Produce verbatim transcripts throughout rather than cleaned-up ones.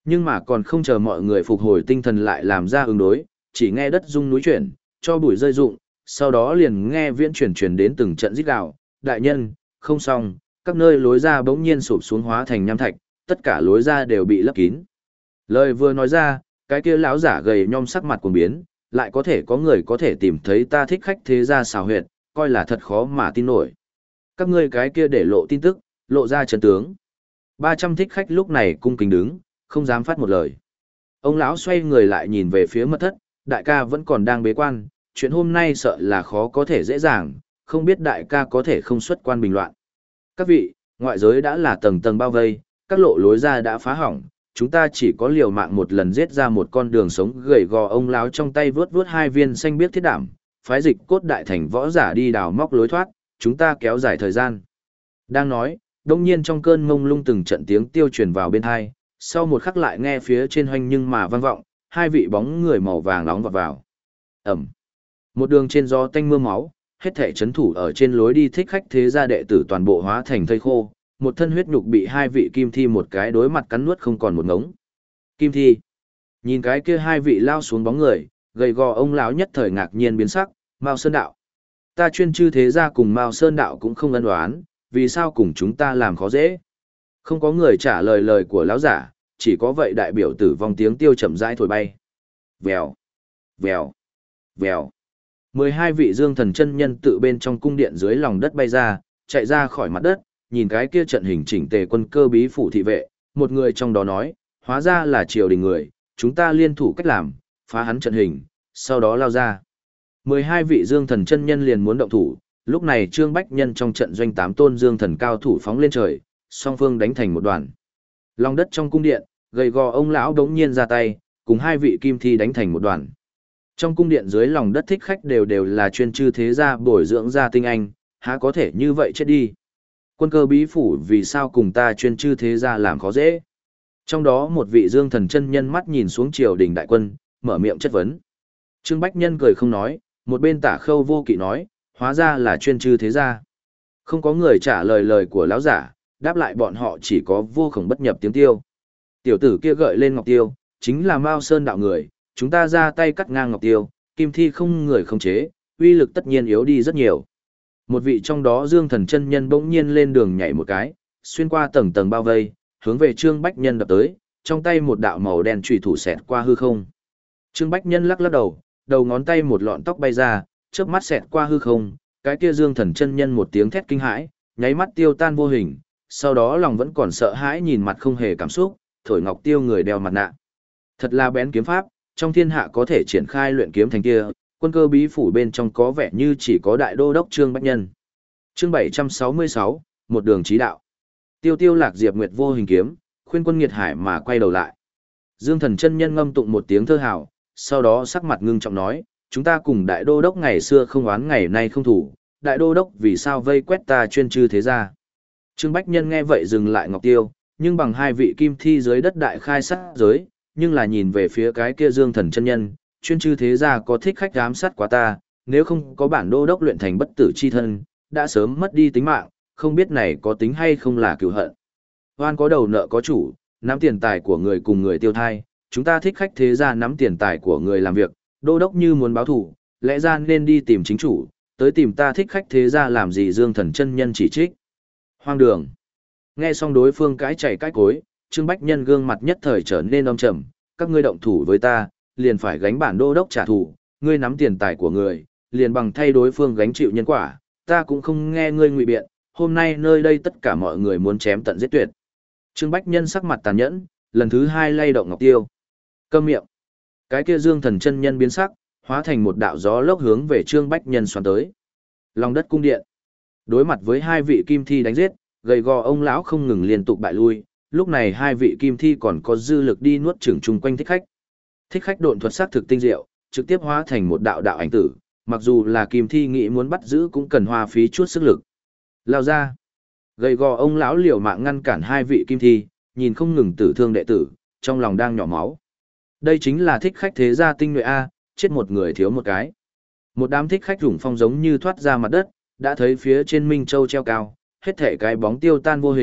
Nhưng mà còn không chờ mọi người phục hồi tinh thần lại làm ra ứng đối, chỉ nghe đất rung núi chuyển, cho bụi rơi rụng, sau đó liền nghe viễn chuyển chuyển đến từng trận rít gào, đại nhân, không xong, các nơi lối ra bỗng nhiên sụp xuống hóa thành nham thạch, tất cả lối ra đều bị lấp kín. Lời vừa nói ra, cái kia lão giả gầy nhom sắc mặt cuồng biến, lại có thể có người có thể tìm thấy ta thích khách thế gia xào huyệt, coi là thật khó mà tin nổi. Các ngươi cái kia để lộ tin tức, lộ ra chân tướng. ba trăm thích khách lúc này cung kính đứng, không dám phát một lời. Ông lão xoay người lại nhìn về phía mật thất, đại ca vẫn còn đang bế quan, chuyện hôm nay sợ là khó có thể dễ dàng, không biết đại ca có thể không xuất quan bình loạn. Các vị, ngoại giới đã là tầng tầng bao vây, các lộ lối ra đã phá hỏng, chúng ta chỉ có liều mạng một lần giết ra một con đường sống. Gầy gò ông lão trong tay vướt vướt hai viên xanh biếc thiết đảm, phái dịch cốt đại thành võ giả đi đào móc lối thoát, chúng ta kéo dài thời gian. Đang nói, đông nhiên trong cơn mông lung từng trận tiếng tiêu truyền vào bên hai, sau một khắc lại nghe phía trên hoanh nhưng mà vang vọng, hai vị bóng người màu vàng nóng vọt vào. Ẩm. Một đường trên gió tanh mưa máu, hết thảy chấn thủ ở trên lối đi thích khách thế gia đệ tử toàn bộ hóa thành thây khô, một thân huyết nhục bị hai vị kim thi một cái đối mặt cắn nuốt không còn một ngống. Kim thi. Nhìn cái kia hai vị lao xuống bóng người, gầy gò ông lão nhất thời ngạc nhiên biến sắc, Mao Sơn đạo. Ta chuyên chư thế gia cùng Mao Sơn đạo cũng không ân oán, vì sao cùng chúng ta làm khó dễ? Không có người trả lời lời của lão giả, chỉ có vậy đại biểu tử vong tiếng tiêu chậm rãi thổi bay. Vèo, vèo, vèo. Mười hai vị dương thần chân nhân tự bên trong cung điện dưới lòng đất bay ra, chạy ra khỏi mặt đất, nhìn cái kia trận hình chỉnh tề quân cơ bí phủ thị vệ, một người trong đó nói, hóa ra là triều đình người, chúng ta liên thủ cách làm, phá hắn trận hình, sau đó lao ra. Mười hai vị dương thần chân nhân liền muốn động thủ, lúc này Trương Bách Nhân trong trận doanh tám tôn dương thần cao thủ phóng lên trời, song phương đánh thành một đoàn. Lòng đất trong cung điện, gầy gò ông lão đống nhiên ra tay, cùng hai vị kim thi đánh thành một đoàn. Trong cung điện dưới lòng đất thích khách đều đều là chuyên chư thế gia bồi dưỡng ra tinh anh, há có thể như vậy chết đi. Quân cơ bí phủ vì sao cùng ta chuyên chư thế gia làm khó dễ. Trong đó một vị dương thần chân nhân mắt nhìn xuống triều đình đại quân, mở miệng chất vấn. Trương Bách Nhân cười không nói, một bên Tả Khâu Vô Kỵ nói, hóa ra là chuyên chư thế gia. Không có người trả lời lời của lão giả, đáp lại bọn họ chỉ có vô khổng bất nhập tiếng tiêu. Tiểu tử kia gợi lên ngọc tiêu, chính là Mao Sơn đạo người, chúng ta ra tay cắt ngang ngọc tiêu, kim thi không người không chế, uy lực tất nhiên yếu đi rất nhiều. Một vị trong đó dương thần chân nhân bỗng nhiên lên đường nhảy một cái, xuyên qua tầng tầng bao vây, hướng về Trương Bách Nhân đập tới, trong tay một đạo màu đen chùy thủ xẹt qua hư không. Trương Bách Nhân lắc lắc đầu, đầu ngón tay một lọn tóc bay ra, chớp mắt xẹt qua hư không, cái kia dương thần chân nhân một tiếng thét kinh hãi, nháy mắt tiêu tan vô hình, sau đó lòng vẫn còn sợ hãi nhìn mặt không hề cảm xúc, thổi ngọc tiêu người đeo mặt nạ. Thật là bén kiếm pháp, trong thiên hạ có thể triển khai luyện kiếm thành kia, quân cơ bí phủ bên trong có vẻ như chỉ có đại đô đốc Trương Bách Nhân. Chương bảy trăm sáu mươi sáu, một đường chí đạo. Tiêu tiêu lạc diệp nguyệt vô hình kiếm, khuyên quân nghiệt hải mà quay đầu lại. Dương thần chân nhân ngâm tụng một tiếng thơ hào, sau đó sắc mặt ngưng trọng nói, chúng ta cùng đại đô đốc ngày xưa không oán ngày nay không thủ, đại đô đốc vì sao vây quét ta chuyên chư thế gia. Trương Bách Nhân nghe vậy dừng lại ngọc tiêu, nhưng bằng hai vị kim thi dưới đất đại khai sát giới, nhưng là nhìn về phía cái kia dương thần chân nhân, chuyên chư thế gia có thích khách ám sát quá ta, nếu không có bản đô đốc luyện thành bất tử chi thân, đã sớm mất đi tính mạng, không biết này có tính hay không là cửu hận. Hoan có đầu nợ có chủ, nắm tiền tài của người cùng người tiêu thai, chúng ta thích khách thế gia nắm tiền tài của người làm việc, đô đốc như muốn báo thù, lẽ ra nên đi tìm chính chủ, tới tìm ta thích khách thế gia làm gì. Dương thần chân nhân chỉ trích. Hoang đường. Nghe xong đối phương cãi chảy cãi cối, Trương Bách Nhân gương mặt nhất thời trở nên âm trầm, các ngươi động thủ với ta, liền phải gánh bản đô đốc trả thù, ngươi nắm tiền tài của người, liền bằng thay đối phương gánh chịu nhân quả, ta cũng không nghe ngươi ngụy biện, hôm nay nơi đây tất cả mọi người muốn chém tận giết tuyệt. Trương Bách Nhân sắc mặt tàn nhẫn, lần thứ hai lay động ngọc tiêu. Câm miệng. Cái kia dương thần chân nhân biến sắc, hóa thành một đạo gió lốc hướng về Trương Bách Nhân xoắn tới. Lòng đất cung điện. Đối mặt với hai vị kim thi đánh giết, gầy gò ông lão không ngừng liên tục bại lui, lúc này hai vị kim thi còn có dư lực đi nuốt chửng chung quanh thích khách. Thích khách độn thuật sắc thực tinh diệu, trực tiếp hóa thành một đạo đạo ảnh tử, mặc dù là kim thi nghĩ muốn bắt giữ cũng cần hoa phí chút sức lực. Lao ra. Gầy gò ông lão liều mạng ngăn cản hai vị kim thi, nhìn không ngừng tử thương đệ tử, trong lòng đang nhỏ máu. Đây chính là thích khách thế gia tinh nhuệ a, chết một người thiếu một cái. Một đám thích khách rủng phong giống như thoát ra mặt đất, đã thấy phía trên Minh Châu treo cao, hết thể cái bóng tiêu tan vô hình,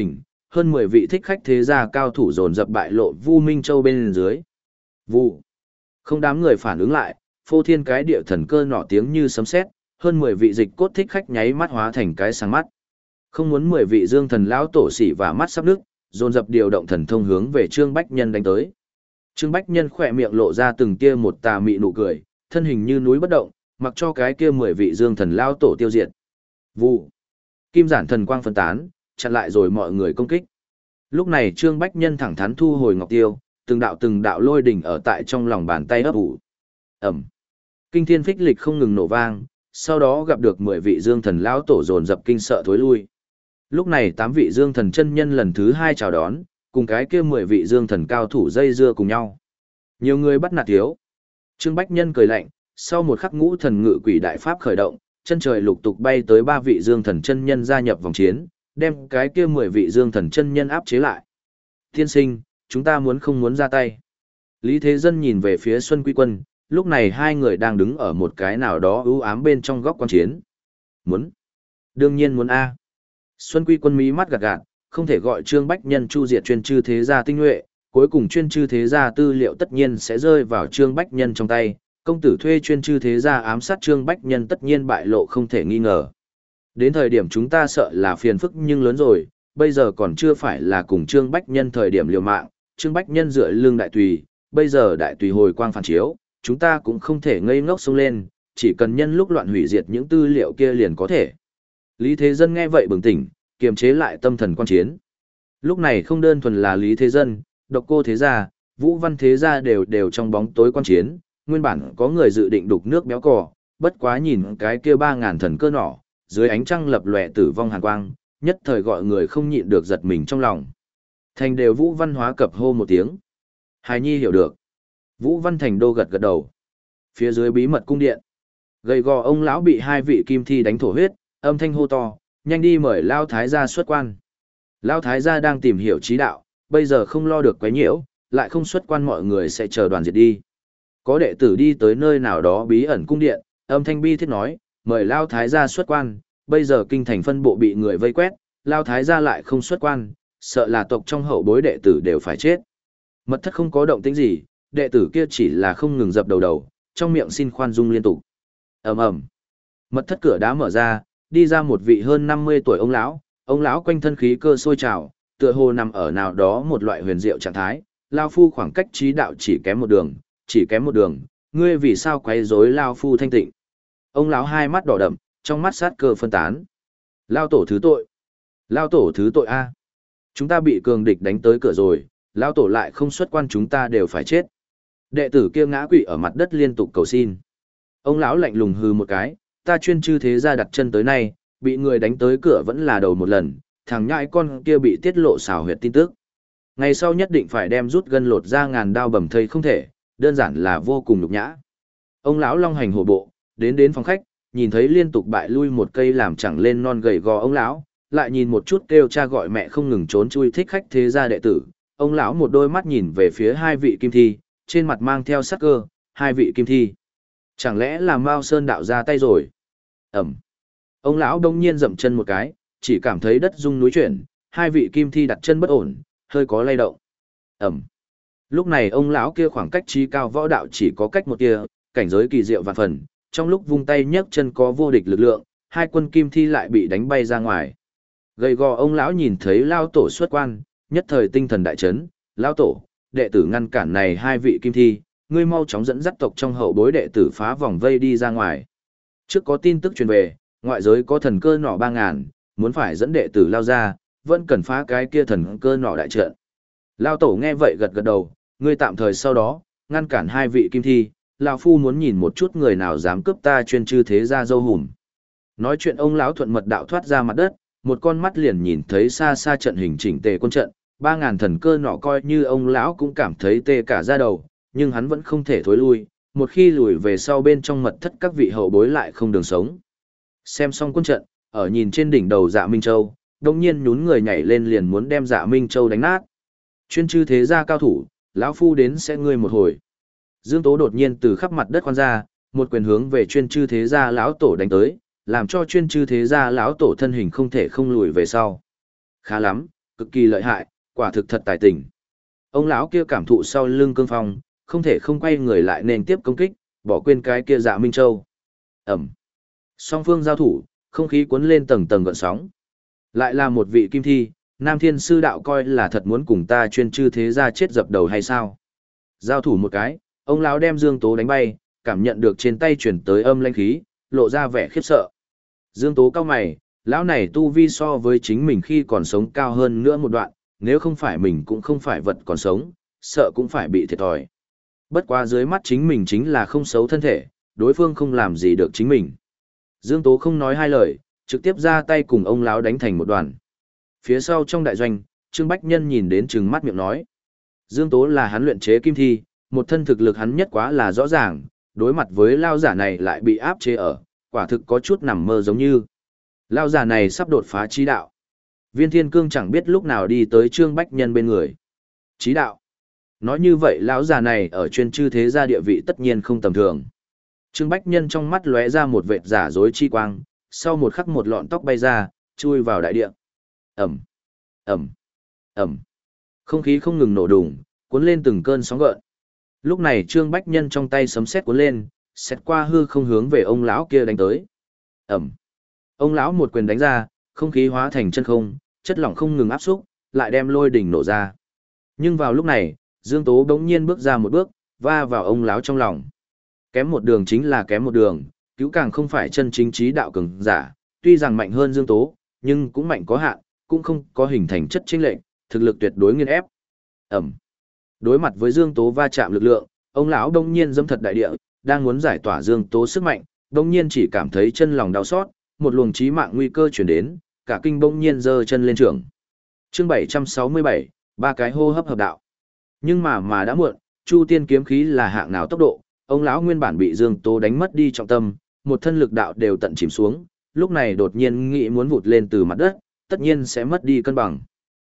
hơn mười vị thích khách thế gia cao thủ dồn dập bại lộ Vu Minh Châu bên dưới. Vụ. Không đám người phản ứng lại, phô thiên cái địa thần cơ nọ tiếng như sấm sét, hơn mười vị dịch cốt thích khách nháy mắt hóa thành cái sáng mắt. Không muốn mười vị dương thần lão tổ sĩ và mắt sắp nước, dồn dập điều động thần thông hướng về Trương Bách Nhân đánh tới. Trương Bách Nhân khỏe miệng lộ ra từng kia một tà mị nụ cười, thân hình như núi bất động, mặc cho cái kia mười vị dương thần lão tổ tiêu diệt. Vụ. Kim giản thần quang phân tán, chặn lại rồi mọi người công kích. Lúc này Trương Bách Nhân thẳng thắn thu hồi ngọc tiêu, từng đạo từng đạo lôi đỉnh ở tại trong lòng bàn tay ấp ủ. Ẩm. Kinh thiên phích lịch không ngừng nổ vang, sau đó gặp được mười vị dương thần lão tổ dồn dập kinh sợ thối lui. Lúc này tám vị dương thần chân nhân lần thứ hai chào đón, cùng cái kia mười vị dương thần cao thủ dây dưa cùng nhau. Nhiều người bắt nạt thiếu. Trương Bách Nhân cười lạnh, sau một khắc ngũ thần ngự quỷ đại pháp khởi động, chân trời lục tục bay tới ba vị dương thần chân nhân gia nhập vòng chiến, đem cái kia mười vị dương thần chân nhân áp chế lại. Thiên sinh, chúng ta muốn không muốn ra tay. Lý Thế Dân nhìn về phía Xuân Quy Quân, lúc này hai người đang đứng ở một cái nào đó ưu ám bên trong góc quan chiến. Muốn? Đương nhiên muốn A. Xuân Quy Quân mí mắt gạt gạt, không thể gọi Trương Bách Nhân chu diệt chuyên chư thế gia tinh nhuệ, cuối cùng chuyên chư thế gia tư liệu tất nhiên sẽ rơi vào Trương Bách Nhân trong tay, công tử thuê chuyên chư thế gia ám sát Trương Bách Nhân tất nhiên bại lộ không thể nghi ngờ. Đến thời điểm chúng ta sợ là phiền phức nhưng lớn rồi, bây giờ còn chưa phải là cùng Trương Bách Nhân thời điểm liều mạng, Trương Bách Nhân dựa lưng đại tùy, bây giờ đại tùy hồi quang phản chiếu, chúng ta cũng không thể ngây ngốc xông lên, chỉ cần nhân lúc loạn hủy diệt những tư liệu kia liền có thể. Lý Thế Dân nghe vậy bừng tỉnh, kiềm chế lại tâm thần quan chiến. Lúc này không đơn thuần là Lý Thế Dân, Độc Cô Thế Gia, Vũ Văn Thế Gia đều đều trong bóng tối quan chiến, nguyên bản có người dự định đục nước béo cò, bất quá nhìn cái kia ba ngàn thần cơ nỏ, dưới ánh trăng lập lòe tử vong hàn quang, nhất thời gọi người không nhịn được giật mình trong lòng. Thành đều Vũ Văn hóa cập hô một tiếng. Hài Nhi hiểu được. Vũ Văn Thành đô gật gật đầu. Phía dưới bí mật cung điện, gầy gò ông lão bị hai vị kim thi đánh thổ huyết, âm thanh hô to, nhanh đi mời Lao Thái gia xuất quan. Lao Thái gia đang tìm hiểu trí đạo, bây giờ không lo được quấy nhiễu, lại không xuất quan mọi người sẽ chờ đoàn diệt đi. Có đệ tử đi tới nơi nào đó bí ẩn cung điện, âm thanh bi thiết nói, mời Lao Thái gia xuất quan, bây giờ kinh thành phân bộ bị người vây quét, Lao Thái gia lại không xuất quan, sợ là tộc trong hậu bối đệ tử đều phải chết. Mật thất không có động tĩnh gì, đệ tử kia chỉ là không ngừng dập đầu đầu, trong miệng xin khoan dung liên tục. Ầm ầm. Mật thất cửa đá mở ra, đi ra một vị hơn năm mươi tuổi ông lão, ông lão quanh thân khí cơ sôi trào, tựa hồ nằm ở nào đó một loại huyền diệu trạng thái, lao phu khoảng cách trí đạo chỉ kém một đường, chỉ kém một đường, ngươi vì sao quấy rối lao phu thanh tịnh? Ông lão hai mắt đỏ đậm, trong mắt sát cơ phân tán. Lao tổ thứ tội. Lao tổ thứ tội a. Chúng ta bị cường địch đánh tới cửa rồi, lao tổ lại không xuất quan chúng ta đều phải chết. Đệ tử kia ngã quỵ ở mặt đất liên tục cầu xin. Ông lão lạnh lùng hừ một cái, ta chuyên chư thế gia đặt chân tới nay, bị người đánh tới cửa vẫn là đầu một lần, thằng nhãi con kia bị tiết lộ xào huyệt tin tức. Ngày sau nhất định phải đem rút gân lột ra ngàn đao bầm thây không thể, đơn giản là vô cùng nhục nhã. Ông lão long hành hổ bộ, đến đến phòng khách, nhìn thấy liên tục bại lui một cây làm chẳng lên non gầy gò ông lão, lại nhìn một chút kêu cha gọi mẹ không ngừng trốn chui thích khách thế gia đệ tử, ông lão một đôi mắt nhìn về phía hai vị kim thi, trên mặt mang theo sắc cơ, hai vị kim thi. Chẳng lẽ là Mao Sơn đạo ra tay rồi? Ẩm. Ông lão đông nhiên dậm chân một cái, chỉ cảm thấy đất rung núi chuyển, hai vị kim thi đặt chân bất ổn, hơi có lay động. Ẩm. Lúc này ông lão kia khoảng cách trí cao võ đạo chỉ có cách một tia, cảnh giới kỳ diệu vạn phần, trong lúc vung tay nhấc chân có vô địch lực lượng, hai quân kim thi lại bị đánh bay ra ngoài. Gầy gò ông lão nhìn thấy lao tổ xuất quan, nhất thời tinh thần đại chấn, lao tổ, đệ tử ngăn cản này hai vị kim thi, ngươi mau chóng dẫn dắt tộc trong hậu bối đệ tử phá vòng vây đi ra ngoài. Trước có tin tức truyền về, ngoại giới có thần cơ nỏ ba ngàn, muốn phải dẫn đệ tử lao ra, vẫn cần phá cái kia thần cơ nỏ đại trận. Lao tổ nghe vậy gật gật đầu, ngươi tạm thời sau đó, ngăn cản hai vị kim thi, lão phu muốn nhìn một chút người nào dám cướp ta chuyên chư thế gia dâu hùm. Nói chuyện ông lão thuận mật đạo thoát ra mặt đất, một con mắt liền nhìn thấy xa xa trận hình chỉnh tề quân trận, ba ngàn thần cơ nọ coi như ông lão cũng cảm thấy tê cả da đầu, nhưng hắn vẫn không thể thối lui, một khi lùi về sau bên trong mật thất các vị hậu bối lại không đường sống. Xem xong quân trận, ở nhìn trên đỉnh đầu Dạ Minh Châu, đồng nhiên nhún người nhảy lên liền muốn đem Dạ Minh Châu đánh nát. Chuyên chư thế gia cao thủ, lão phu đến sẽ ngươi một hồi. Dương Tố đột nhiên từ khắp mặt đất khoan ra, một quyền hướng về chuyên chư thế gia lão tổ đánh tới, làm cho chuyên chư thế gia lão tổ thân hình không thể không lùi về sau. Khá lắm, cực kỳ lợi hại, quả thực thật tài tình. Ông lão kia cảm thụ sau lưng cương phong, không thể không quay người lại nên tiếp công kích, bỏ quên cái kia Dạ Minh Châu. Ẩm. Song phương giao thủ, không khí cuốn lên tầng tầng gợn sóng. Lại là một vị kim thi, Nam Thiên Sư Đạo coi là thật muốn cùng ta chuyên chư thế ra chết dập đầu hay sao? Giao thủ một cái, ông lão đem Dương Tố đánh bay, cảm nhận được trên tay chuyển tới âm lãnh khí, lộ ra vẻ khiếp sợ. Dương Tố cao mày, lão này tu vi so với chính mình khi còn sống cao hơn nữa một đoạn, nếu không phải mình cũng không phải vật còn sống, sợ cũng phải bị thiệt thòi. Bất quá dưới mắt chính mình chính là không xấu thân thể, đối phương không làm gì được chính mình. Dương Tố không nói hai lời, trực tiếp ra tay cùng ông lão đánh thành một đoàn. Phía sau trong đại doanh, Trương Bách Nhân nhìn đến trừng mắt miệng nói. Dương Tố là hắn luyện chế kim thi, một thân thực lực hắn nhất quá là rõ ràng, đối mặt với lao giả này lại bị áp chế ở, quả thực có chút nằm mơ giống như. Lao giả này sắp đột phá trí đạo. Viên Thiên Cương chẳng biết lúc nào đi tới Trương Bách Nhân bên người. Trí đạo. Nói như vậy lão già này ở chuyên chư thế gia địa vị tất nhiên không tầm thường. Trương Bách Nhân trong mắt lóe ra một vệt giả dối chi quang, sau một khắc một lọn tóc bay ra, chui vào đại địa. Ẩm, Ẩm, Ẩm. Không khí không ngừng nổ đùng, cuốn lên từng cơn sóng gợn. Lúc này Trương Bách Nhân trong tay sấm sét cuốn lên, xét qua hư không hướng về ông lão kia đánh tới. Ẩm. Ông lão một quyền đánh ra, không khí hóa thành chân không, chất lỏng không ngừng áp xúc, lại đem lôi đỉnh nổ ra. Nhưng vào lúc này, Dương Tố bỗng nhiên bước ra một bước, va vào ông lão trong lòng. Kém một đường chính là kém một đường, cứu càng không phải chân chính trí đạo cường giả, tuy rằng mạnh hơn Dương Tố, nhưng cũng mạnh có hạn, cũng không có hình thành chất chênh lệch, thực lực tuyệt đối nghiền ép. Ẩm. Đối mặt với Dương Tố va chạm lực lượng, ông lão đông nhiên dẫm thật đại địa, đang muốn giải tỏa Dương Tố sức mạnh, đông nhiên chỉ cảm thấy chân lòng đau xót, một luồng chí mạng nguy cơ chuyển đến, cả kinh bỗng nhiên giơ chân lên trường. Chương bảy trăm sáu mươi bảy, ba cái hô hấp hợp đạo. Nhưng mà mà đã muộn, Chu Tiên kiếm khí là hạng nào tốc độ, ông lão nguyên bản bị Dương Tố đánh mất đi trọng tâm, một thân lực đạo đều tận chìm xuống, lúc này đột nhiên nghĩ muốn vụt lên từ mặt đất, tất nhiên sẽ mất đi cân bằng.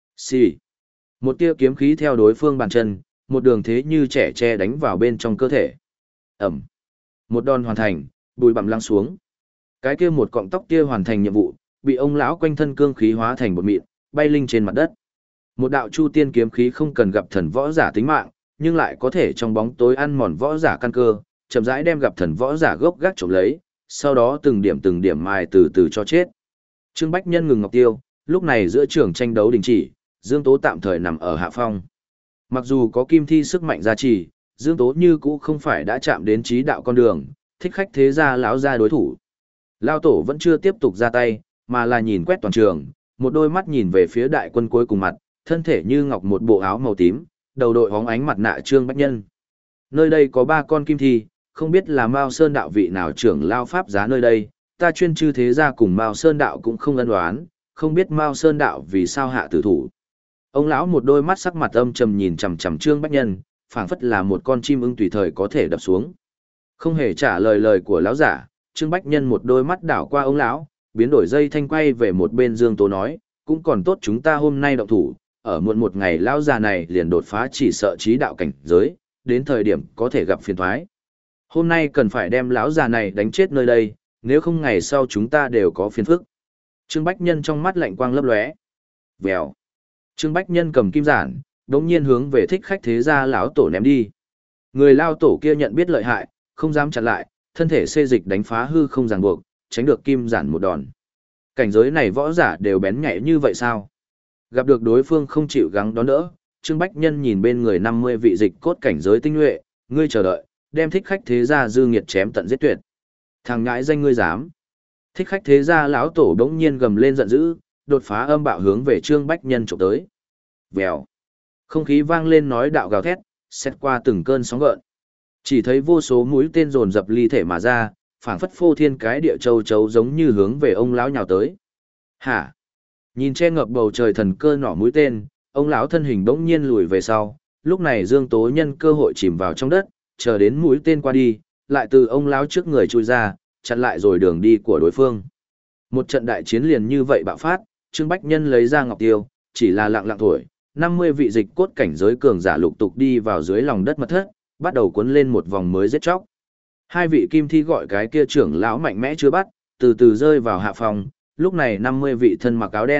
Xì. Một tia kiếm khí theo đối phương bàn chân, một đường thế như trẻ tre đánh vào bên trong cơ thể. Ẩm. Một đòn hoàn thành, bùi bặm lăn xuống. Cái kia một cọng tóc kia hoàn thành nhiệm vụ, bị ông lão quanh thân cương khí hóa thành bột mịn, bay linh trên mặt đất. Một đạo Chu Tiên kiếm khí không cần gặp thần võ giả tính mạng, nhưng lại có thể trong bóng tối ăn mòn võ giả căn cơ, chậm rãi đem gặp thần võ giả gốc gác trộm lấy, sau đó từng điểm từng điểm mài từ từ cho chết. Trương Bách Nhân ngừng ngọc tiêu, lúc này giữa trường tranh đấu đình chỉ, Dương Tố tạm thời nằm ở hạ phong. Mặc dù có kim thi sức mạnh gia trì, Dương Tố như cũ không phải đã chạm đến trí đạo con đường, thích khách thế gia lão gia đối thủ. Lao tổ vẫn chưa tiếp tục ra tay, mà là nhìn quét toàn trường, một đôi mắt nhìn về phía đại quân cuối cùng mặt, thân thể như ngọc một bộ áo màu tím, đầu đội hóng ánh mặt nạ Trương Bách Nhân. Nơi đây có ba con kim thi, không biết là Mao Sơn đạo vị nào trưởng lao pháp giá nơi đây, ta chuyên chư thế gia cùng Mao Sơn đạo cũng không ân oán, không biết Mao Sơn đạo vì sao hạ tử thủ. Ông lão một đôi mắt sắc mặt âm trầm nhìn chằm chằm Trương Bách Nhân, phảng phất là một con chim ưng tùy thời có thể đập xuống. Không hề trả lời lời của lão giả, Trương Bách Nhân một đôi mắt đảo qua ông lão, biến đổi dây thanh quay về một bên Dương Tố nói, cũng còn tốt chúng ta hôm nay động thủ, ở muộn một ngày lão già này liền đột phá chỉ sợ trí đạo cảnh giới, đến thời điểm có thể gặp phiền toái. Hôm nay cần phải đem lão già này đánh chết nơi đây, nếu không ngày sau chúng ta đều có phiền phức. Trương Bách Nhân trong mắt lạnh quang lấp lóe. Vèo. Trương Bách Nhân cầm kim giản, đống nhiên hướng về thích khách thế gia lão tổ ném đi. Người lao tổ kia nhận biết lợi hại, không dám chặn lại, thân thể xê dịch đánh phá hư không ràng buộc, tránh được kim giản một đòn. Cảnh giới này võ giả đều bén nhạy như vậy sao? Gặp được đối phương không chịu gắng đón đỡ, Trương Bách Nhân nhìn bên người năm mươi vị dịch cốt cảnh giới tinh nhuệ, ngươi chờ đợi, đem thích khách thế gia dư nghiệt chém tận giết tuyệt. Thằng ngãi danh ngươi dám. Thích khách thế gia lão tổ đống nhiên gầm lên giận dữ, đột phá âm bạo hướng về Trương Bách Nhân chụp tới. Vèo. Không khí vang lên nói đạo gào thét, xét qua từng cơn sóng gợn. Chỉ thấy vô số mũi tên dồn dập ly thể mà ra, phảng phất phô thiên cái địa châu chấu giống như hướng về ông lão nhào tới. Hả? Nhìn che ngập bầu trời thần cơ nỏ mũi tên, ông lão thân hình bỗng nhiên lùi về sau, lúc này Dương Tố nhân cơ hội chìm vào trong đất, chờ đến mũi tên qua đi, lại từ ông lão trước người chui ra, chặn lại rồi đường đi của đối phương. Một trận đại chiến liền như vậy bạo phát, Trương Bách Nhân lấy ra ngọc tiêu, chỉ là lặng lặng thổi, năm mươi vị dịch cốt cảnh giới cường giả lục tục đi vào dưới lòng đất mật thất, bắt đầu cuốn lên một vòng mới giết chóc. Hai vị kim thi gọi cái kia trưởng lão mạnh mẽ chưa bắt, từ từ rơi vào hạ phòng, lúc này năm mươi vị thân mặc áo đen,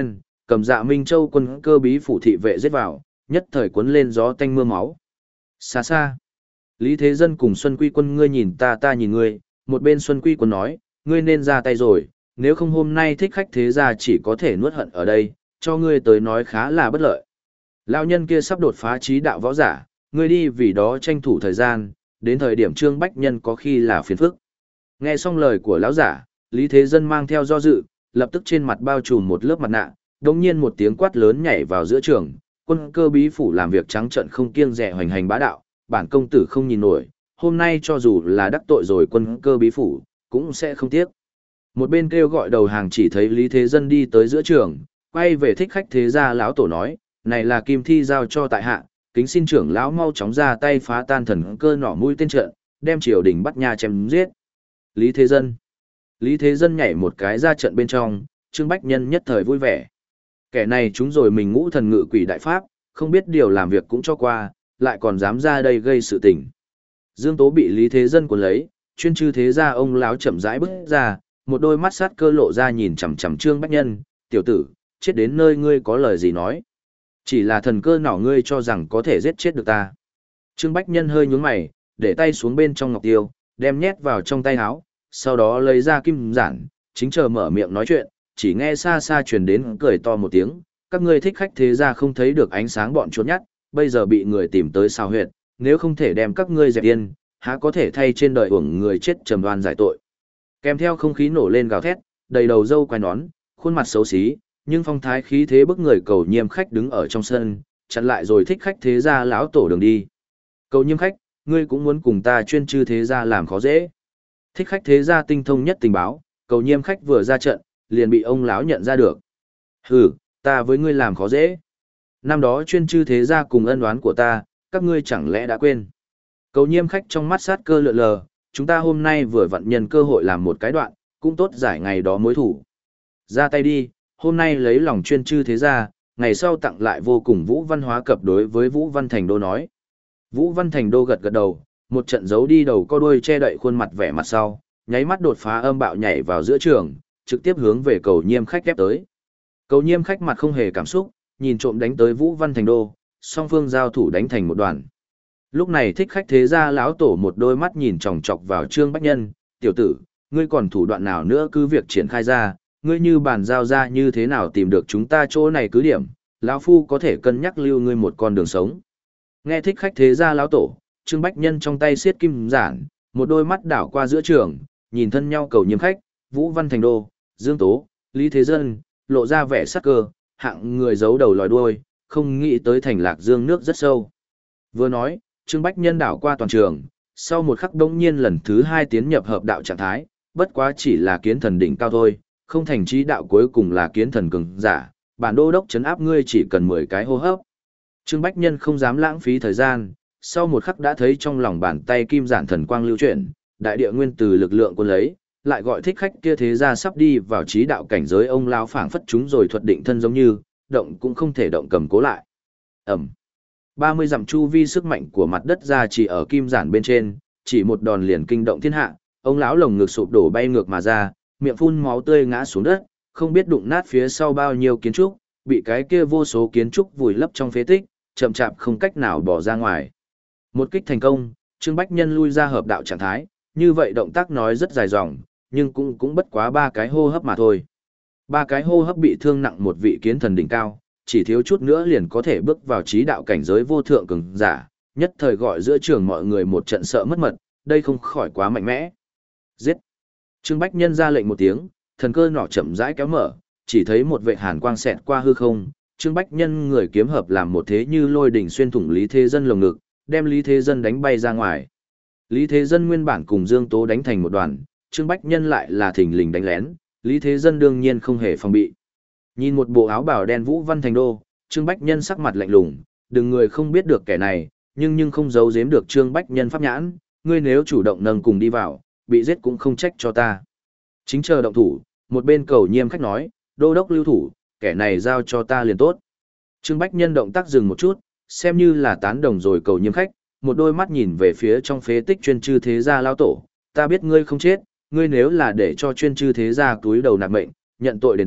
cầm Dạ Minh Châu quân cơ bí phủ thị vệ giết vào, nhất thời cuốn lên gió tanh mưa máu. Xa xa, Lý Thế Dân cùng Xuân Quy quân ngươi nhìn ta ta nhìn ngươi, một bên Xuân Quy quân nói, ngươi nên ra tay rồi, nếu không hôm nay thích khách thế gia chỉ có thể nuốt hận ở đây, cho ngươi tới nói khá là bất lợi. Lão nhân kia sắp đột phá trí đạo võ giả, ngươi đi vì đó tranh thủ thời gian, đến thời điểm Trương Bách Nhân có khi là phiền phức. Nghe xong lời của lão giả, Lý Thế Dân mang theo do dự, lập tức trên mặt bao trùm một lớp mặt nạ, đồng nhiên một tiếng quát lớn nhảy vào giữa trường, quân cơ bí phủ làm việc trắng trợn không kiêng dè hoành hành bá đạo, bản công tử không nhìn nổi, hôm nay cho dù là đắc tội rồi quân cơ bí phủ, cũng sẽ không tiếc. Một bên kêu gọi đầu hàng chỉ thấy Lý Thế Dân đi tới giữa trường, quay về thích khách thế gia lão tổ nói, này là kim thi giao cho tại hạ, kính xin trưởng lão mau chóng ra tay phá tan thần cơ nỏ mũi tên trận, đem triều đình bắt nha chém giết. Lý Thế Dân. Lý Thế Dân nhảy một cái ra trận bên trong, Trương Bách Nhân nhất thời vui vẻ. Kẻ này chúng rồi mình ngũ thần ngự quỷ đại pháp, không biết điều làm việc cũng cho qua, lại còn dám ra đây gây sự tình. Dương Tố bị Lý Thế Dân cuốn lấy, chuyên chư thế gia ông lão chậm rãi bước ra, một đôi mắt sát cơ lộ ra nhìn chằm chằm Trương Bách Nhân, tiểu tử, chết đến nơi ngươi có lời gì nói. Chỉ là thần cơ nỏ ngươi cho rằng có thể giết chết được ta. Trương Bách Nhân hơi nhướng mày, để tay xuống bên trong ngọc tiêu, đem nhét vào trong tay áo, sau đó lấy ra kim giản, chính chờ mở miệng nói chuyện, chỉ nghe xa xa truyền đến cười to một tiếng, các ngươi thích khách thế gia không thấy được ánh sáng bọn trốn nhát, bây giờ bị người tìm tới sao huyệt, nếu không thể đem các ngươi dẹp yên, há có thể thay trên đời uổng người chết trầm đoan giải tội. Kèm theo không khí nổ lên gào thét, đầy đầu râu quai nón, khuôn mặt xấu xí, nhưng phong thái khí thế bức người cầu nhiêm khách đứng ở trong sân, chặn lại rồi thích khách thế gia lão tổ đường đi. Cầu nhiêm khách, ngươi cũng muốn cùng ta chuyên chư thế gia làm khó dễ. Thích khách thế gia tinh thông nhất tình báo, cầu nhiêm khách vừa ra trận, liền bị ông lão nhận ra được. Hừ, ta với ngươi làm khó dễ. Năm đó chuyên chư thế gia cùng ân oán của ta, các ngươi chẳng lẽ đã quên. Cầu nhiêm khách trong mắt sát cơ lượn lờ, chúng ta hôm nay vừa vặn nhân cơ hội làm một cái đoạn, cũng tốt giải ngày đó mối thủ. Ra tay đi, hôm nay lấy lòng chuyên chư thế gia, ngày sau tặng lại vô cùng Vũ Văn Hóa cập đối với Vũ Văn Thành Đô nói. Vũ Văn Thành Đô gật gật đầu, một trận giấu đi đầu co đuôi che đậy khuôn mặt vẻ mặt sau, nháy mắt đột phá âm bạo nhảy vào giữa trường, trực tiếp hướng về cầu nhiêm khách ép tới. Cầu nhiêm khách mặt không hề cảm xúc, nhìn trộm đánh tới Vũ Văn Thành Đô, song phương giao thủ đánh thành một đoàn. Lúc này thích khách thế gia lão tổ một đôi mắt nhìn chòng chọc vào Trương Bách Nhân, tiểu tử, ngươi còn thủ đoạn nào nữa cứ việc triển khai ra, ngươi như bàn giao ra như thế nào tìm được chúng ta chỗ này cứ điểm, lão phu có thể cân nhắc lưu ngươi một con đường sống. Nghe thích khách thế gia lão tổ, Trương Bách Nhân trong tay siết kim giản, một đôi mắt đảo qua giữa trường, nhìn thân nhau cầu nhiêm khách, Vũ Văn Thành Đô, Dương Tố, Lý Thế Dân, lộ ra vẻ sắc cơ, hạng người giấu đầu lòi đuôi, không nghĩ tới thành Lạc Dương nước rất sâu. Vừa nói, Trương Bách Nhân đảo qua toàn trường, sau một khắc đống nhiên lần thứ hai tiến nhập hợp đạo trạng thái, bất quá chỉ là kiến thần đỉnh cao thôi, không thành trí đạo cuối cùng là kiến thần cường giả, bản đô đốc chấn áp ngươi chỉ cần mười cái hô hấp. Trương Bách Nhân không dám lãng phí thời gian, sau một khắc đã thấy trong lòng bàn tay kim giản thần quang lưu chuyển, đại địa nguyên từ lực lượng quân lấy, lại gọi thích khách kia thế ra sắp đi vào trí đạo cảnh giới ông lão phảng phất chúng rồi thuật định thân giống như, động cũng không thể động cầm cố lại. Ẩm. ba mươi dặm chu vi sức mạnh của mặt đất ra chỉ ở kim giản bên trên, chỉ một đòn liền kinh động thiên hạ, ông lão lồng ngực sụp đổ bay ngược mà ra, miệng phun máu tươi ngã xuống đất, không biết đụng nát phía sau bao nhiêu kiến trúc, bị cái kia vô số kiến trúc vùi lấp trong phế tích, chậm chạp không cách nào bỏ ra ngoài. Một kích thành công, Trương Bách Nhân lui ra hợp đạo trạng thái, như vậy động tác nói rất dài dòng, nhưng cũng cũng bất quá ba cái hô hấp mà thôi. Ba cái hô hấp bị thương nặng một vị kiến thần đỉnh cao, chỉ thiếu chút nữa liền có thể bước vào trí đạo cảnh giới vô thượng cường giả, nhất thời gọi giữa trường mọi người một trận sợ mất mật, đây không khỏi quá mạnh mẽ. Giết! Trương Bách Nhân ra lệnh một tiếng, thần cơ nỏ chậm rãi kéo mở, chỉ thấy một vệ hàn quang xẹt qua hư không, Trương Bách Nhân người kiếm hợp làm một thế như lôi đỉnh xuyên thủng Lý Thế Dân lồng ngực, đem Lý Thế Dân đánh bay ra ngoài. Lý Thế Dân nguyên bản cùng Dương Tố đánh thành một đoàn, Trương Bách Nhân lại là thình lình đánh lén, Lý Thế Dân đương nhiên không hề phòng bị. Nhìn một bộ áo bào đen Vũ Văn Thành Đô, Trương Bách Nhân sắc mặt lạnh lùng, đừng người không biết được kẻ này, nhưng nhưng không giấu giếm được Trương Bách Nhân pháp nhãn, ngươi nếu chủ động nâng cùng đi vào, bị giết cũng không trách cho ta. Chính chờ động thủ, một bên cầu nhiêm khách nói, đô đốc lưu thủ, kẻ này giao cho ta liền tốt. Trương Bách Nhân động tác dừng một chút, xem như là tán đồng rồi cầu nhiêm khách, một đôi mắt nhìn về phía trong phế tích chuyên chư thế gia lao tổ, ta biết ngươi không chết, ngươi nếu là để cho chuyên chư thế gia túi đầu nạp mệnh, nhận tội đền tội,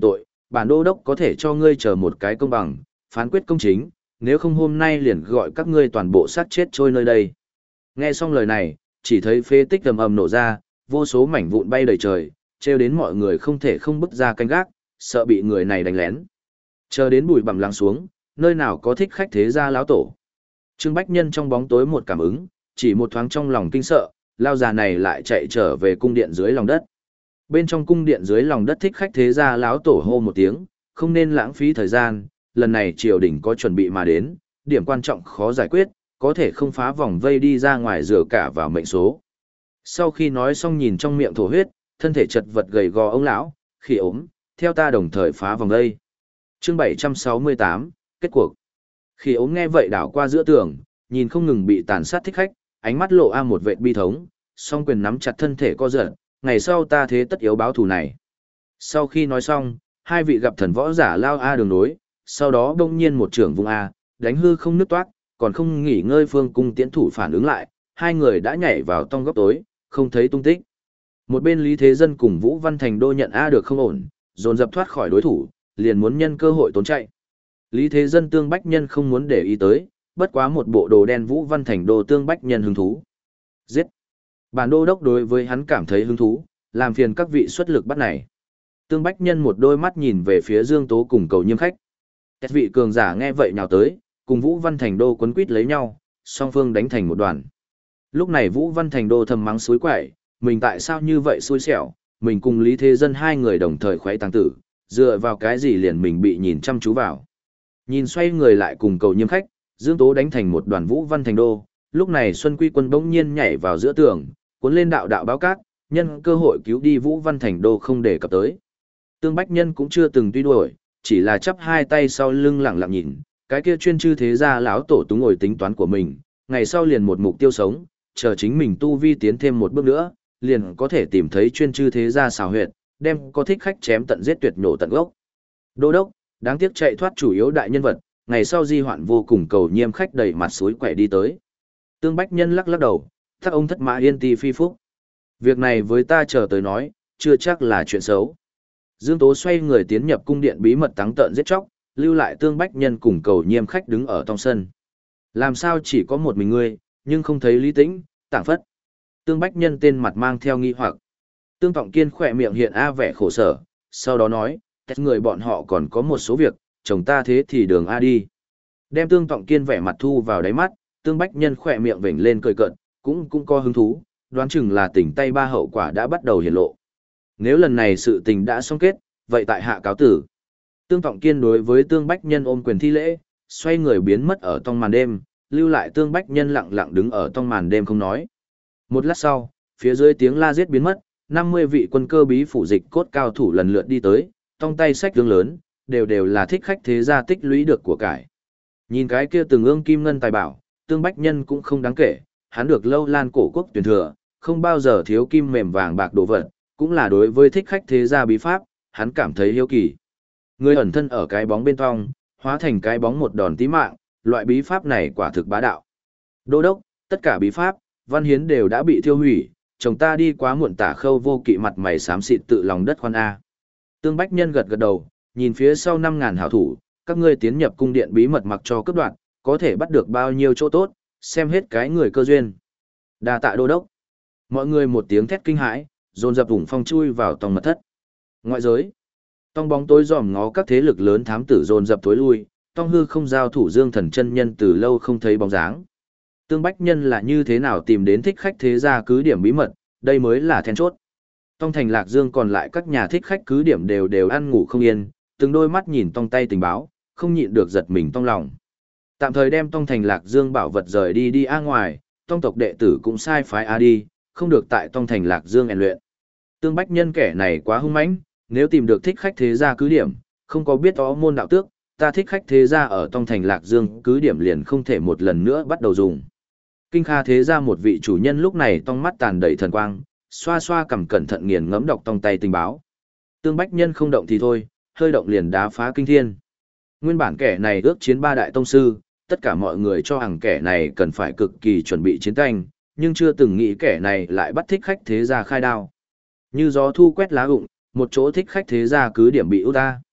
bản đô đốc có thể cho ngươi chờ một cái công bằng, phán quyết công chính, nếu không hôm nay liền gọi các ngươi toàn bộ sát chết trôi nơi đây. Nghe xong lời này, chỉ thấy phế tích ầm ầm nổ ra, vô số mảnh vụn bay đầy trời, trêu đến mọi người không thể không bước ra canh gác, sợ bị người này đánh lén. Chờ đến bụi bặm lắng xuống, nơi nào có thích khách thế gia lão tổ. Trương Bách Nhân trong bóng tối một cảm ứng, chỉ một thoáng trong lòng kinh sợ, lao già này lại chạy trở về cung điện dưới lòng đất. Bên trong cung điện dưới lòng đất thích khách thế gia lão tổ hô một tiếng, không nên lãng phí thời gian, lần này triều đình có chuẩn bị mà đến, điểm quan trọng khó giải quyết, có thể không phá vòng vây đi ra ngoài dựa cả vào mệnh số. Sau khi nói xong nhìn trong miệng thổ huyết, thân thể chật vật gầy gò ông lão, khi ốm, theo ta đồng thời phá vòng vây. Chương bảy trăm sáu mươi tám, kết cuộc. Khi ốm nghe vậy đảo qua giữa tường, nhìn không ngừng bị tàn sát thích khách, ánh mắt lộ a một vệt bi thống, song quyền nắm chặt thân thể co giật, ngày sau ta thế tất yếu báo thù này. Sau khi nói xong, hai vị gặp thần võ giả lao a đường nối, sau đó đông nhiên một trưởng vùng a, đánh hư không nứt toát, còn không nghỉ ngơi phương cung tiễn thủ phản ứng lại, hai người đã nhảy vào trong góc tối, không thấy tung tích. Một bên Lý Thế Dân cùng Vũ Văn Thành Đô nhận a được không ổn, dồn dập thoát khỏi đối thủ, liền muốn nhân cơ hội trốn chạy. Lý Thế Dân Tương Bách Nhân không muốn để ý tới, bất quá một bộ đồ đen Vũ Văn Thành Đô Tương Bách Nhân hứng thú. Giết! Bản đô đốc đối với hắn cảm thấy hứng thú, làm phiền các vị xuất lực bắt này. Tương Bách Nhân một đôi mắt nhìn về phía Dương Tố cùng Cầu Nhiêm khách. Các vị cường giả nghe vậy nhào tới, cùng Vũ Văn Thành Đô quấn quýt lấy nhau, song phương đánh thành một đoàn. Lúc này Vũ Văn Thành Đô thầm mắng suối quậy, mình tại sao như vậy xui xẻo, mình cùng Lý Thế Dân hai người đồng thời khoái tăng tử, dựa vào cái gì liền mình bị nhìn chăm chú vào. Nhìn xoay người lại cùng Cầu Nhiêm khách, Dương Tố đánh thành một đoàn Vũ Văn Thành Đô, lúc này Xuân Quy Quân bỗng nhiên nhảy vào giữa tường, cuốn lên đạo đạo báo cát, nhân cơ hội cứu đi Vũ Văn Thành Đô không để cập tới. Tương Bách Nhân cũng chưa từng truy đuổi, chỉ là chắp hai tay sau lưng lặng lặng nhìn, cái kia chuyên chư thế gia lão tổ túng ngồi tính toán của mình, ngày sau liền một mục tiêu sống, chờ chính mình tu vi tiến thêm một bước nữa, liền có thể tìm thấy chuyên chư thế gia xào huyệt, đem có thích khách chém tận giết tuyệt nổ tận gốc. Đô đốc, đáng tiếc chạy thoát chủ yếu đại nhân vật, ngày sau di hoạn vô cùng Cầu Nhiêm khách đầy mặt suối quẻ đi tới. Tương Bách Nhân lắc lắc đầu, thắc ông thất mã yên ti phi phúc. Việc này với ta chờ tới nói, chưa chắc là chuyện xấu. Dương Tố xoay người tiến nhập cung điện bí mật tắng tợn giết chóc, lưu lại Tương Bách Nhân cùng Cầu Nhiêm khách đứng ở trong sân. Làm sao chỉ có một mình ngươi, nhưng không thấy Lý Tĩnh, Tảng Phất. Tương Bách Nhân tên mặt mang theo nghi hoặc. Tương Tọng Kiên khỏe miệng hiện a vẻ khổ sở, sau đó nói, các người bọn họ còn có một số việc, chồng ta thế thì đường a đi. Đem Tương Tọng Kiên vẻ mặt thu vào đáy mắt, Tương Bách Nhân khỏe miệng vểnh lên cười cợt, cũng cũng có hứng thú, đoán chừng là tỉnh tay ba hậu quả đã bắt đầu hiển lộ. Nếu lần này sự tình đã xong kết, vậy tại hạ cáo tử. Tương Tọng Kiên đối với Tương Bách Nhân ôm quyền thi lễ, xoay người biến mất ở trong màn đêm, lưu lại Tương Bách Nhân lặng lặng đứng ở trong màn đêm không nói. Một lát sau, phía dưới tiếng la giết biến mất, năm mươi vị quân cơ bí phủ dịch cốt cao thủ lần lượt đi tới, trong tay sách tướng lớn, đều đều là thích khách thế gia tích lũy được của cải. Nhìn cái kia từng ương kim ngân tài bảo, Tương Bách Nhân cũng không đáng kể, hắn được lâu lan cổ quốc tuyển thừa, không bao giờ thiếu kim mềm vàng bạc đồ vật, cũng là đối với thích khách thế gia bí pháp, hắn cảm thấy hiếu kỳ. Người ẩn thân ở cái bóng bên trong, hóa thành cái bóng một đòn tí mạng, loại bí pháp này quả thực bá đạo. Đô đốc, tất cả bí pháp, văn hiến đều đã bị thiêu hủy, chồng ta đi quá muộn Tả Khâu vô kỵ mặt mày xám xịt tự lòng đất khoan a. Tương Bách Nhân gật gật đầu, nhìn phía sau năm ngàn hảo thủ, các ngươi tiến nhập cung điện bí mật mặc cho cấp đoạn, có thể bắt được bao nhiêu chỗ tốt, xem hết cái người cơ duyên. Đa tạ đô đốc. Mọi người một tiếng thét kinh hãi, dồn dập vùng phong chui vào tòng mật thất. Ngoại giới, trong bóng tối dòm ngó các thế lực lớn thám tử dồn dập tối lui, trong hư không giao thủ Dương Thần chân nhân từ lâu không thấy bóng dáng. Tương Bách Nhân là như thế nào tìm đến thích khách thế gia cứ điểm bí mật, đây mới là then chốt. Trong thành Lạc Dương còn lại các nhà thích khách cứ điểm đều đều ăn ngủ không yên, từng đôi mắt nhìn trong tay tình báo, không nhịn được giật mình trong lòng. Tạm thời đem trong thành Lạc Dương bảo vật rời đi đi a ngoài, trong tộc đệ tử cũng sai phái a đi, không được tại trong thành Lạc Dương rèn luyện. Tương Bách Nhân kẻ này quá hung mãnh, nếu tìm được thích khách thế gia cứ điểm, không có biết ó môn đạo tước, ta thích khách thế gia ở trong thành Lạc Dương cứ điểm liền không thể một lần nữa bắt đầu dùng. Kinh Kha thế gia một vị chủ nhân lúc này trong mắt tàn đầy thần quang, xoa xoa cầm cẩn thận nghiền ngẫm đọc trong tay tình báo. Tương Bách Nhân không động thì thôi, hơi động liền đá phá kinh thiên. Nguyên bản kẻ này ước chiến ba đại tông sư, tất cả mọi người cho rằng kẻ này cần phải cực kỳ chuẩn bị chiến tranh, nhưng chưa từng nghĩ kẻ này lại bắt thích khách thế gia khai đao. Như gió thu quét lá rụng, một chỗ thích khách thế gia cứ điểm bị ưu ta.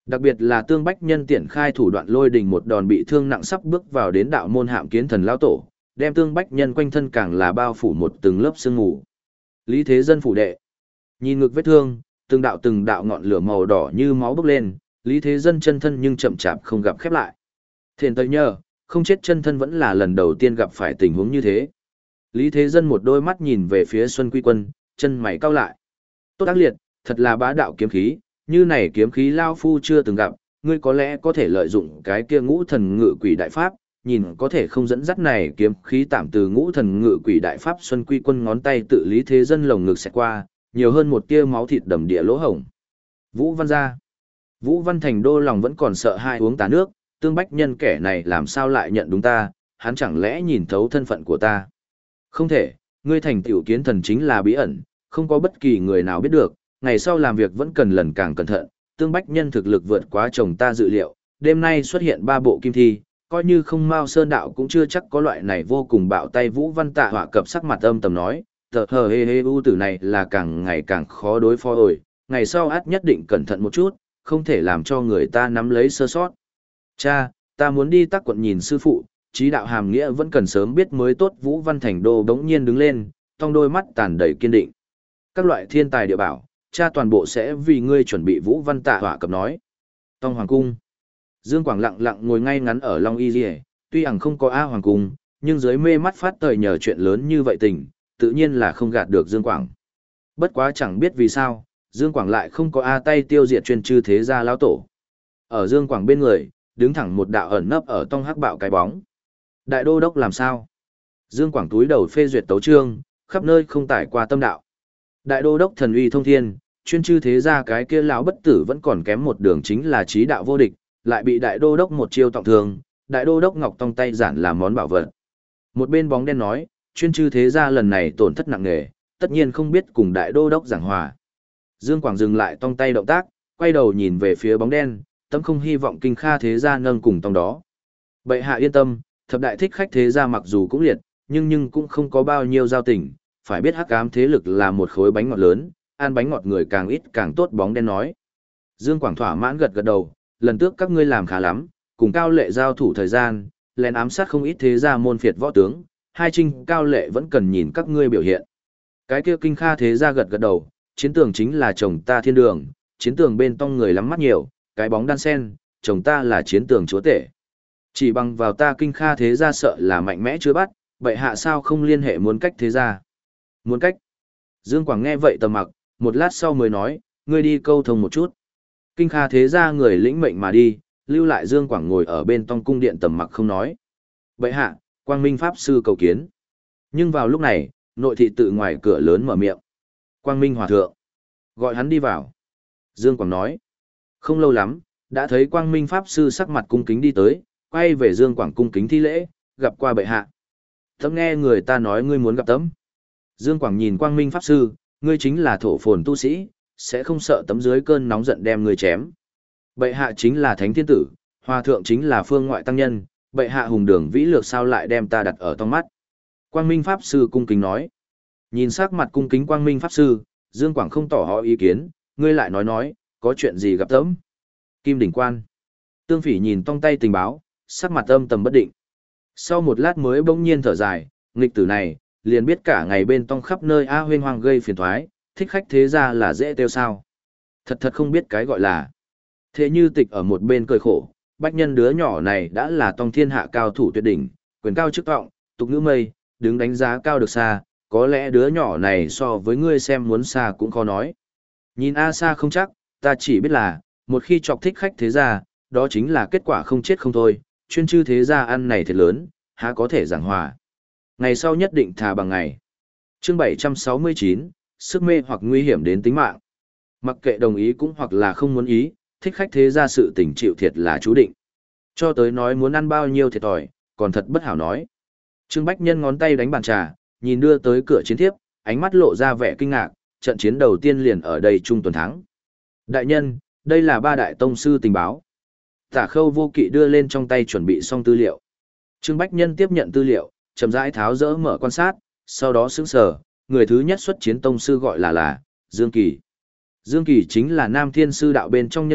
Đặc biệt là Tương Bách Nhân tiện khai thủ đoạn lôi đình một đòn bị thương nặng sắp bước vào đến đạo môn Hạm Kiến Thần lão tổ, đem Tương Bách Nhân quanh thân càng là bao phủ một từng lớp sương mù. Lý Thế Dân phủ đệ. Nhìn ngực vết thương, từng đạo từng đạo ngọn lửa màu đỏ như máu bốc lên, Lý Thế Dân chân thân nhưng chậm chạp không gặp khép lại. Thiền Tây nhờ, không chết chân thân vẫn là lần đầu tiên gặp phải tình huống như thế. Lý Thế Dân một đôi mắt nhìn về phía Xuân Quy Quân, chân mày cau lại. Tốt ác liệt, thật là bá đạo kiếm khí, như này kiếm khí lao phu chưa từng gặp, ngươi có lẽ có thể lợi dụng cái kia ngũ thần ngự quỷ đại pháp, nhìn có thể không dẫn dắt này kiếm khí tạm từ ngũ thần ngự quỷ đại pháp. Xuân Quy Quân ngón tay tự Lý Thế Dân lồng ngực xẹt qua, nhiều hơn một tia máu thịt đầm địa lỗ hổng. Vũ Văn ra. Vũ Văn Thành Đô lòng vẫn còn sợ hai uống tá nước, Tương Bách Nhân kẻ này làm sao lại nhận đúng ta, hắn chẳng lẽ nhìn thấu thân phận của ta. Không thể, ngươi thành tiểu kiến thần chính là bí ẩn, không có bất kỳ người nào biết được, ngày sau làm việc vẫn cần lần càng cẩn thận. Tương Bách Nhân thực lực vượt quá chồng ta dự liệu, đêm nay xuất hiện ba bộ kim thi, coi như không Mao Sơn đạo cũng chưa chắc có loại này vô cùng bạo tay. Vũ Văn Tạ họa cập sắc mặt âm tầm nói, tờ hờ hê hê u tử này là càng ngày càng khó đối phó rồi, ngày sau át nhất định cẩn thận một chút, không thể làm cho người ta nắm lấy sơ sót. Cha, ta muốn đi Tắc Quận nhìn sư phụ, trí đạo hàm nghĩa vẫn cần sớm biết mới tốt. Vũ Văn Thành Đô bỗng nhiên đứng lên, trong đôi mắt tàn đầy kiên định. Các loại thiên tài địa bảo, cha toàn bộ sẽ vì ngươi chuẩn bị. Vũ Văn Tạ họa cập nói. Tông Hoàng Cung. Dương Quảng lặng lặng ngồi ngay ngắn ở Long Y Diệ, tuy ẳng không có A Hoàng Cung, nhưng dưới mê mắt phát tời nhờ chuyện lớn như vậy tình, tự nhiên là không gạt được Dương Quảng. Bất quá chẳng biết vì sao, Dương Quảng lại không có A tay tiêu diệt chuyên chư thế gia lão tổ. Ở Dương Quảng bên người, đứng thẳng một đạo ẩn nấp ở tông hắc bạo cái bóng. Đại đô đốc làm sao? Dương Quảng túi đầu phê duyệt tấu chương, khắp nơi không tải qua tâm đạo. Đại đô đốc thần uy thông thiên, chuyên chư thế gia cái kia lão bất tử vẫn còn kém một đường chính là trí đạo vô địch, lại bị đại đô đốc một chiêu trọng thương, đại đô đốc ngọc tông tay giản làm món bảo vật. Một bên bóng đen nói, chuyên chư thế gia lần này tổn thất nặng nề, tất nhiên không biết cùng đại đô đốc giảng hòa. Dương Quảng dừng lại tông tay động tác, quay đầu nhìn về phía bóng đen, tâm không hy vọng kinh kha thế gia nâng cùng tông đó. Bệ hạ yên tâm, thập đại thích khách thế gia mặc dù cũng liệt, nhưng nhưng cũng không có bao nhiêu giao tình, phải biết hắc ám thế lực là một khối bánh ngọt lớn, ăn bánh ngọt người càng ít càng tốt. Bóng đen nói. Dương Quảng thỏa mãn gật gật đầu, lần trước các ngươi làm khá lắm, cùng Cao Lệ giao thủ thời gian, lén ám sát không ít thế gia môn phiệt võ tướng, hai trinh Cao Lệ vẫn cần nhìn các ngươi biểu hiện. Cái kia kinh kha thế gia gật gật đầu, chiến tường chính là chồng ta thiên đường, chiến tường bên tông người lắm mắt nhiều, cái bóng đan sen, chồng ta là chiến tường chúa tể. Chỉ bằng vào ta kinh kha thế gia sợ là mạnh mẽ chưa bắt, bệ hạ sao không liên hệ muốn cách thế gia? Muốn cách? Dương Quảng nghe vậy tầm mặc, một lát sau mới nói, ngươi đi câu thông một chút. Kinh kha thế gia người lĩnh mệnh mà đi, lưu lại Dương Quảng ngồi ở bên tông cung điện tầm mặc không nói. Bệ hạ, Quang Minh Pháp Sư cầu kiến. Nhưng vào lúc này, nội thị tự ngoài cửa lớn mở miệng. Quang Minh Hòa Thượng. Gọi hắn đi vào. Dương Quảng nói. Không lâu lắm, đã thấy Quang Minh Pháp Sư sắc mặt cung kính đi tới, quay về Dương Quảng cung kính thi lễ, gặp qua bệ hạ. Tấm nghe người ta nói ngươi muốn gặp tấm. Dương Quảng nhìn Quang Minh Pháp Sư, ngươi chính là thổ phồn tu sĩ, sẽ không sợ tấm dưới cơn nóng giận đem ngươi chém. Bệ hạ chính là Thánh Thiên Tử, Hòa Thượng chính là phương ngoại tăng nhân, bệ hạ hùng đường vĩ lược sao lại đem ta đặt ở trong mắt. Quang Minh Pháp Sư cung kính nói. Nhìn sắc mặt cung kính Quang Minh Pháp Sư, Dương Quảng không tỏ họ ý kiến, ngươi lại nói nói, có chuyện gì gặp tấm. Kim Đỉnh Quan. Tương Phỉ nhìn tông tay tình báo, sắc mặt âm tầm bất định. Sau một lát mới bỗng nhiên thở dài, nghịch tử này, liền biết cả ngày bên tông khắp nơi a huyên hoang gây phiền thoái, thích khách thế ra là dễ tiêu sao. Thật thật không biết cái gọi là. Thế như tịch ở một bên cười khổ, bách nhân đứa nhỏ này đã là tông thiên hạ cao thủ tuyệt đỉnh, quyền cao chức trọng, tục ngữ mây, đứng đánh giá cao được xa, có lẽ đứa nhỏ này so với ngươi xem muốn xa cũng khó nói. Nhìn A xa không chắc, ta chỉ biết là, một khi chọc thích khách thế gia, đó chính là kết quả không chết không thôi, chuyên chư thế gia ăn này thiệt lớn, há có thể giảng hòa. Ngày sau nhất định thà bằng ngày. Chương bảy trăm sáu mươi chín, sức mê hoặc nguy hiểm đến tính mạng. Mặc kệ đồng ý cũng hoặc là không muốn ý, thích khách thế gia sự tình chịu thiệt là chú định. Cho tới nói muốn ăn bao nhiêu thiệt thòi, còn thật bất hảo nói. Trương Bách Nhân ngón tay đánh bàn trà, nhìn đưa tới cửa chiến thiếp, ánh mắt lộ ra vẻ kinh ngạc, trận chiến đầu tiên liền ở đây trung tuần thắng. Đại nhân, đây là ba đại tông sư tình báo. Tả Khâu Vô Kỵ đưa lên trong tay chuẩn bị xong tư liệu. Trương Bách Nhân tiếp nhận tư liệu, chậm rãi tháo dỡ mở quan sát, sau đó sững sờ, người thứ nhất xuất chiến tông sư gọi là là Dương Kỳ. Dương Kỳ chính là Nam Thiên Sư đạo bên trong nhân vật,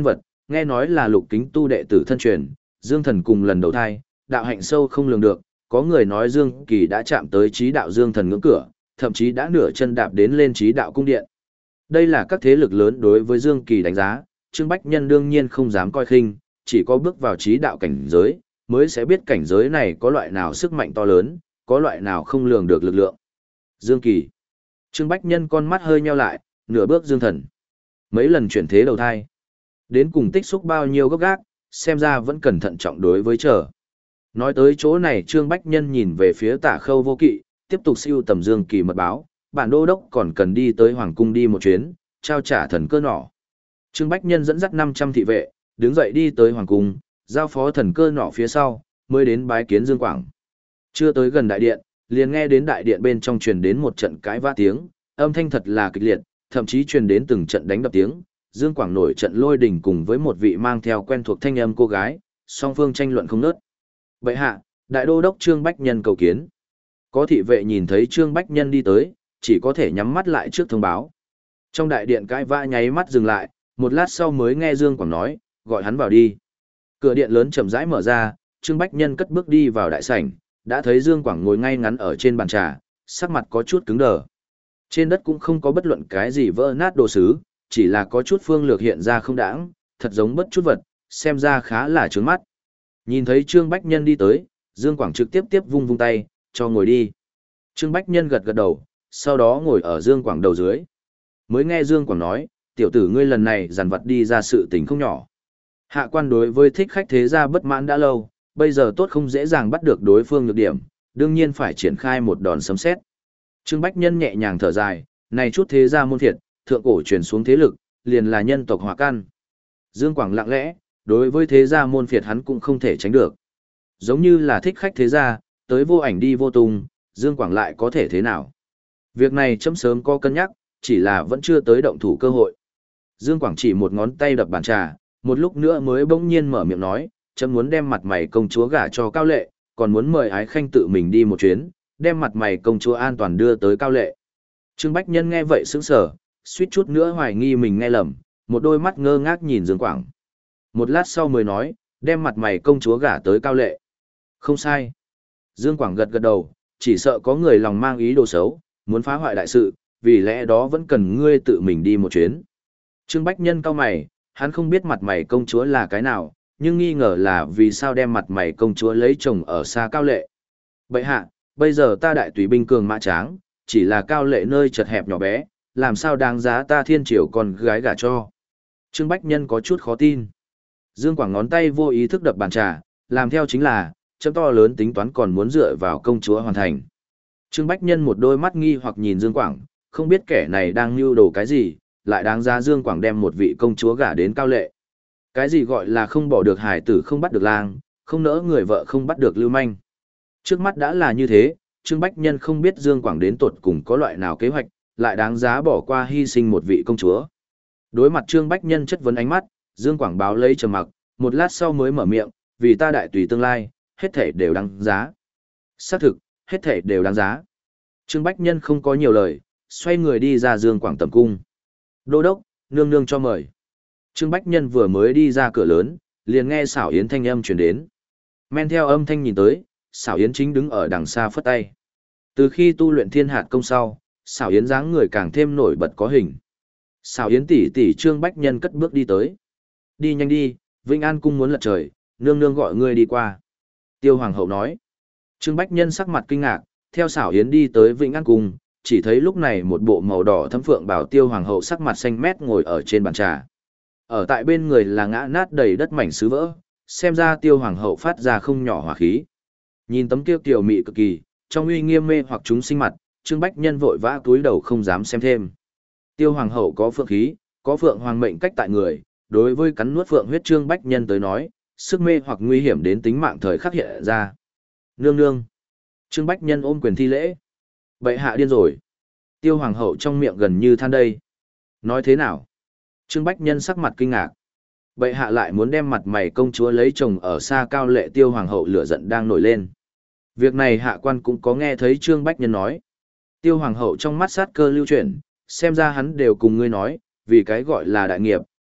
nghe nói là Lục Kính Tu đệ tử thân truyền, Dương Thần cùng lần đầu thai, đạo hạnh sâu không lường được, có người nói Dương Kỳ đã chạm tới trí đạo Dương Thần ngưỡng cửa, thậm chí đã nửa chân đạp đến lên trí đạo cung điện. Đây là các thế lực lớn đối với Dương Kỳ đánh giá, Trương Bách Nhân đương nhiên không dám coi khinh, chỉ có bước vào trí đạo cảnh giới, mới sẽ biết cảnh giới này có loại nào sức mạnh to lớn, có loại nào không lường được lực lượng. Dương Kỳ. Trương Bách Nhân con mắt hơi nheo lại, nửa bước Dương Thần. Mấy lần chuyển thế đầu thai. Đến cùng tích xúc bao nhiêu gốc gác, xem ra vẫn cần thận trọng đối với trở. Nói tới chỗ này Trương Bách Nhân nhìn về phía Tả Khâu Vô Kỵ, tiếp tục siêu tầm Dương Kỳ mật báo, bản đô đốc còn cần đi tới Hoàng Cung đi một chuyến, trao trả thần cơ nỏ. Trương Bách Nhân dẫn dắt năm trăm thị vệ, đứng dậy đi tới Hoàng Cung, giao phó thần cơ nỏ phía sau, mới đến bái kiến Dương Quảng. Chưa tới gần đại điện, liền nghe đến đại điện bên trong truyền đến một trận cãi vã tiếng, âm thanh thật là kịch liệt, thậm chí truyền đến từng trận đánh đập tiếng. Dương Quảng nổi trận lôi đình cùng với một vị mang theo quen thuộc thanh âm cô gái, song phương tranh luận không ngớt. Bệ hạ, đại đô đốc Trương Bách Nhân cầu kiến. Có thị vệ nhìn thấy Trương Bách Nhân đi tới, chỉ có thể nhắm mắt lại trước thông báo. Trong đại điện cãi vã nháy mắt dừng lại, một lát sau mới nghe Dương Quảng nói, gọi hắn vào đi. Cửa điện lớn chậm rãi mở ra, Trương Bách Nhân cất bước đi vào đại sảnh, đã thấy Dương Quảng ngồi ngay ngắn ở trên bàn trà, sắc mặt có chút cứng đờ. Trên đất cũng không có bất luận cái gì vỡ nát đồ sứ, chỉ là có chút phương lược hiện ra không đãng, thật giống bất chút vật, xem ra khá là trướng mắt. Nhìn thấy Trương Bách Nhân đi tới, Dương Quảng trực tiếp tiếp vung vung tay, cho ngồi đi. Trương Bách Nhân gật gật đầu, sau đó ngồi ở Dương Quảng đầu dưới. Mới nghe Dương Quảng nói, tiểu tử ngươi lần này dàn vật đi ra sự tình không nhỏ. Hạ quan đối với thích khách thế gia bất mãn đã lâu, bây giờ tốt không dễ dàng bắt được đối phương nhược điểm, đương nhiên phải triển khai một đòn sấm sét. Trương Bách Nhân nhẹ nhàng thở dài, này chút thế gia môn thiệt, thượng cổ truyền xuống thế lực, liền là nhân tộc hỏa căn. Dương Quảng lặng lẽ, đối với thế gia môn phiệt hắn cũng không thể tránh được. Giống như là thích khách thế gia, tới vô ảnh đi vô tung, Dương Quảng lại có thể thế nào? Việc này chấm sớm có cân nhắc, chỉ là vẫn chưa tới động thủ cơ hội. Dương Quảng chỉ một ngón tay đập bàn trà, một lúc nữa mới bỗng nhiên mở miệng nói, chấm muốn đem mặt mày công chúa gả cho Cao Lệ, còn muốn mời Ái Khanh tự mình đi một chuyến, đem mặt mày công chúa an toàn đưa tới Cao Lệ. Trương Bách Nhân nghe vậy sững sờ, suýt chút nữa hoài nghi mình nghe lầm, một đôi mắt ngơ ngác nhìn Dương Quảng. Một lát sau mới nói, đem mặt mày công chúa gả tới Cao Lệ. Không sai. Dương Quảng gật gật đầu, chỉ sợ có người lòng mang ý đồ xấu, muốn phá hoại đại sự, vì lẽ đó vẫn cần ngươi tự mình đi một chuyến. Trương Bách Nhân cau mày, hắn không biết mặt mày công chúa là cái nào, nhưng nghi ngờ là vì sao đem mặt mày công chúa lấy chồng ở xa Cao Lệ. Bậy hạ, bây giờ ta đại tùy binh cường mã tráng, chỉ là Cao Lệ nơi chật hẹp nhỏ bé, làm sao đáng giá ta thiên triều con gái gả cho. Trương Bách Nhân có chút khó tin. Dương Quảng ngón tay vô ý thức đập bàn trà, làm theo chính là, chấm to lớn tính toán còn muốn dựa vào công chúa hoàn thành. Trương Bách Nhân một đôi mắt nghi hoặc nhìn Dương Quảng, không biết kẻ này đang mưu đồ cái gì, lại đáng giá Dương Quảng đem một vị công chúa gả đến Cao Lệ. Cái gì gọi là không bỏ được hải tử không bắt được lang, không nỡ người vợ không bắt được lưu manh. Trước mắt đã là như thế, Trương Bách Nhân không biết Dương Quảng đến tột cùng có loại nào kế hoạch, lại đáng giá bỏ qua hy sinh một vị công chúa. Đối mặt Trương Bách Nhân chất vấn ánh mắt, Dương Quảng báo lấy trầm mặc, một lát sau mới mở miệng, vì ta đại tùy tương lai, hết thể đều đáng giá. Xác thực, hết thể đều đáng giá. Trương Bách Nhân không có nhiều lời, xoay người đi ra Dương Quảng tầm cung. Đô đốc, nương nương cho mời. Trương Bách Nhân vừa mới đi ra cửa lớn, liền nghe Xảo Yến thanh âm truyền đến. Men theo âm thanh nhìn tới, Xảo Yến chính đứng ở đằng xa phất tay. Từ khi tu luyện thiên hạt công sau, Xảo Yến dáng người càng thêm nổi bật có hình. Xảo Yến tỷ tỷ Trương Bách Nhân cất bước đi tới. Đi nhanh đi, Vĩnh An cung muốn lật trời, nương nương gọi ngươi đi qua. Tiêu Hoàng hậu nói. Trương Bách Nhân sắc mặt kinh ngạc, theo Xảo Yến đi tới Vĩnh An cung, chỉ thấy lúc này một bộ màu đỏ thấm phượng bảo Tiêu Hoàng hậu sắc mặt xanh mét ngồi ở trên bàn trà. Ở tại bên người là ngã nát đầy đất mảnh sứ vỡ, xem ra Tiêu Hoàng hậu phát ra không nhỏ hỏa khí. Nhìn tấm kia kiều mị cực kỳ, trong uy nghiêm mê hoặc chúng sinh mặt, Trương Bách Nhân vội vã cúi đầu không dám xem thêm. Tiêu Hoàng hậu có phượng khí, có phượng hoàng mệnh cách tại người, đối với cắn nuốt phượng huyết Trương Bách Nhân tới nói, sức mê hoặc nguy hiểm đến tính mạng thời khắc hiện ra. Nương nương. Trương Bách Nhân ôm quyền thi lễ. Bệ hạ điên rồi. Tiêu Hoàng hậu trong miệng gần như than đây. Nói thế nào? Trương Bách Nhân sắc mặt kinh ngạc. Bệ hạ lại muốn đem mặt mày công chúa lấy chồng ở xa Cao Lệ. Tiêu Hoàng hậu lửa giận đang nổi lên. Việc này hạ quan cũng có nghe thấy Trương Bách Nhân nói. Tiêu Hoàng hậu trong mắt sát cơ lưu chuyển, xem ra hắn đều cùng ngươi nói, vì cái gọi là đại nghiệp,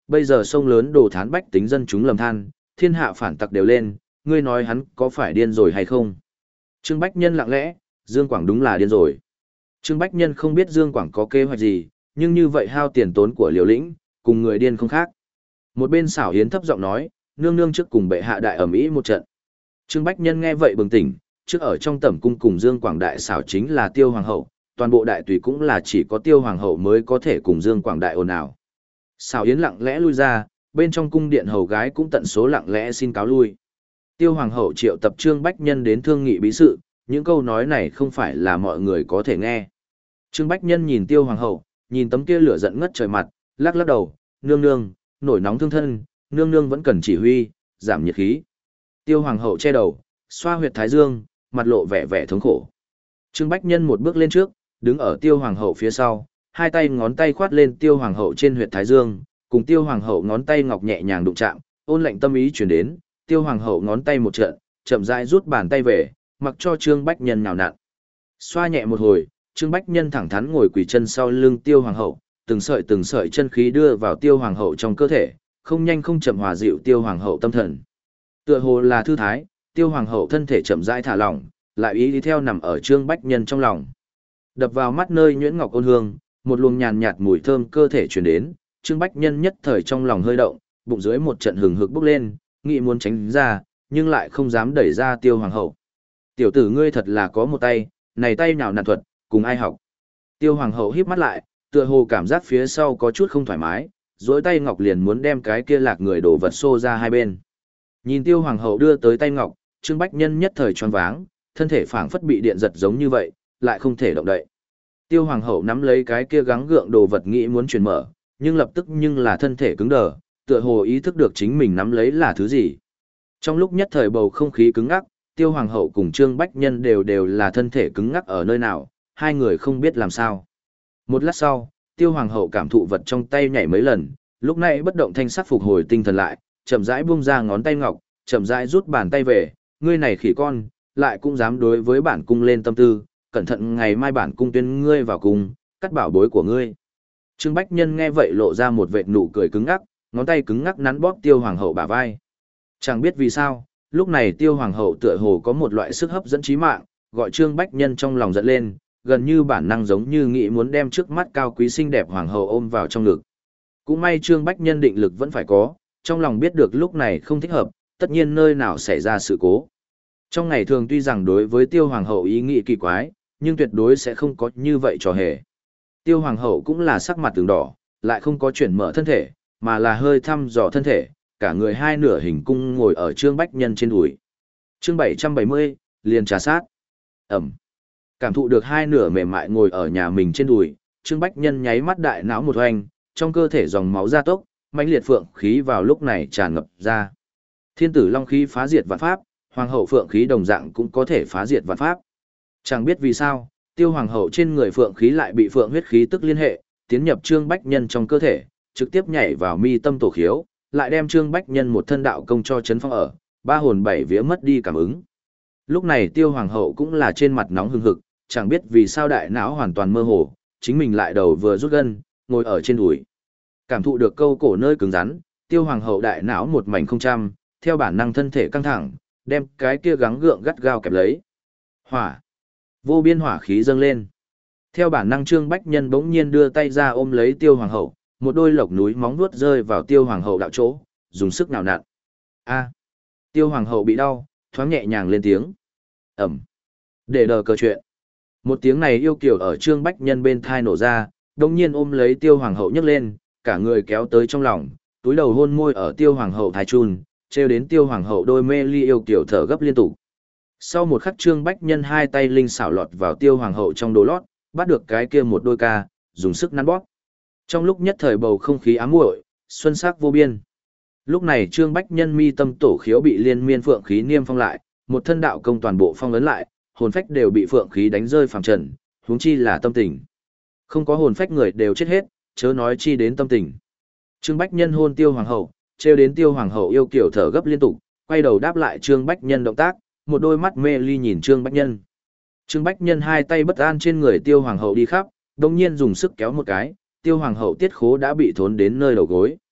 bây giờ sông lớn đổ thán bách tính dân chúng lầm than, thiên hạ phản tặc đều lên, ngươi nói hắn có phải điên rồi hay không? Trương Bách Nhân lặng lẽ, Dương Quảng đúng là điên rồi. Trương Bách Nhân không biết Dương Quảng có kế hoạch gì, nhưng như vậy hao tiền tốn của Liều Lĩnh, cùng người điên không khác. Một bên xảo Yến thấp giọng nói, nương nương trước cùng bệ hạ đại ầm ĩ một trận. Trương Bách Nhân nghe vậy bừng tỉnh, trước ở trong tẩm cung cùng Dương Quảng đại xảo chính là Tiêu Hoàng hậu, toàn bộ đại tùy cũng là chỉ có Tiêu Hoàng hậu mới có thể cùng Dương Quảng đại ồn ào. Xảo Yến lặng lẽ lui ra, bên trong cung điện hầu gái cũng tận số lặng lẽ xin cáo lui. Tiêu Hoàng hậu triệu tập Trương Bách Nhân đến thương nghị bí sự, những câu nói này không phải là mọi người có thể nghe. Trương Bách Nhân nhìn Tiêu Hoàng hậu, nhìn tấm kia lửa giận ngất trời mặt, lắc lắc đầu, nương nương, nổi nóng thương thân, nương nương vẫn cần chỉ huy, giảm nhiệt khí. Tiêu Hoàng hậu che đầu, xoa huyệt thái dương, mặt lộ vẻ vẻ thống khổ. Trương Bách Nhân một bước lên trước, đứng ở Tiêu Hoàng hậu phía sau, hai tay ngón tay khoát lên Tiêu Hoàng hậu trên huyệt thái dương, cùng Tiêu Hoàng hậu ngón tay ngọc nhẹ nhàng đụng chạm, ôn lạnh tâm ý truyền đến, Tiêu Hoàng hậu ngón tay một trận, chậm rãi rút bàn tay về, mặc cho Trương Bách Nhân nhào nặn. Xoa nhẹ một hồi, Trương Bách Nhân thẳng thắn ngồi quỳ chân sau lưng Tiêu Hoàng hậu, từng sợi từng sợi chân khí đưa vào Tiêu Hoàng hậu trong cơ thể, không nhanh không chậm hòa dịu Tiêu Hoàng hậu tâm thần. Tựa hồ là thư thái, Tiêu Hoàng hậu thân thể chậm rãi thả lỏng, lại ý đi theo nằm ở Trương Bách Nhân trong lòng. Đập vào mắt nơi nhuyễn ngọc ôn hương, một luồng nhàn nhạt mùi thơm cơ thể truyền đến, Trương Bách Nhân nhất thời trong lòng hơi động, bụng dưới một trận hừng hực bốc lên, nghĩ muốn tránh ra, nhưng lại không dám đẩy ra Tiêu Hoàng hậu. Tiểu tử ngươi thật là có một tay, này tay nào nặn thuật, cùng ai học? Tiêu Hoàng hậu híp mắt lại, tựa hồ cảm giác phía sau có chút không thoải mái, duỗi tay ngọc liền muốn đem cái kia lạc người đổ vật xô ra hai bên. Nhìn Tiêu Hoàng hậu đưa tới tay ngọc, Trương Bách Nhân nhất thời choáng váng, thân thể phảng phất bị điện giật giống như vậy, lại không thể động đậy. Tiêu Hoàng hậu nắm lấy cái kia gắng gượng đồ vật nghĩ muốn truyền mở, nhưng lập tức nhưng là thân thể cứng đờ, tựa hồ ý thức được chính mình nắm lấy là thứ gì. Trong lúc nhất thời bầu không khí cứng ngắc, Tiêu Hoàng hậu cùng Trương Bách Nhân đều đều là thân thể cứng ngắc ở nơi nào, hai người không biết làm sao. Một lát sau, Tiêu Hoàng hậu cảm thụ vật trong tay nhảy mấy lần, lúc này bất động thanh sắc phục hồi tinh thần lại, chậm rãi buông ra ngón tay ngọc, chậm rãi rút bàn tay về, ngươi này khỉ con, lại cũng dám đối với bản cung lên tâm tư, cẩn thận ngày mai bản cung tuyên ngươi vào cung, cắt bảo bối của ngươi. Trương Bách Nhân nghe vậy lộ ra một vệt nụ cười cứng ngắc, ngón tay cứng ngắc nắn bóp Tiêu Hoàng hậu bả vai. Chẳng biết vì sao, lúc này Tiêu Hoàng hậu tựa hồ có một loại sức hấp dẫn chí mạng, gọi Trương Bách Nhân trong lòng giận lên, gần như bản năng giống như nghĩ muốn đem trước mắt cao quý xinh đẹp hoàng hậu ôm vào trong ngực. Cũng may Trương Bách Nhân định lực vẫn phải có, trong lòng biết được lúc này không thích hợp, tất nhiên nơi nào xảy ra sự cố. Trong ngày thường tuy rằng đối với Tiêu Hoàng hậu ý nghĩ kỳ quái, nhưng tuyệt đối sẽ không có như vậy trò hề. Tiêu Hoàng hậu cũng là sắc mặt từng đỏ, lại không có chuyển mở thân thể, mà là hơi thăm dò thân thể, cả người hai nửa hình cung ngồi ở Trương Bách Nhân trên đùi. Chương bảy trăm bảy mươi, liền trà sát. Ẩm. Cảm thụ được hai nửa mềm mại ngồi ở nhà mình trên đùi, Trương Bách Nhân nháy mắt đại não một hoành, trong cơ thể dòng máu gia tốc, mãnh liệt phượng khí vào lúc này tràn ngập ra. Thiên tử long khí phá diệt vạn pháp, hoàng hậu phượng khí đồng dạng cũng có thể phá diệt vạn pháp. Chẳng biết vì sao, Tiêu Hoàng hậu trên người phượng khí lại bị phượng huyết khí tức liên hệ, tiến nhập Trương Bách Nhân trong cơ thể, trực tiếp nhảy vào mi tâm tổ khiếu, lại đem Trương Bách Nhân một thân đạo công cho chấn phong ở, ba hồn bảy vía mất đi cảm ứng. Lúc này Tiêu Hoàng hậu cũng là trên mặt nóng hừng hực, chẳng biết vì sao đại não hoàn toàn mơ hồ, chính mình lại đầu vừa rút gân, ngồi ở trên đùi. Cảm thụ được câu cổ nơi cứng rắn, Tiêu Hoàng hậu đại não một mảnh không trăm, theo bản năng thân thể căng thẳng, đem cái kia gắng gượng gắt gao kẹp lấy. Hỏa. Vô biên hỏa khí dâng lên. Theo bản năng Trương Bách Nhân bỗng nhiên đưa tay ra ôm lấy Tiêu Hoàng hậu, một đôi lộc núi móng vuốt rơi vào Tiêu Hoàng hậu đạo chỗ, dùng sức nào nặn. A. Tiêu Hoàng hậu bị đau, thoáng nhẹ nhàng lên tiếng. Ẩm. Để đờ cờ chuyện. Một tiếng này yêu kiều ở Trương Bách Nhân bên thai nổ ra, đồng nhiên ôm lấy Tiêu Hoàng hậu nhấc lên, cả người kéo tới trong lòng, túi đầu hôn môi ở Tiêu Hoàng hậu thái chun, treo đến Tiêu Hoàng hậu đôi mê ly yêu kiều thở gấp liên tục. Sau một khắc Trương Bách Nhân hai tay linh xảo lọt vào Tiêu Hoàng hậu trong đồ lót, bắt được cái kia một đôi ca, dùng sức nắn bóp. Trong lúc nhất thời bầu không khí ám muội, xuân sắc vô biên. Lúc này Trương Bách Nhân mi tâm tổ khiếu bị liên miên phượng khí niêm phong lại, một thân đạo công toàn bộ phong ấn lại, hồn phách đều bị phượng khí đánh rơi phàm trần, huống chi là tâm tình. Không có hồn phách người đều chết hết, chớ nói chi đến tâm tình. Trương Bách Nhân hôn Tiêu Hoàng hậu, treo đến Tiêu Hoàng hậu yêu kiều thở gấp liên tục, quay đầu đáp lại Trương Bách Nhân động tác, một đôi mắt mê ly nhìn Trương Bách Nhân. Trương Bách Nhân hai tay bất an trên người Tiêu Hoàng hậu đi khắp, đồng nhiên dùng sức kéo một cái, Tiêu Hoàng hậu tiết khố đã bị thốn đến nơi đầu gối.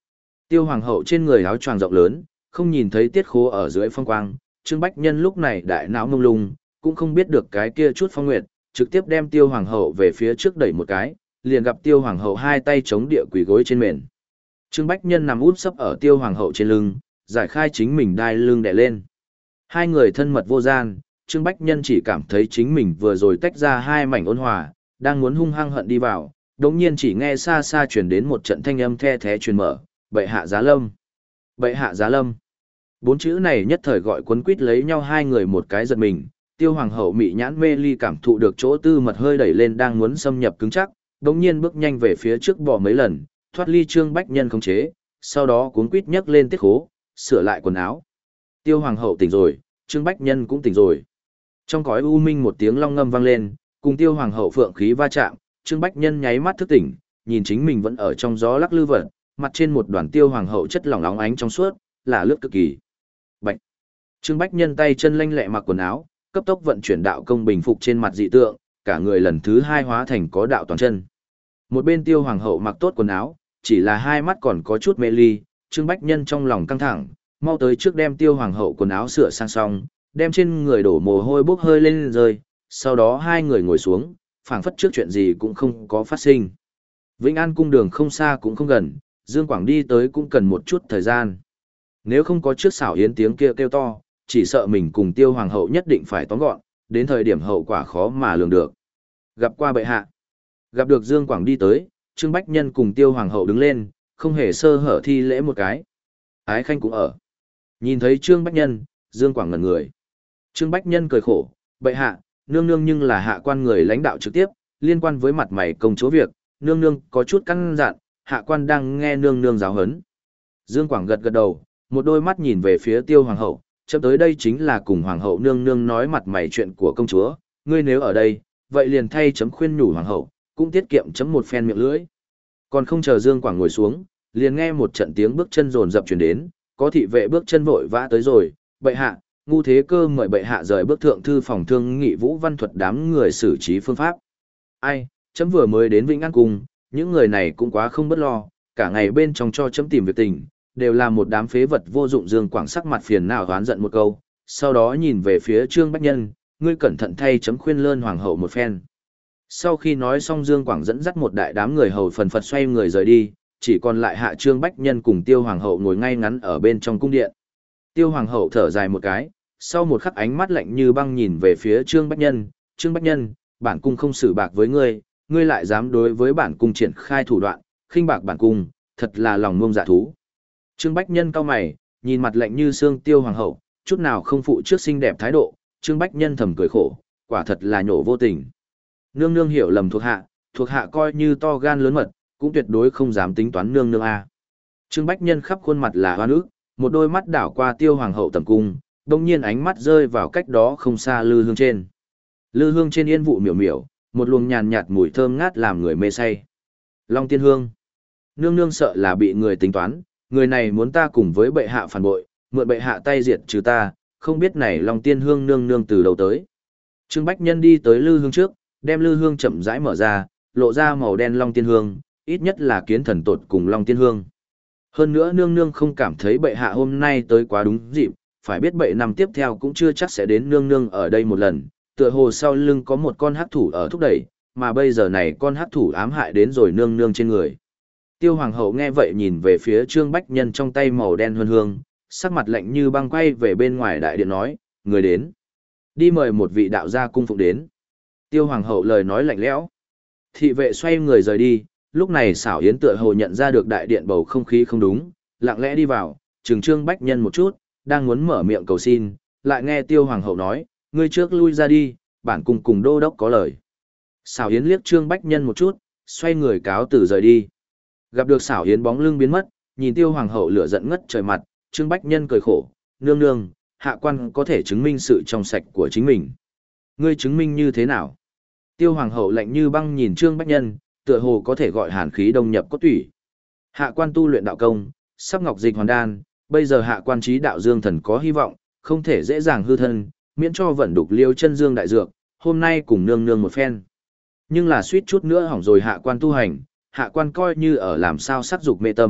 Tiêu hoàng hậu trên người áo choàng rộng lớn, không nhìn thấy tiết khố ở dưới phong quang, Trương Bách Nhân lúc này đại não mông lung, cũng không biết được cái kia chút phong nguyệt, trực tiếp đem Tiêu hoàng hậu về phía trước đẩy một cái, liền gặp Tiêu hoàng hậu hai tay chống địa quỳ gối trên mền. Trương Bách Nhân nằm úp sấp ở Tiêu hoàng hậu trên lưng, giải khai chính mình đai lưng đè lên. Hai người thân mật vô gian, Trương Bách Nhân chỉ cảm thấy chính mình vừa rồi tách ra hai mảnh ôn hòa, đang muốn hung hăng hận đi vào, đống nhiên chỉ nghe xa xa truyền đến một trận thanh âm the thé truyền mở, bệ hạ giá lâm. Bệ hạ giá lâm. Bốn chữ này nhất thời gọi quấn quýt lấy nhau hai người một cái giật mình, Tiêu hoàng hậu mị nhãn mê ly cảm thụ được chỗ tư mật hơi đẩy lên đang muốn xâm nhập cứng chắc, đống nhiên bước nhanh về phía trước bỏ mấy lần, thoát ly Trương Bách Nhân khống chế, sau đó cuống quýt nhấc lên tiết khố, sửa lại quần áo. Tiêu hoàng hậu tỉnh rồi, Trương Bách Nhân cũng tỉnh rồi. Trong cõi u minh một tiếng long ngâm vang lên, cùng Tiêu hoàng hậu phượng khí va chạm, Trương Bách Nhân nháy mắt thức tỉnh, nhìn chính mình vẫn ở trong gió lắc lư vật, mặt trên một đoàn Tiêu hoàng hậu chất lỏng óng ánh trong suốt, là lướt cực kỳ. Bạch. Trương Bách Nhân tay chân lanh lẹ mặc quần áo, cấp tốc vận chuyển đạo công bình phục trên mặt dị tượng, cả người lần thứ hai hóa thành có đạo toàn chân. Một bên Tiêu hoàng hậu mặc tốt quần áo, chỉ là hai mắt còn có chút mê ly, Trương Bách Nhân trong lòng căng thẳng, mau tới trước đem Tiêu hoàng hậu quần áo sửa sang xong, đem trên người đổ mồ hôi bốc hơi lên rơi, sau đó hai người ngồi xuống, phảng phất trước chuyện gì cũng không có phát sinh. Vĩnh An cung đường không xa cũng không gần, Dương Quảng đi tới cũng cần một chút thời gian. Nếu không có trước xảo yến tiếng kia kêu, kêu to, chỉ sợ mình cùng Tiêu hoàng hậu nhất định phải tóm gọn, đến thời điểm hậu quả khó mà lường được. Gặp qua bệ hạ. Gặp được Dương Quảng đi tới, Trương Bách Nhân cùng Tiêu hoàng hậu đứng lên, không hề sơ hở thi lễ một cái. Ái Khanh cũng ở. Nhìn thấy Trương Bách Nhân, Dương Quảng ngẩn người. Trương Bách Nhân cười khổ, bệ hạ, nương nương nhưng là hạ quan người lãnh đạo trực tiếp, liên quan với mặt mày công chúa việc, nương nương có chút căn dặn, hạ quan đang nghe nương nương giáo huấn. Dương Quảng gật gật đầu, một đôi mắt nhìn về phía Tiêu hoàng hậu, chấm tới đây chính là cùng hoàng hậu nương nương nói mặt mày chuyện của công chúa, ngươi nếu ở đây, vậy liền thay chấm khuyên nhủ hoàng hậu, cũng tiết kiệm chấm một phen miệng lưỡi. Còn không chờ Dương Quảng ngồi xuống, liền nghe một trận tiếng bước chân rồn rập truyền đến, có thị vệ bước chân vội vã tới rồi, bệ hạ, ngu thế cơ mời bệ hạ rời bước thượng thư phòng thương nghị Vũ Văn Thuật đám người xử trí phương pháp. Ai, chấm vừa mới đến Vĩnh An Cung, những người này cũng quá không bất lo, cả ngày bên trong cho chấm tìm việc tình, đều là một đám phế vật vô dụng. Dương Quảng sắc mặt phiền não oán giận một câu, sau đó nhìn về phía Trương Bách Nhân, ngươi cẩn thận thay chấm khuyên lơn hoàng hậu một phen. Sau khi nói xong, Dương Quảng dẫn dắt một đại đám người hầu phần phật xoay người rời đi, chỉ còn lại hạ Trương Bách Nhân cùng Tiêu hoàng hậu ngồi ngay ngắn ở bên trong cung điện. Tiêu hoàng hậu thở dài một cái, sau một khắc ánh mắt lạnh như băng nhìn về phía Trương Bách Nhân, Trương Bách Nhân, bản cung không xử bạc với ngươi, ngươi lại dám đối với bản cung triển khai thủ đoạn, khinh bạc bản cung, thật là lòng ngông dạ thú. Trương Bách Nhân cau mày, nhìn mặt lạnh như xương Tiêu hoàng hậu, chút nào không phụ trước xinh đẹp thái độ, Trương Bách Nhân thầm cười khổ, quả thật là nhổ vô tình. Nương nương hiểu lầm thuộc hạ, thuộc hạ coi như to gan lớn mật, cũng tuyệt đối không dám tính toán nương nương a. Trương Bách Nhân khắp khuôn mặt là hoa nước, một đôi mắt đảo qua Tiêu hoàng hậu tầm cung, đồng nhiên ánh mắt rơi vào cách đó không xa lư hương trên. Lư hương trên yên vụ miểu miểu, một luồng nhàn nhạt mùi thơm ngát làm người mê say. Long tiên hương. Nương nương sợ là bị người tính toán, người này muốn ta cùng với bệ hạ phản bội, mượn bệ hạ tay diệt trừ ta, không biết này Long tiên hương nương nương từ đầu tới. Trương Bách Nhân đi tới lư hương trước, đem lư hương chậm rãi mở ra, lộ ra màu đen Long tiên hương, ít nhất là kiến thần tột cùng Long tiên hương. Hơn nữa nương nương không cảm thấy bệ hạ hôm nay tới quá đúng dịp, phải biết bệ năm tiếp theo cũng chưa chắc sẽ đến nương nương ở đây một lần, tựa hồ sau lưng có một con hắc thủ ở thúc đẩy, mà bây giờ này con hắc thủ ám hại đến rồi nương nương trên người. Tiêu hoàng hậu nghe vậy nhìn về phía Trương Bách Nhân trong tay màu đen huân hương, sắc mặt lạnh như băng quay về bên ngoài đại điện nói, người đến. Đi mời một vị đạo gia cung phụng đến. Tiêu hoàng hậu lời nói lạnh lẽo. Thị vệ xoay người rời đi, lúc này xảo yến tựa hồ nhận ra được đại điện bầu không khí không đúng, lặng lẽ đi vào, trừng Trương Bách Nhân một chút, đang muốn mở miệng cầu xin, lại nghe Tiêu hoàng hậu nói, ngươi trước lui ra đi, bản cung cùng đô đốc có lời. Xảo yến liếc Trương Bách Nhân một chút, xoay người cáo từ rời đi. Gặp được xảo yến bóng lưng biến mất, nhìn Tiêu hoàng hậu lửa giận ngất trời mặt, Trương Bách Nhân cười khổ, nương nương, hạ quan có thể chứng minh sự trong sạch của chính mình. Ngươi chứng minh như thế nào? Tiêu hoàng hậu lạnh như băng nhìn Trương Bách Nhân, tựa hồ có thể gọi hàn khí đông nhập cốt tủy. Hạ quan tu luyện đạo công, sắp ngọc dịch hoàn đan, bây giờ hạ quan trí đạo dương thần có hy vọng, không thể dễ dàng hư thân, miễn cho vận đục liêu chân dương đại dược, hôm nay cùng nương nương một phen. Nhưng là suýt chút nữa hỏng rồi hạ quan tu hành, hạ quan coi như ở làm sao sắc dục mê tâm,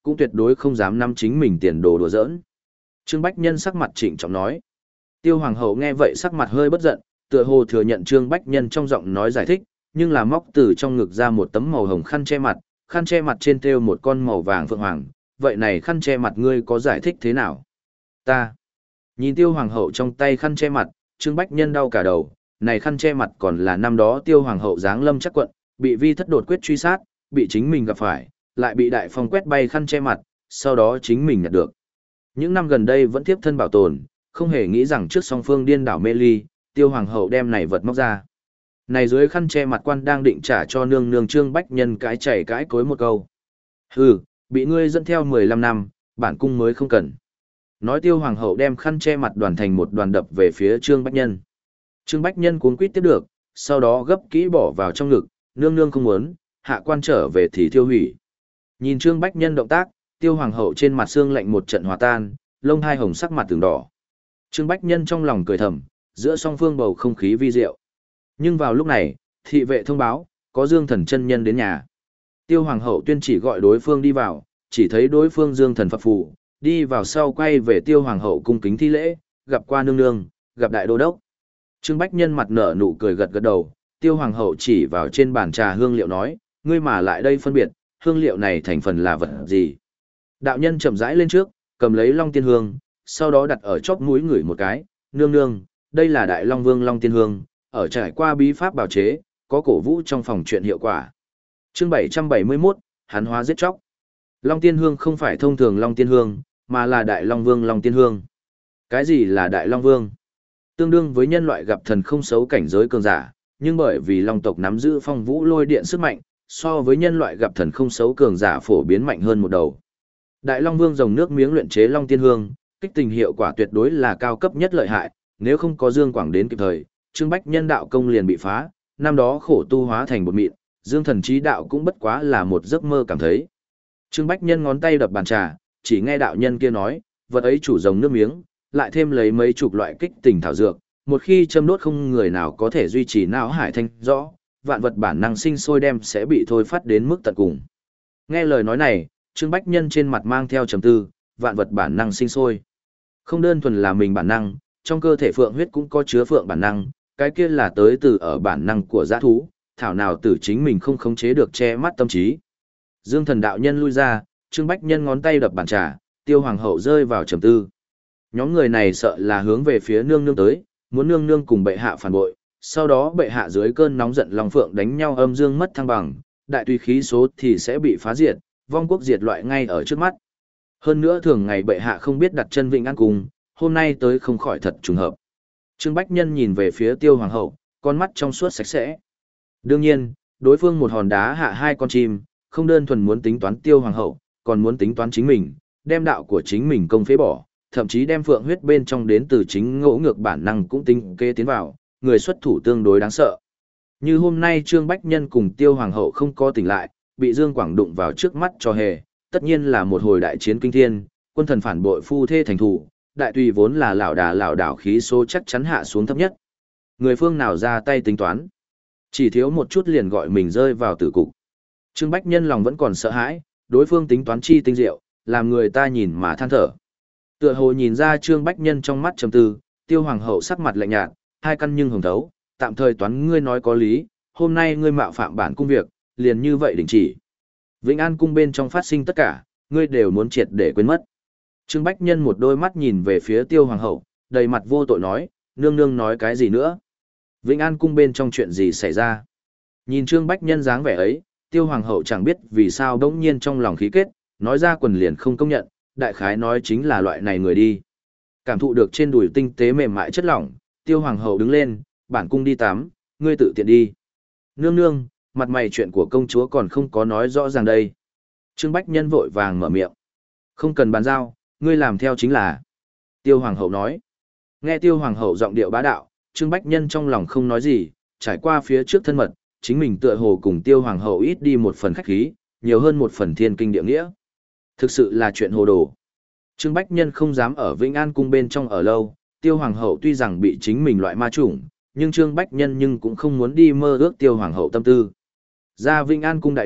cũng tuyệt đối không dám nắm chính mình tiền đồ đùa giỡn. Trương Bách Nhân sắc mặt trịnh trọng nói. Tiêu Hoàng hậu nghe vậy sắc mặt hơi bất giận, tựa hồ thừa nhận Trương Bách Nhân trong giọng nói giải thích, nhưng là móc từ trong ngực ra một tấm màu hồng khăn che mặt, khăn che mặt trên thêu một con màu vàng phượng hoàng, vậy này khăn che mặt ngươi có giải thích thế nào? Ta. Nhìn Tiêu Hoàng hậu trong tay khăn che mặt, Trương Bách Nhân đau cả đầu, này khăn che mặt còn là năm đó Tiêu Hoàng hậu giáng lâm chắc quận, bị vi thất đột quyết truy sát, bị chính mình gặp phải, lại bị đại phong quét bay khăn che mặt, sau đó chính mình nhặt được. Những năm gần đây vẫn tiếp thân bảo tồn, không hề nghĩ rằng trước song phương điên đảo mê ly, Tiêu Hoàng hậu đem này vật móc ra. Này dưới khăn che mặt quan đang định trả cho nương nương Trương Bách Nhân cái chảy cãi cối một câu. Hừ, bị ngươi dẫn theo mười lăm năm, bản cung mới không cần. Nói Tiêu Hoàng hậu đem khăn che mặt đoàn thành một đoàn đập về phía Trương Bách Nhân. Trương Bách Nhân cuống quýt tiếp được, sau đó gấp kỹ bỏ vào trong ngực, nương nương không muốn, hạ quan trở về thì tiêu hủy. Nhìn Trương Bách Nhân động tác, Tiêu Hoàng hậu trên mặt xương lạnh một trận hòa tan, lông hai hồng sắc mặt từng đỏ. Trương Bách Nhân trong lòng cười thầm, giữa song phương bầu không khí vi diệu. Nhưng vào lúc này, thị vệ thông báo, có Dương Thần chân nhân đến nhà. Tiêu Hoàng hậu tuyên chỉ gọi đối phương đi vào, chỉ thấy đối phương Dương Thần phập phù, đi vào sau quay về Tiêu Hoàng hậu cung kính thi lễ, gặp qua nương nương, gặp đại đô đốc. Trương Bách Nhân mặt nở nụ cười gật gật đầu, Tiêu Hoàng hậu chỉ vào trên bàn trà hương liệu nói, ngươi mà lại đây phân biệt, hương liệu này thành phần là vật gì. Đạo nhân chậm rãi lên trước, cầm lấy Long Tiên Hương, sau đó đặt ở chóp mũi ngửi một cái, nương nương, đây là Đại Long Vương Long Tiên Hương, ở trải qua bí pháp bào chế, có cổ vũ trong phòng chuyện hiệu quả. Chương bảy trăm bảy mươi mốt, hắn hóa giết chóc. Long Tiên Hương không phải thông thường Long Tiên Hương, mà là Đại Long Vương Long Tiên Hương. Cái gì là Đại Long Vương? Tương đương với nhân loại gặp thần không xấu cảnh giới cường giả, nhưng bởi vì Long tộc nắm giữ phong vũ lôi điện sức mạnh, so với nhân loại gặp thần không xấu cường giả phổ biến mạnh hơn một đầu. Đại Long Vương dòng nước miếng luyện chế Long Tiên Hương, kích tình hiệu quả tuyệt đối là cao cấp nhất lợi hại, nếu không có Dương Quảng đến kịp thời, Trương Bách Nhân đạo công liền bị phá, năm đó khổ tu hóa thành bột mịn, Dương Thần trí đạo cũng bất quá là một giấc mơ cảm thấy. Trương Bách Nhân ngón tay đập bàn trà, chỉ nghe đạo nhân kia nói, vật ấy chủ dòng nước miếng, lại thêm lấy mấy chục loại kích tình thảo dược, một khi châm đốt không người nào có thể duy trì não hải thanh rõ, vạn vật bản năng sinh sôi đem sẽ bị thôi phát đến mức tận cùng. Nghe lời nói này, Trương Bách Nhân trên mặt mang theo trầm tư, vạn vật bản năng sinh sôi. Không đơn thuần là mình bản năng, trong cơ thể phượng huyết cũng có chứa phượng bản năng, cái kia là tới từ ở bản năng của dã thú, thảo nào tử chính mình không khống chế được che mắt tâm trí. Dương Thần đạo nhân lui ra, Trương Bách Nhân ngón tay đập bàn trà, Tiêu Hoàng hậu rơi vào trầm tư. Nhóm người này sợ là hướng về phía nương nương tới, muốn nương nương cùng bệ hạ phản bội, sau đó bệ hạ dưới cơn nóng giận Long Phượng đánh nhau âm dương mất thăng bằng, đại tùy khí số thì sẽ bị phá diệt, vong quốc diệt loại ngay ở trước mắt. Hơn nữa thường ngày bệ hạ không biết đặt chân Vĩnh An Cung, hôm nay tới không khỏi thật trùng hợp. Trương Bách Nhân nhìn về phía Tiêu Hoàng hậu, con mắt trong suốt sạch sẽ. Đương nhiên, đối phương một hòn đá hạ hai con chim, không đơn thuần muốn tính toán Tiêu Hoàng hậu, còn muốn tính toán chính mình, đem đạo của chính mình công phế bỏ, thậm chí đem phượng huyết bên trong đến từ chính ngỗ ngược bản năng cũng tính kế tiến vào, người xuất thủ tương đối đáng sợ. Như hôm nay Trương Bách Nhân cùng Tiêu Hoàng hậu không có tỉnh lại, bị Dương Quảng đụng vào trước mắt cho hề, tất nhiên là một hồi đại chiến kinh thiên, quân thần phản bội phu thê thành thủ, đại tùy vốn là lão đà lão đảo khí số chắc chắn hạ xuống thấp nhất. Người phương nào ra tay tính toán, chỉ thiếu một chút liền gọi mình rơi vào tử cục. Trương Bách Nhân lòng vẫn còn sợ hãi, đối phương tính toán chi tinh diệu, làm người ta nhìn mà than thở. Tựa hồ nhìn ra Trương Bách Nhân trong mắt trầm tư, Tiêu Hoàng hậu sắc mặt lạnh nhạt, hai căn nhưng hồng thấu, tạm thời toán ngươi nói có lý, hôm nay ngươi mạo phạm bản cung việc, liền như vậy đình chỉ. Vĩnh An cung bên trong phát sinh tất cả, ngươi đều muốn triệt để quên mất. Trương Bách Nhân một đôi mắt nhìn về phía Tiêu Hoàng hậu, đầy mặt vô tội nói, nương nương nói cái gì nữa? Vĩnh An cung bên trong chuyện gì xảy ra? Nhìn Trương Bách Nhân dáng vẻ ấy, Tiêu Hoàng hậu chẳng biết vì sao đống nhiên trong lòng khí kết, nói ra quần liền không công nhận, đại khái nói chính là loại này người đi. Cảm thụ được trên đùi tinh tế mềm mại chất lỏng, Tiêu Hoàng hậu đứng lên, bản cung đi tắm, ngươi tự tiện đi. Nương nương, mặt mày chuyện của công chúa còn không có nói rõ ràng đây. Trương Bách Nhân vội vàng mở miệng. Không cần bàn giao, ngươi làm theo chính là. Tiêu Hoàng hậu nói. Nghe Tiêu Hoàng hậu giọng điệu bá đạo, Trương Bách Nhân trong lòng không nói gì, trải qua phía trước thân mật, chính mình tựa hồ cùng Tiêu Hoàng hậu ít đi một phần khách khí, nhiều hơn một phần thiên kinh địa nghĩa. Thực sự là chuyện hồ đồ. Trương Bách Nhân không dám ở Vĩnh An cung bên trong ở lâu, Tiêu Hoàng hậu tuy rằng bị chính mình loại ma chủng, nhưng Trương Bách Nhân nhưng cũng không muốn đi mơ ước Tiêu Hoàng hậu tâm tư. Ra Vĩnh An cung đại điện,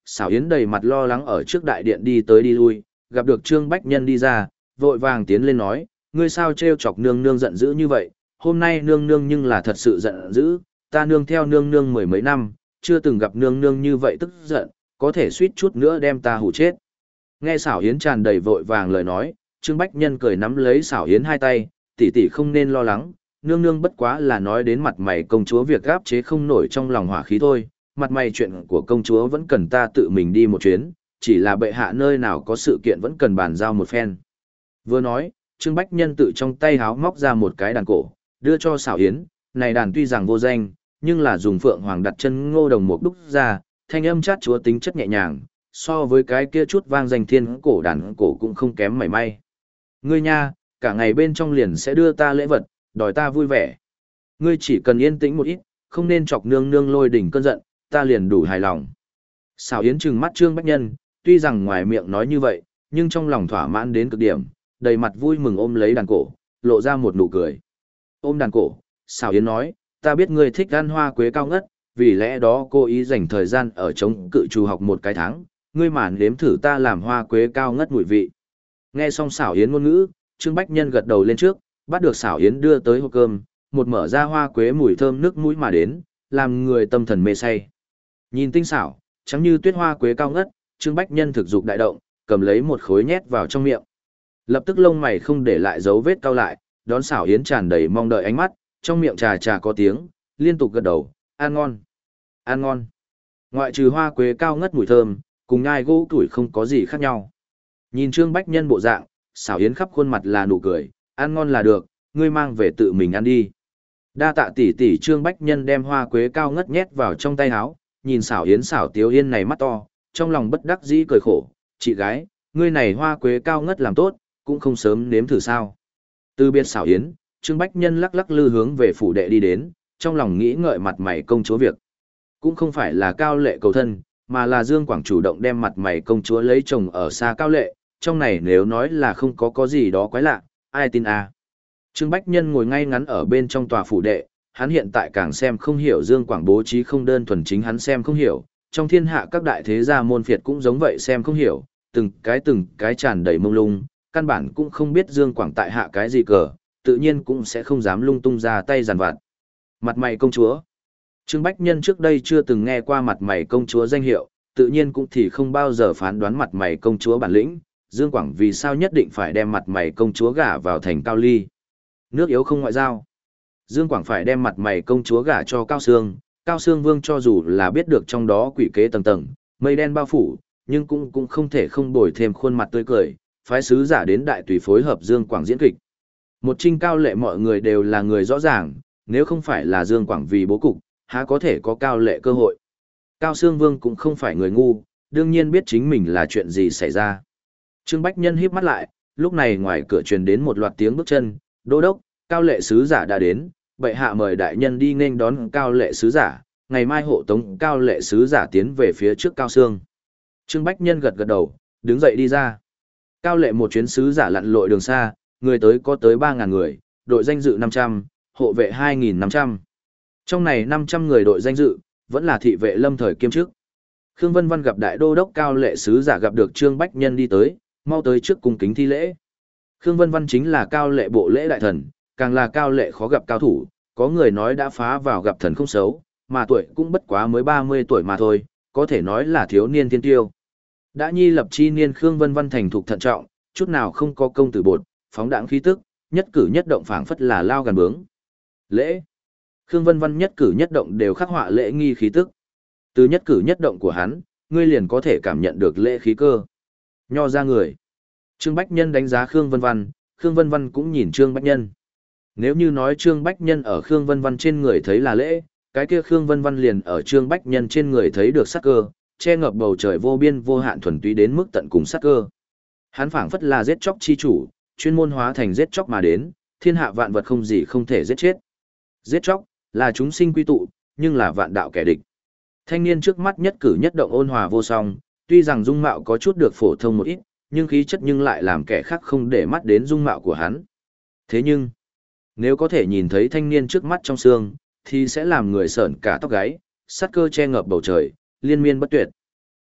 Xảo Yến đầy mặt lo lắng ở trước đại điện đi tới đi lui, gặp được Trương Bách Nhân đi ra, vội vàng tiến lên nói, ngươi sao trêu chọc nương nương giận dữ như vậy, hôm nay nương nương nhưng là thật sự giận dữ, ta nương theo nương nương mười mấy năm, chưa từng gặp nương nương như vậy tức giận, có thể suýt chút nữa đem ta hù chết. Nghe Xảo Yến tràn đầy vội vàng lời nói, Trương Bách Nhân cười nắm lấy Xảo Yến hai tay, tỷ tỷ không nên lo lắng, nương nương bất quá là nói đến mặt mày công chúa việc gáp chế không nổi trong lòng hỏa khí thôi, mặt mày chuyện của công chúa vẫn cần ta tự mình đi một chuyến, chỉ là bệ hạ nơi nào có sự kiện vẫn cần bàn giao một phen. Vừa nói, Trương Bách Nhân tự trong tay háo móc ra một cái đàn cổ, đưa cho Xảo Yến, này đàn tuy rằng vô danh, nhưng là dùng phượng hoàng đặt chân ngô đồng một đúc ra, thanh âm chát chúa tính chất nhẹ nhàng, so với cái kia chút vang danh thiên cổ đàn cổ cũng không kém mảy may. Ngươi nha, cả ngày bên trong liền sẽ đưa ta lễ vật, đòi ta vui vẻ. Ngươi chỉ cần yên tĩnh một ít, không nên chọc nương nương lôi đỉnh cơn giận, ta liền đủ hài lòng. Xảo Yến trừng mắt Trương Bách Nhân, tuy rằng ngoài miệng nói như vậy, nhưng trong lòng thỏa mãn đến cực điểm, đầy mặt vui mừng ôm lấy đàn cổ, lộ ra một nụ cười. Ôm đàn cổ, Xảo Yến nói, ta biết ngươi thích ăn hoa quế cao ngất, vì lẽ đó cô ý dành thời gian ở chống cự trù học một cái tháng, ngươi mà nếm thử ta làm hoa quế cao ngất mùi vị. Nghe xong Xảo Yến ngôn ngữ, Trương Bách Nhân gật đầu lên trước, bắt được Xảo Yến đưa tới hộp cơm, một mở ra hoa quế mùi thơm nước mũi mà đến, làm người tâm thần mê say. Nhìn tinh xảo, trắng như tuyết hoa quế cao ngất, Trương Bách Nhân thực dục đại động, cầm lấy một khối nhét vào trong miệng. Lập tức lông mày không để lại dấu vết cau lại, đón Xảo Yến tràn đầy mong đợi ánh mắt, trong miệng trà trà có tiếng, liên tục gật đầu, ăn ngon, ăn ngon. Ngoại trừ hoa quế cao ngất mùi thơm, cùng nhai gỗ tuổi không có gì khác nhau. Nhìn Trương Bách Nhân bộ dạng, Xảo Yến khắp khuôn mặt là nụ cười, ăn ngon là được, ngươi mang về tự mình ăn đi. Đa tạ tỷ tỷ. Trương Bách Nhân đem hoa quế cao ngất nhét vào trong tay áo, nhìn Xảo Yến xảo tiếu yên này mắt to, trong lòng bất đắc dĩ cười khổ, chị gái, ngươi này hoa quế cao ngất làm tốt, cũng không sớm nếm thử sao. Từ biệt Xảo Yến, Trương Bách Nhân lắc lắc lư hướng về phủ đệ đi đến, trong lòng nghĩ ngợi mặt mày công chúa việc. Cũng không phải là Cao Lệ cầu thân, mà là Dương Quảng chủ động đem mặt mày công chúa lấy chồng ở xa Cao Lệ, trong này nếu nói là không có có gì đó quái lạ, ai tin à. Trương Bách Nhân ngồi ngay ngắn ở bên trong tòa phủ đệ, hắn hiện tại càng xem không hiểu Dương Quảng bố trí không đơn thuần chính hắn xem không hiểu, trong thiên hạ các đại thế gia môn phiệt cũng giống vậy xem không hiểu, từng cái từng cái tràn đầy mông lung, căn bản cũng không biết Dương Quảng tại hạ cái gì cờ, tự nhiên cũng sẽ không dám lung tung ra tay giàn vặt. Mặt mày công chúa. Trương Bách Nhân trước đây chưa từng nghe qua mặt mày công chúa danh hiệu, tự nhiên cũng thì không bao giờ phán đoán mặt mày công chúa bản lĩnh, Dương Quảng vì sao nhất định phải đem mặt mày công chúa gả vào thành Cao Ly. Nước yếu không ngoại giao. Dương Quảng phải đem mặt mày công chúa gả cho Cao Sương, Cao Sương Vương cho dù là biết được trong đó quỷ kế tầng tầng, mây đen bao phủ, nhưng cũng cũng không thể không bồi thêm khuôn mặt tươi cười, phái sứ giả đến đại tùy phối hợp Dương Quảng diễn kịch. Một Trinh Cao Lệ mọi người đều là người rõ ràng, nếu không phải là Dương Quảng vì bố cục, há có thể có Cao Lệ cơ hội. Cao Sương Vương cũng không phải người ngu, đương nhiên biết chính mình là chuyện gì xảy ra. Trương Bách Nhân híp mắt lại, lúc này ngoài cửa truyền đến một loạt tiếng bước chân, đô đốc, Cao Lệ sứ giả đã đến, bệ hạ mời đại nhân đi nghênh đón Cao Lệ sứ giả, ngày mai hộ tống Cao Lệ sứ giả tiến về phía trước Cao Sương. Trương Bách Nhân gật gật đầu, đứng dậy đi ra. Cao Lệ một chuyến sứ giả lặn lội đường xa, người tới có tới ba ngàn người, đội danh dự năm trăm, hộ vệ hai nghìn năm trăm. Trong này năm trăm người đội danh dự, vẫn là thị vệ lâm thời kiêm chức. Khương Vân Văn gặp đại đô đốc Cao Lệ sứ giả gặp được Trương Bách Nhân đi tới, mau tới trước cung kính thi lễ. Khương Vân Văn chính là Cao Lệ bộ lễ đại thần, càng là Cao Lệ khó gặp cao thủ, có người nói đã phá vào gặp thần không xấu, mà tuổi cũng bất quá mới ba mươi tuổi mà thôi, có thể nói là thiếu niên thiên tiêu. Đã nhi lập chi niên Khương Vân Văn thành thục thận trọng, chút nào không có công tử bột, phóng đãng khí tức, nhất cử nhất động phảng phất là lao gần bướng. Lễ. Khương Vân Văn nhất cử nhất động đều khắc họa lễ nghi khí tức. Từ nhất cử nhất động của hắn, ngươi liền có thể cảm nhận được lễ khí cơ. Nho ra người. Trương Bách Nhân đánh giá Khương Vân Văn, Khương Vân Văn cũng nhìn Trương Bách Nhân. Nếu như nói Trương Bách Nhân ở Khương Vân Văn trên người thấy là lễ, cái kia Khương Vân Văn liền ở Trương Bách Nhân trên người thấy được sát cơ, che ngập bầu trời vô biên vô hạn thuần túy đến mức tận cùng sát cơ. Hắn phảng phất là giết chóc chi chủ, chuyên môn hóa thành giết chóc mà đến, thiên hạ vạn vật không gì không thể giết chết. Giết chóc là chúng sinh quy tụ, nhưng là vạn đạo kẻ địch. Thanh niên trước mắt nhất cử nhất động ôn hòa vô song, tuy rằng dung mạo có chút được phổ thông một ít, nhưng khí chất nhưng lại làm kẻ khác không để mắt đến dung mạo của hắn. Thế nhưng, nếu có thể nhìn thấy thanh niên trước mắt trong xương, thì sẽ làm người sởn cả tóc gáy, sát cơ che ngập bầu trời, liên miên bất tuyệt.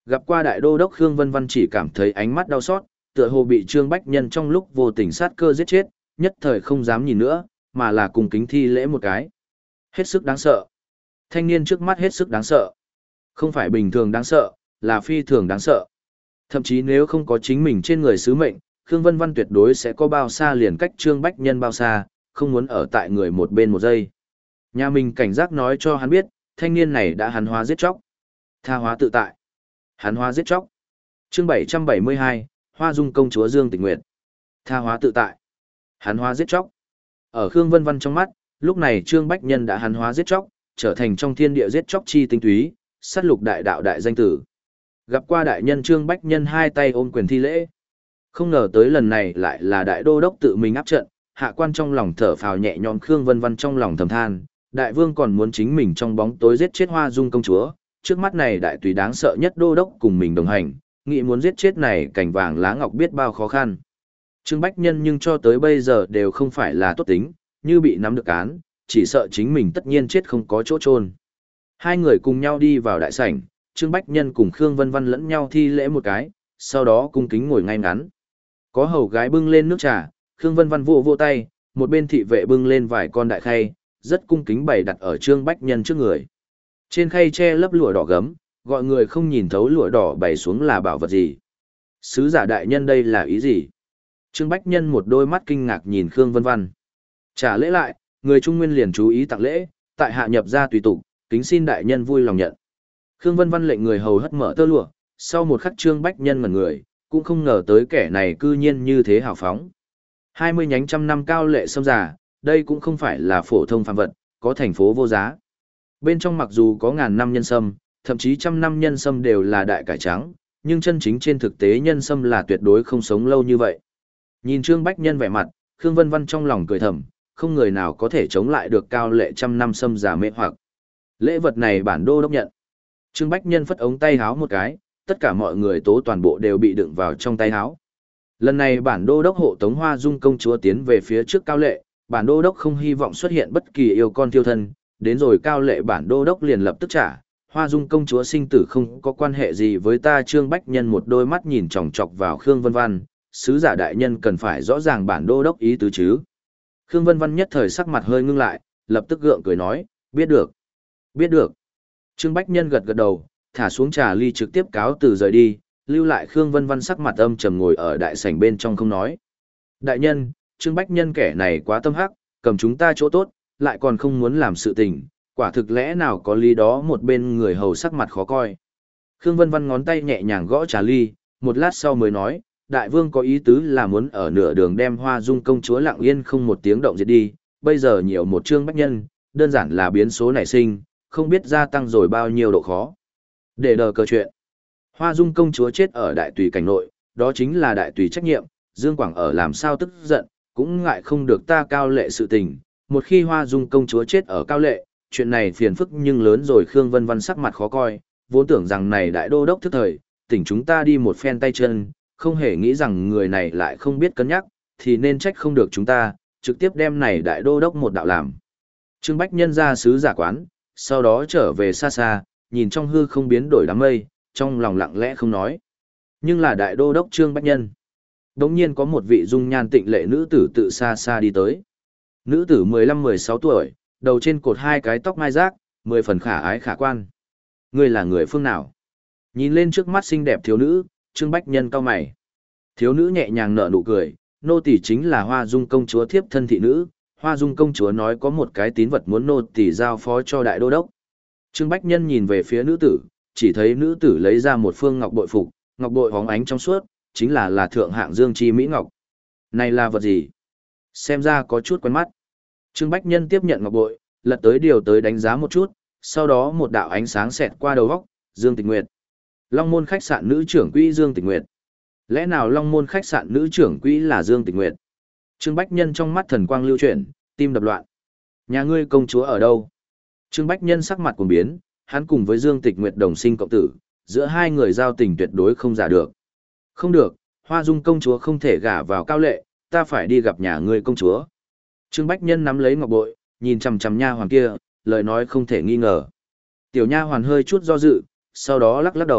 Gặp qua đại đô đốc Khương Vân Văn chỉ cảm thấy ánh mắt đau xót, tựa hồ bị Trương Bách Nhân trong lúc vô tình sát cơ giết chết, nhất thời không dám nhìn nữa, mà là cùng kính thi lễ một cái. Hết sức đáng sợ. Thanh niên trước mắt hết sức đáng sợ. Không phải bình thường đáng sợ, là phi thường đáng sợ. Thậm chí nếu không có chính mình trên người sứ mệnh, Khương Vân Văn tuyệt đối sẽ có bao xa liền cách Trương Bách Nhân bao xa, không muốn ở tại người một bên một giây. Nhà mình cảnh giác nói cho hắn biết, thanh niên này đã hắn hóa giết chóc. Tha hóa tự tại. Hắn hóa giết chóc. Chương bảy trăm bảy mươi hai, Hoa Dung công chúa Dương Tịch Nguyệt. Tha hóa tự tại. Hắn hóa giết chóc. Ở Khương Vân Văn trong mắt, lúc này Trương Bách Nhân đã hắn hóa giết chóc, trở thành trong thiên địa giết chóc chi tinh túy, sát lục đại đạo đại danh tử. Gặp qua đại nhân Trương Bách Nhân hai tay ôm quyền thi lễ. Không ngờ tới lần này lại là đại đô đốc tự mình áp trận, hạ quan trong lòng thở phào nhẹ nhõm. Khương Vân Văn trong lòng thầm than, đại vương còn muốn chính mình trong bóng tối giết chết Hoa Dung công chúa, trước mắt này đại tùy đáng sợ nhất đô đốc cùng mình đồng hành, nghĩ muốn giết chết này cảnh vàng lá ngọc biết bao khó khăn. Trương Bách Nhân nhưng cho tới bây giờ đều không phải là tốt tính, như bị nắm được án, chỉ sợ chính mình tất nhiên chết không có chỗ chôn. Hai người cùng nhau đi vào đại sảnh, Trương Bách Nhân cùng Khương Vân Văn lẫn nhau thi lễ một cái, sau đó cung kính ngồi ngay ngắn. Có hầu gái bưng lên nước trà, Khương Vân Văn vỗ vỗ tay, một bên thị vệ bưng lên vài con đại khay, rất cung kính bày đặt ở Trương Bách Nhân trước người. Trên khay che lấp lụa đỏ gấm, gọi người không nhìn thấu lụa đỏ bày xuống là bảo vật gì. Sứ giả đại nhân đây là ý gì? Trương Bách Nhân một đôi mắt kinh ngạc nhìn Khương Vân Văn. Trả lễ lại, người Trung Nguyên liền chú ý tặng lễ, tại hạ nhập ra tùy tục, kính xin đại nhân vui lòng nhận. Khương Vân Văn lệnh người hầu hất mở tơ lụa, sau một khắc Trương Bách Nhân ngẩn người, cũng không ngờ tới kẻ này cư nhiên như thế hào phóng. Hai mươi nhánh trăm năm cao lệ sâm giả, đây cũng không phải là phổ thông phàm vật, có thành phố vô giá. Bên trong mặc dù có ngàn năm nhân sâm, thậm chí trăm năm nhân sâm đều là đại cải trắng, nhưng chân chính trên thực tế nhân sâm là tuyệt đối không sống lâu như vậy. Nhìn Trương Bách Nhân vẻ mặt, Khương Vân Văn trong lòng cười thầm, không người nào có thể chống lại được cao lệ trăm năm sâm giả mê hoặc. Lễ vật này bản đô đốc nhận. Trương Bách Nhân phất ống tay háo một cái, tất cả mọi người tố toàn bộ đều bị đựng vào trong tay háo. Lần này bản đô đốc hộ tống Hoa Dung công chúa tiến về phía trước cao lệ, bản đô đốc không hy vọng xuất hiện bất kỳ yêu con tiêu thân, đến rồi cao lệ bản đô đốc liền lập tức trả. Hoa Dung công chúa sinh tử không có quan hệ gì với ta. Trương Bách Nhân một đôi mắt nhìn chòng chọc vào Khương Vân Văn, sứ giả đại nhân cần phải rõ ràng bản đô đốc ý tứ chứ. Khương Vân Văn nhất thời sắc mặt hơi ngưng lại, lập tức gượng cười nói, biết được, biết được. Trương Bách Nhân gật gật đầu, thả xuống trà ly trực tiếp cáo từ rời đi, lưu lại Khương Vân Văn sắc mặt âm trầm ngồi ở đại sảnh bên trong không nói. Đại nhân, Trương Bách Nhân kẻ này quá tâm hắc, cầm chúng ta chỗ tốt, lại còn không muốn làm sự tình, quả thực lẽ nào có lý đó. Một bên người hầu sắc mặt khó coi. Khương Vân Văn ngón tay nhẹ nhàng gõ trà ly, một lát sau mới nói, đại vương có ý tứ là muốn ở nửa đường đem Hoa Dung công chúa lặng yên không một tiếng động diệt đi, bây giờ nhiều một Trương Bách Nhân, đơn giản là biến số nảy sinh, không biết gia tăng rồi bao nhiêu độ khó. Để đờ cờ chuyện. Hoa Dung công chúa chết ở đại tùy cảnh nội, đó chính là đại tùy trách nhiệm, Dương Quảng ở làm sao tức giận, cũng ngại không được ta cao lệ sự tình. Một khi Hoa Dung công chúa chết ở cao lệ, chuyện này phiền phức nhưng lớn rồi. Khương Vân Văn sắc mặt khó coi, vốn tưởng rằng này đại đô đốc thức thời, tỉnh chúng ta đi một phen tay chân, không hề nghĩ rằng người này lại không biết cân nhắc, thì nên trách không được chúng ta, trực tiếp đem này đại đô đốc một đạo làm. Trương Bách Nhân ra sứ giả quán, sau đó trở về xa xa, nhìn trong hư không biến đổi đám mây, trong lòng lặng lẽ không nói. Nhưng là đại đô đốc Trương Bách Nhân. Đống nhiên có một vị dung nhan tịnh lệ nữ tử tự xa xa đi tới. Nữ tử mười lăm mười sáu tuổi, đầu trên cột hai cái tóc mai rác, mười phần khả ái khả quan. Ngươi là người phương nào? Nhìn lên trước mắt xinh đẹp thiếu nữ, Trương Bách Nhân cau mày. Thiếu nữ nhẹ nhàng nở nụ cười, nô tỳ chính là Hoa Dung công chúa thiếp thân thị nữ, Hoa Dung công chúa nói có một cái tín vật muốn nô tỳ giao phó cho đại đô đốc. Trương Bách Nhân nhìn về phía nữ tử, chỉ thấy nữ tử lấy ra một phương ngọc bội phục, ngọc bội hóng ánh trong suốt, chính là là thượng hạng dương chi mỹ ngọc. Này là vật gì? Xem ra có chút quen mắt. Trương Bách Nhân tiếp nhận ngọc bội, lật tới điều tới đánh giá một chút, sau đó một đạo ánh sáng xẹt qua đầu góc, Dương Tịch Nguyệt. Long môn khách sạn nữ trưởng quỹ Dương Tịch Nguyệt. Lẽ nào Long môn khách sạn nữ trưởng quỹ là Dương Tịch Nguyệt? Trương Bách Nhân trong mắt thần quang lưu chuyển, tim đập loạn. Nhà ngươi công chúa ở đâu? Trương Bách Nhân sắc mặt cuồng biến, hắn cùng với Dương Tịch Nguyệt đồng sinh cộng tử, giữa hai người giao tình tuyệt đối không giả được. Không được, Hoa Dung công chúa không thể gả vào cao lệ, ta phải đi gặp nhà ngươi công chúa. Trương Bách Nhân nắm lấy ngọc bội, nhìn chằm chằm nha hoàn kia, lời nói không thể nghi ngờ. Tiểu nha hoàn hơi chút do dự, sau đó lắc lắc đầu,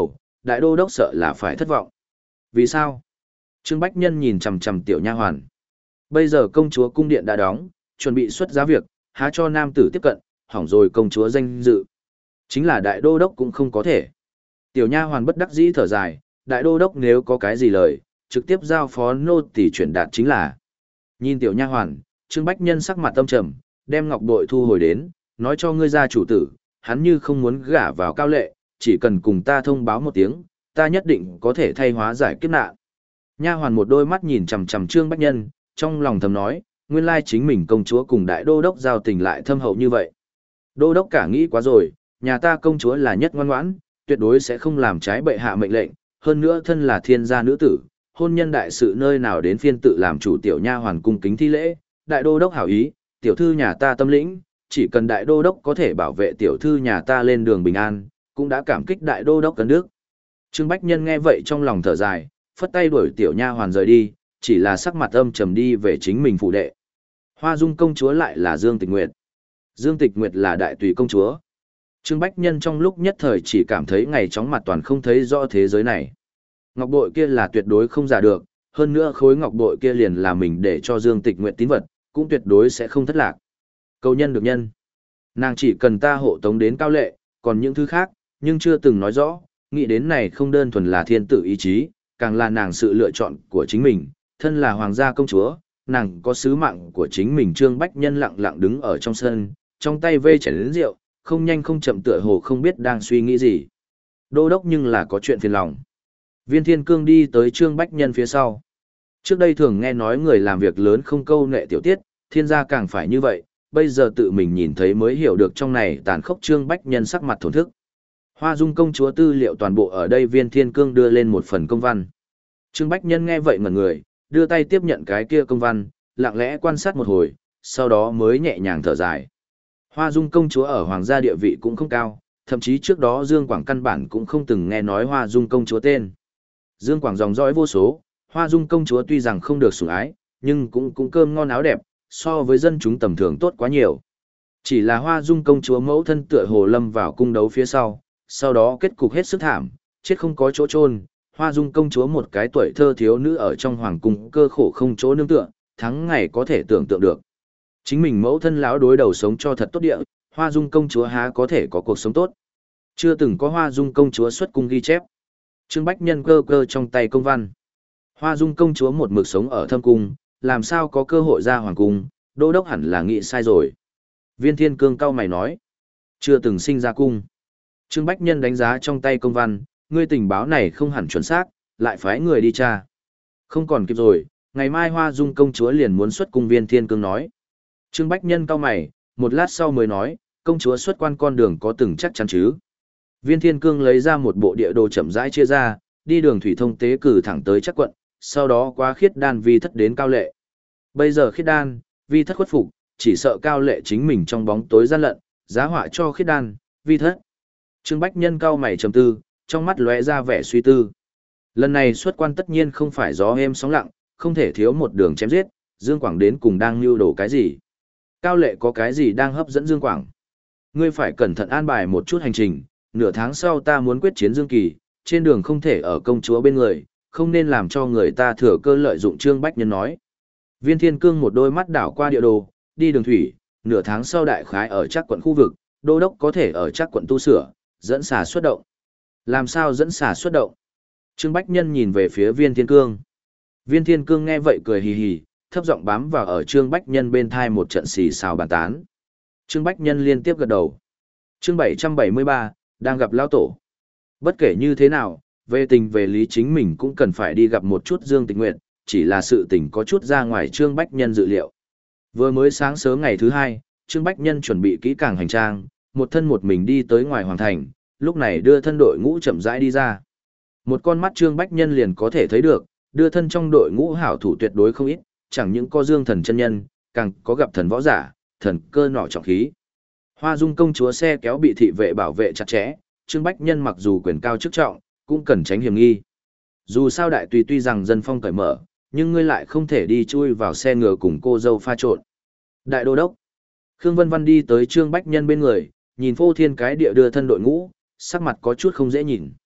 đại đô đốc sợ là phải thất vọng. Vì sao? Trương Bách Nhân nhìn chằm chằm tiểu nha hoàn. Bây giờ công chúa cung điện đã đóng, chuẩn bị xuất giá việc, há cho nam tử tiếp cận, hỏng rồi công chúa danh dự. Chính là đại đô đốc cũng không có thể. Tiểu nha hoàn bất đắc dĩ thở dài, đại đô đốc nếu có cái gì lời, trực tiếp giao phó nô tỳ chuyển đạt chính là. Nhìn tiểu nha hoàn, Trương Bách Nhân sắc mặt tâm trầm, đem ngọc bội thu hồi đến, nói cho ngươi gia chủ tử, hắn như không muốn gả vào cao lệ, chỉ cần cùng ta thông báo một tiếng, ta nhất định có thể thay hóa giải kiếp nạn. Nha hoàn một đôi mắt nhìn chằm chằm Trương Bách Nhân, trong lòng thầm nói, nguyên lai chính mình công chúa cùng đại đô đốc giao tình lại thâm hậu như vậy. Đô đốc cả nghĩ quá rồi, nhà ta công chúa là nhất ngoan ngoãn, tuyệt đối sẽ không làm trái bệ hạ mệnh lệnh, hơn nữa thân là thiên gia nữ tử, hôn nhân đại sự nơi nào đến phiên tự làm chủ. Tiểu nha hoàn cung kính thi lễ, đại đô đốc hảo ý, tiểu thư nhà ta tâm lĩnh, chỉ cần đại đô đốc có thể bảo vệ tiểu thư nhà ta lên đường bình an, cũng đã cảm kích đại đô đốc cấn đức. Trương Bách Nhân nghe vậy trong lòng thở dài, phất tay đuổi tiểu nha hoàn rời đi, chỉ là sắc mặt âm trầm đi về chính mình phủ đệ. Hoa Dung công chúa lại là Dương Tịch Nguyệt. Dương Tịch Nguyệt là đại tùy công chúa. Trương Bách Nhân trong lúc nhất thời chỉ cảm thấy ngày chóng mặt toàn không thấy rõ thế giới này. Ngọc bội kia là tuyệt đối không giả được, hơn nữa khối ngọc bội kia liền là mình để cho Dương Tịch Nguyệt tín vật, cũng tuyệt đối sẽ không thất lạc. Cầu nhân được nhân. Nàng chỉ cần ta hộ tống đến cao lệ, còn những thứ khác, nhưng chưa từng nói rõ, nghĩ đến này không đơn thuần là thiên tử ý chí, càng là nàng sự lựa chọn của chính mình, thân là hoàng gia công chúa, nàng có sứ mạng của chính mình. Trương Bách Nhân lặng lặng đứng ở trong sân, trong tay vê chén lớn rượu, không nhanh không chậm tựa hồ không biết đang suy nghĩ gì. Đô đốc nhưng là có chuyện phiền lòng. Viên Thiên Cương đi tới Trương Bách Nhân phía sau. Trước đây thường nghe nói người làm việc lớn không câu nệ tiểu tiết, thiên gia càng phải như vậy, bây giờ tự mình nhìn thấy mới hiểu được trong này tàn khốc. Trương Bách Nhân sắc mặt thổn thức. Hoa Dung công chúa tư liệu toàn bộ ở đây. Viên Thiên Cương đưa lên một phần công văn. Trương Bách Nhân nghe vậy ngẩn người, đưa tay tiếp nhận cái kia công văn, lặng lẽ quan sát một hồi, sau đó mới nhẹ nhàng thở dài. Hoa Dung công chúa ở hoàng gia địa vị cũng không cao, thậm chí trước đó Dương Quảng căn bản cũng không từng nghe nói Hoa Dung công chúa tên. Dương Quảng dòng dõi vô số, Hoa Dung công chúa tuy rằng không được sủng ái, nhưng cũng cũng cơm ngon áo đẹp, so với dân chúng tầm thường tốt quá nhiều. Chỉ là Hoa Dung công chúa mẫu thân tựa hồ lâm vào cung đấu phía sau, sau đó kết cục hết sức thảm, chết không có chỗ chôn. Hoa Dung công chúa một cái tuổi thơ thiếu nữ ở trong hoàng cung cơ khổ không chỗ nương tựa, tháng ngày có thể tưởng tượng được. Chính mình mẫu thân lão đối đầu sống cho thật tốt địa, Hoa Dung công chúa há có thể có cuộc sống tốt. Chưa từng có Hoa Dung công chúa xuất cung ghi chép. Trương Bách Nhân cơ cơ trong tay công văn. Hoa Dung công chúa một mực sống ở thâm cung, làm sao có cơ hội ra hoàng cung, đô đốc hẳn là nghĩ sai rồi. Viên Thiên Cương cau mày nói, chưa từng sinh ra cung. Trương Bách Nhân đánh giá trong tay công văn, ngươi tình báo này không hẳn chuẩn xác, lại phái người đi tra. Không còn kịp rồi, ngày mai Hoa Dung công chúa liền muốn xuất cung. Viên Thiên Cương nói. Trương Bách Nhân cau mày, một lát sau mới nói, công chúa xuất quan con đường có từng chắc chắn chứ. Viên Thiên Cương lấy ra một bộ địa đồ chậm rãi chia ra, đi đường thủy thông tế cử thẳng tới Trắc quận, sau đó qua Khiết Đan Vi thất đến Cao Lệ. Bây giờ Khiết Đan, Vi thất khuất phục, chỉ sợ Cao Lệ chính mình trong bóng tối gian lận, giá họa cho Khiết Đan, Vi thất. Trương Bách Nhân cau mày trầm tư, trong mắt lóe ra vẻ suy tư. Lần này xuất quan tất nhiên không phải gió êm sóng lặng, không thể thiếu một đường chém giết, Dương Quảng đến cùng đang lưu đồ cái gì? Cao Lệ có cái gì đang hấp dẫn Dương Quảng? Ngươi phải cẩn thận an bài một chút hành trình, nửa tháng sau ta muốn quyết chiến Dương Kỳ, trên đường không thể ở công chúa bên người, không nên làm cho người ta thừa cơ lợi dụng. Trương Bách Nhân nói. Viên Thiên Cương một đôi mắt đảo qua địa đồ, đi đường thủy, nửa tháng sau đại khái ở Trắc quận khu vực, đô đốc có thể ở Trắc quận tu sửa, dẫn xà xuất động. Làm sao dẫn xà xuất động? Trương Bách Nhân nhìn về phía Viên Thiên Cương. Viên Thiên Cương nghe vậy cười hì hì, thấp giọng bám vào ở Trương Bách Nhân bên thai một trận xì xào bàn tán. Trương Bách Nhân liên tiếp gật đầu. Chương bảy trăm bảy mươi ba, đang gặp lão tổ. Bất kể như thế nào, về tình về lý chính mình cũng cần phải đi gặp một chút Dương Tịch Nguyệt, chỉ là sự tình có chút ra ngoài Trương Bách Nhân dự liệu. Vừa mới sáng sớm ngày thứ hai, Trương Bách Nhân chuẩn bị kỹ càng hành trang, một thân một mình đi tới ngoài hoàng thành, lúc này đưa thân đội ngũ chậm rãi đi ra. Một con mắt Trương Bách Nhân liền có thể thấy được, đưa thân trong đội ngũ hảo thủ tuyệt đối không ít, chẳng những có Dương thần chân nhân, càng có gặp thần võ giả, thần cơ nọ trọng khí. Hoa Dung công chúa xe kéo bị thị vệ bảo vệ chặt chẽ, Trương Bách Nhân mặc dù quyền cao chức trọng, cũng cần tránh hiểm nghi. Dù sao đại tùy tuy rằng dân phong cởi mở, nhưng ngươi lại không thể đi chui vào xe ngựa cùng cô dâu pha trộn. Đại đô đốc. Khương Vân Văn đi tới Trương Bách Nhân bên người, nhìn phô thiên cái địa đưa thân đội ngũ, sắc mặt có chút không dễ nhìn.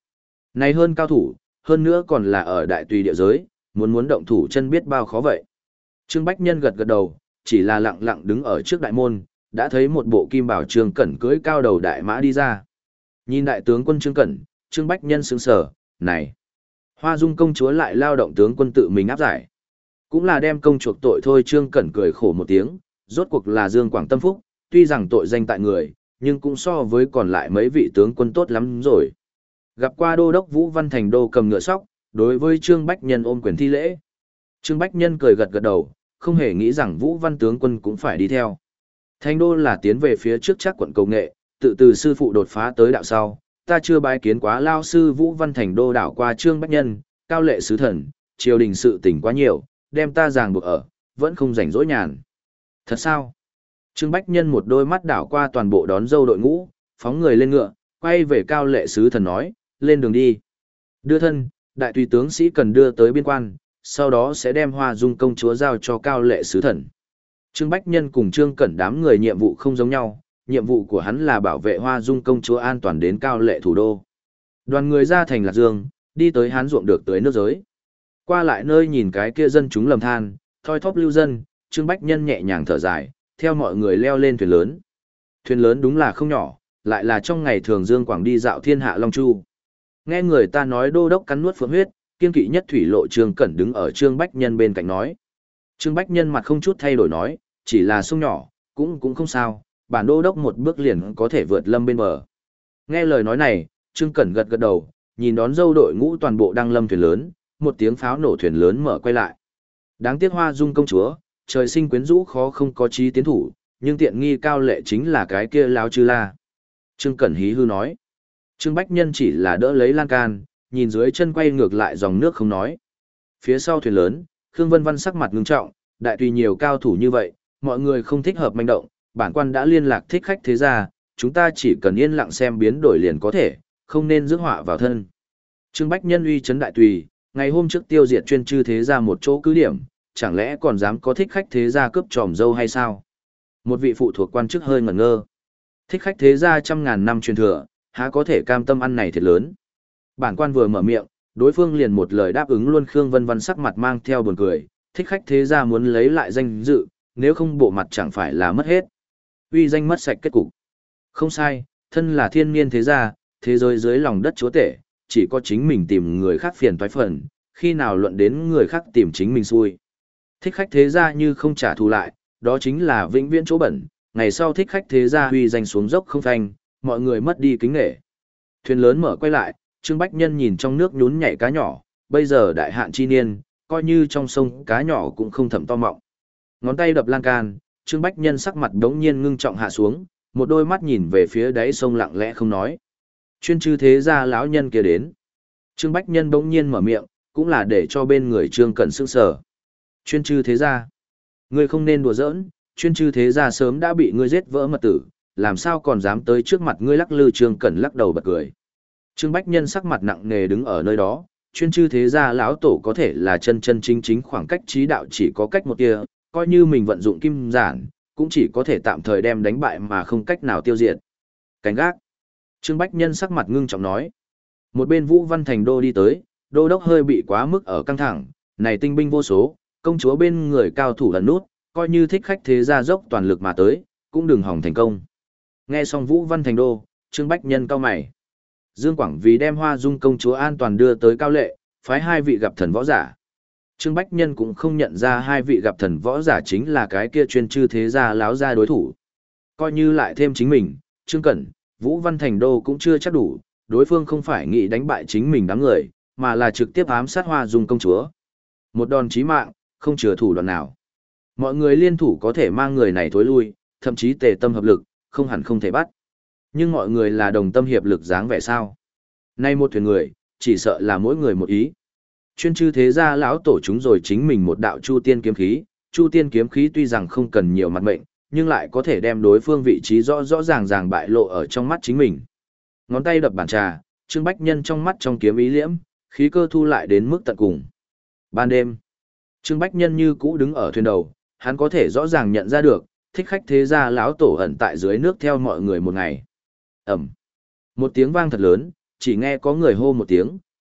Này hơn cao thủ, hơn nữa còn là ở đại tùy địa giới, muốn muốn động thủ chân biết bao khó vậy. Trương Bách Nhân gật gật đầu, chỉ là lặng lặng đứng ở trước đại môn, đã thấy một bộ kim bảo Trương Cẩn cưỡi cao đầu đại mã đi ra. Nhìn đại tướng quân Trương Cẩn, Trương Bách Nhân sững sờ, này, Hoa Dung công chúa lại lao động tướng quân tự mình áp giải. Cũng là đem công chuộc tội thôi. Trương Cẩn cười khổ một tiếng, rốt cuộc là Dương Quảng tâm phúc, tuy rằng tội danh tại người, nhưng cũng so với còn lại mấy vị tướng quân tốt lắm rồi. Gặp qua đô đốc Vũ Văn Thành Đô cầm ngựa sóc, đối với Trương Bách Nhân ôm quyền thi lễ. Trương Bách Nhân cười gật gật đầu, không hề nghĩ rằng Vũ Văn tướng quân cũng phải đi theo. Thành Đô là tiến về phía trước chắc quận Cầu Nghệ, tự từ sư phụ đột phá tới đạo sau, ta chưa bái kiến quá lao sư Vũ Văn Thành Đô đảo qua Trương Bách Nhân, cao lệ sứ thần, triều đình sự tình quá nhiều, đem ta ràng buộc ở, vẫn không rảnh rỗi nhàn. Thật sao? Trương Bách Nhân một đôi mắt đảo qua toàn bộ đón dâu đội ngũ, phóng người lên ngựa, quay về cao lệ sứ thần nói, lên đường đi. Đưa thân, đại tùy tướng sĩ cần đưa tới biên quan, sau đó sẽ đem Hoa Dung công chúa giao cho cao lệ sứ thần. Trương Bách Nhân cùng Trương Cẩn đám người nhiệm vụ không giống nhau, nhiệm vụ của hắn là bảo vệ Hoa Dung công chúa an toàn đến cao lệ thủ đô. Đoàn người ra thành Lạc Dương, đi tới hán ruộng được tới nước giới. Qua lại nơi nhìn cái kia dân chúng lầm than, thoi thóp lưu dân, Trương Bách Nhân nhẹ nhàng thở dài, theo mọi người leo lên thuyền lớn. Thuyền lớn đúng là không nhỏ, lại là trong ngày thường Dương Quảng đi dạo thiên hạ Long Chu. Nghe người ta nói đô đốc cắn nuốt phượng huyết, kiên kỵ nhất thủy lộ Trương Cẩn đứng ở Trương Bách Nhân bên cạnh nói. Trương Bách Nhân mặt không chút thay đổi nói, chỉ là sông nhỏ, cũng cũng không sao, bản đô đốc một bước liền có thể vượt lâm bên bờ. Nghe lời nói này, Trương Cẩn gật gật đầu, nhìn đón dâu đội ngũ toàn bộ đang lâm thuyền lớn, một tiếng pháo nổ thuyền lớn mở quay lại. Đáng tiếc Hoa Dung công chúa, trời sinh quyến rũ khó không có chí tiến thủ, nhưng tiện nghi cao lệ chính là cái kia láo chư la. Trương Cẩn hí hư nói. Trương Bách Nhân chỉ là đỡ lấy lan can, nhìn dưới chân quay ngược lại dòng nước không nói. Phía sau thuyền lớn, Khương Vân Văn sắc mặt ngưng trọng, đại tùy nhiều cao thủ như vậy, mọi người không thích hợp manh động, bản quan đã liên lạc thích khách thế gia, chúng ta chỉ cần yên lặng xem biến đổi liền có thể, không nên rước họa vào thân. Trương Bách Nhân uy chấn đại tùy, ngày hôm trước tiêu diệt chuyên chư thế gia một chỗ cứ điểm, chẳng lẽ còn dám có thích khách thế gia cướp tròm dâu hay sao? Một vị phụ thuộc quan chức hơi ngẩn ngơ. Thích khách thế gia trăm ngàn năm truyền thừa, há có thể cam tâm ăn này thiệt lớn. Bản quan vừa mở miệng, đối phương liền một lời đáp ứng luôn. Khương Vân Văn sắc mặt mang theo buồn cười, thích khách thế gia muốn lấy lại danh dự, nếu không bộ mặt chẳng phải là mất hết. Uy danh mất sạch kết cục. Không sai, thân là thiên niên thế gia, thế giới dưới lòng đất chúa tể, chỉ có chính mình tìm người khác phiền toái phần, khi nào luận đến người khác tìm chính mình xui. Thích khách thế gia như không trả thù lại, đó chính là vĩnh viễn chỗ bẩn, ngày sau thích khách thế gia huy danh xuống dốc không phanh, mọi người mất đi kính nể. Thuyền lớn mở quay lại, Trương Bách Nhân nhìn trong nước nhún nhảy cá nhỏ, bây giờ đại hạn chi niên, coi như trong sông cá nhỏ cũng không thầm to mọng. Ngón tay đập lan can, Trương Bách Nhân sắc mặt đống nhiên ngưng trọng hạ xuống, một đôi mắt nhìn về phía đáy sông lặng lẽ không nói. Chuyên chư thế gia lão nhân kia đến. Trương Bách Nhân bỗng nhiên mở miệng, cũng là để cho bên người Trương Cẩn sững sờ. Chuyên chư thế gia, ngươi không nên đùa giỡn, chuyên chư thế gia sớm đã bị ngươi giết vỡ mật tử, làm sao còn dám tới trước mặt ngươi lắc lư. Trương Cẩn lắc đầu bật cười. Trương Bách Nhân sắc mặt nặng nề đứng ở nơi đó, chuyên chư thế gia lão tổ có thể là chân chân chính chính, khoảng cách trí đạo chỉ có cách một tia, coi như mình vận dụng kim giản, cũng chỉ có thể tạm thời đem đánh bại mà không cách nào tiêu diệt. Cảnh gác. Trương Bách Nhân sắc mặt ngưng trọng nói. Một bên Vũ Văn Thành Đô đi tới, đô đốc hơi bị quá mức ở căng thẳng, này tinh binh vô số, công chúa bên người cao thủ ẩn nút, coi như thích khách thế gia dốc toàn lực mà tới, cũng đừng hỏng thành công. Nghe xong Vũ Văn Thành Đô, Trương Bách Nhân cau mày. Dương Quảng vì đem Hoa Dung công chúa an toàn đưa tới cao lệ, phái hai vị gặp thần võ giả. Trương Bách Nhân cũng không nhận ra hai vị gặp thần võ giả chính là cái kia chuyên chư thế gia láo ra đối thủ. Coi như lại thêm chính mình, Trương Cẩn, Vũ Văn Thành Đô cũng chưa chắc đủ, đối phương không phải nghĩ đánh bại chính mình đám người, mà là trực tiếp ám sát Hoa Dung công chúa. Một đòn chí mạng, không chừa thủ đoạn nào. Mọi người liên thủ có thể mang người này thối lui, thậm chí tề tâm hợp lực, không hẳn không thể bắt. Nhưng mọi người là đồng tâm hiệp lực dáng vẻ sao? Nay một thuyền người, chỉ sợ là mỗi người một ý. Chuyên chư thế gia lão tổ chúng rồi chính mình một đạo chu tiên kiếm khí, chu tiên kiếm khí tuy rằng không cần nhiều mặt mệnh, nhưng lại có thể đem đối phương vị trí rõ rõ ràng ràng bại lộ ở trong mắt chính mình. Ngón tay đập bàn trà, Trương Bách Nhân trong mắt trong kiếm ý liễm, khí cơ thu lại đến mức tận cùng. Ban đêm, Trương Bách Nhân như cũ đứng ở thuyền đầu, hắn có thể rõ ràng nhận ra được, thích khách thế gia lão tổ ẩn tại dưới nước theo mọi người một ngày. Ẩm. Một tiếng vang thật lớn, chỉ nghe có người hô một tiếng,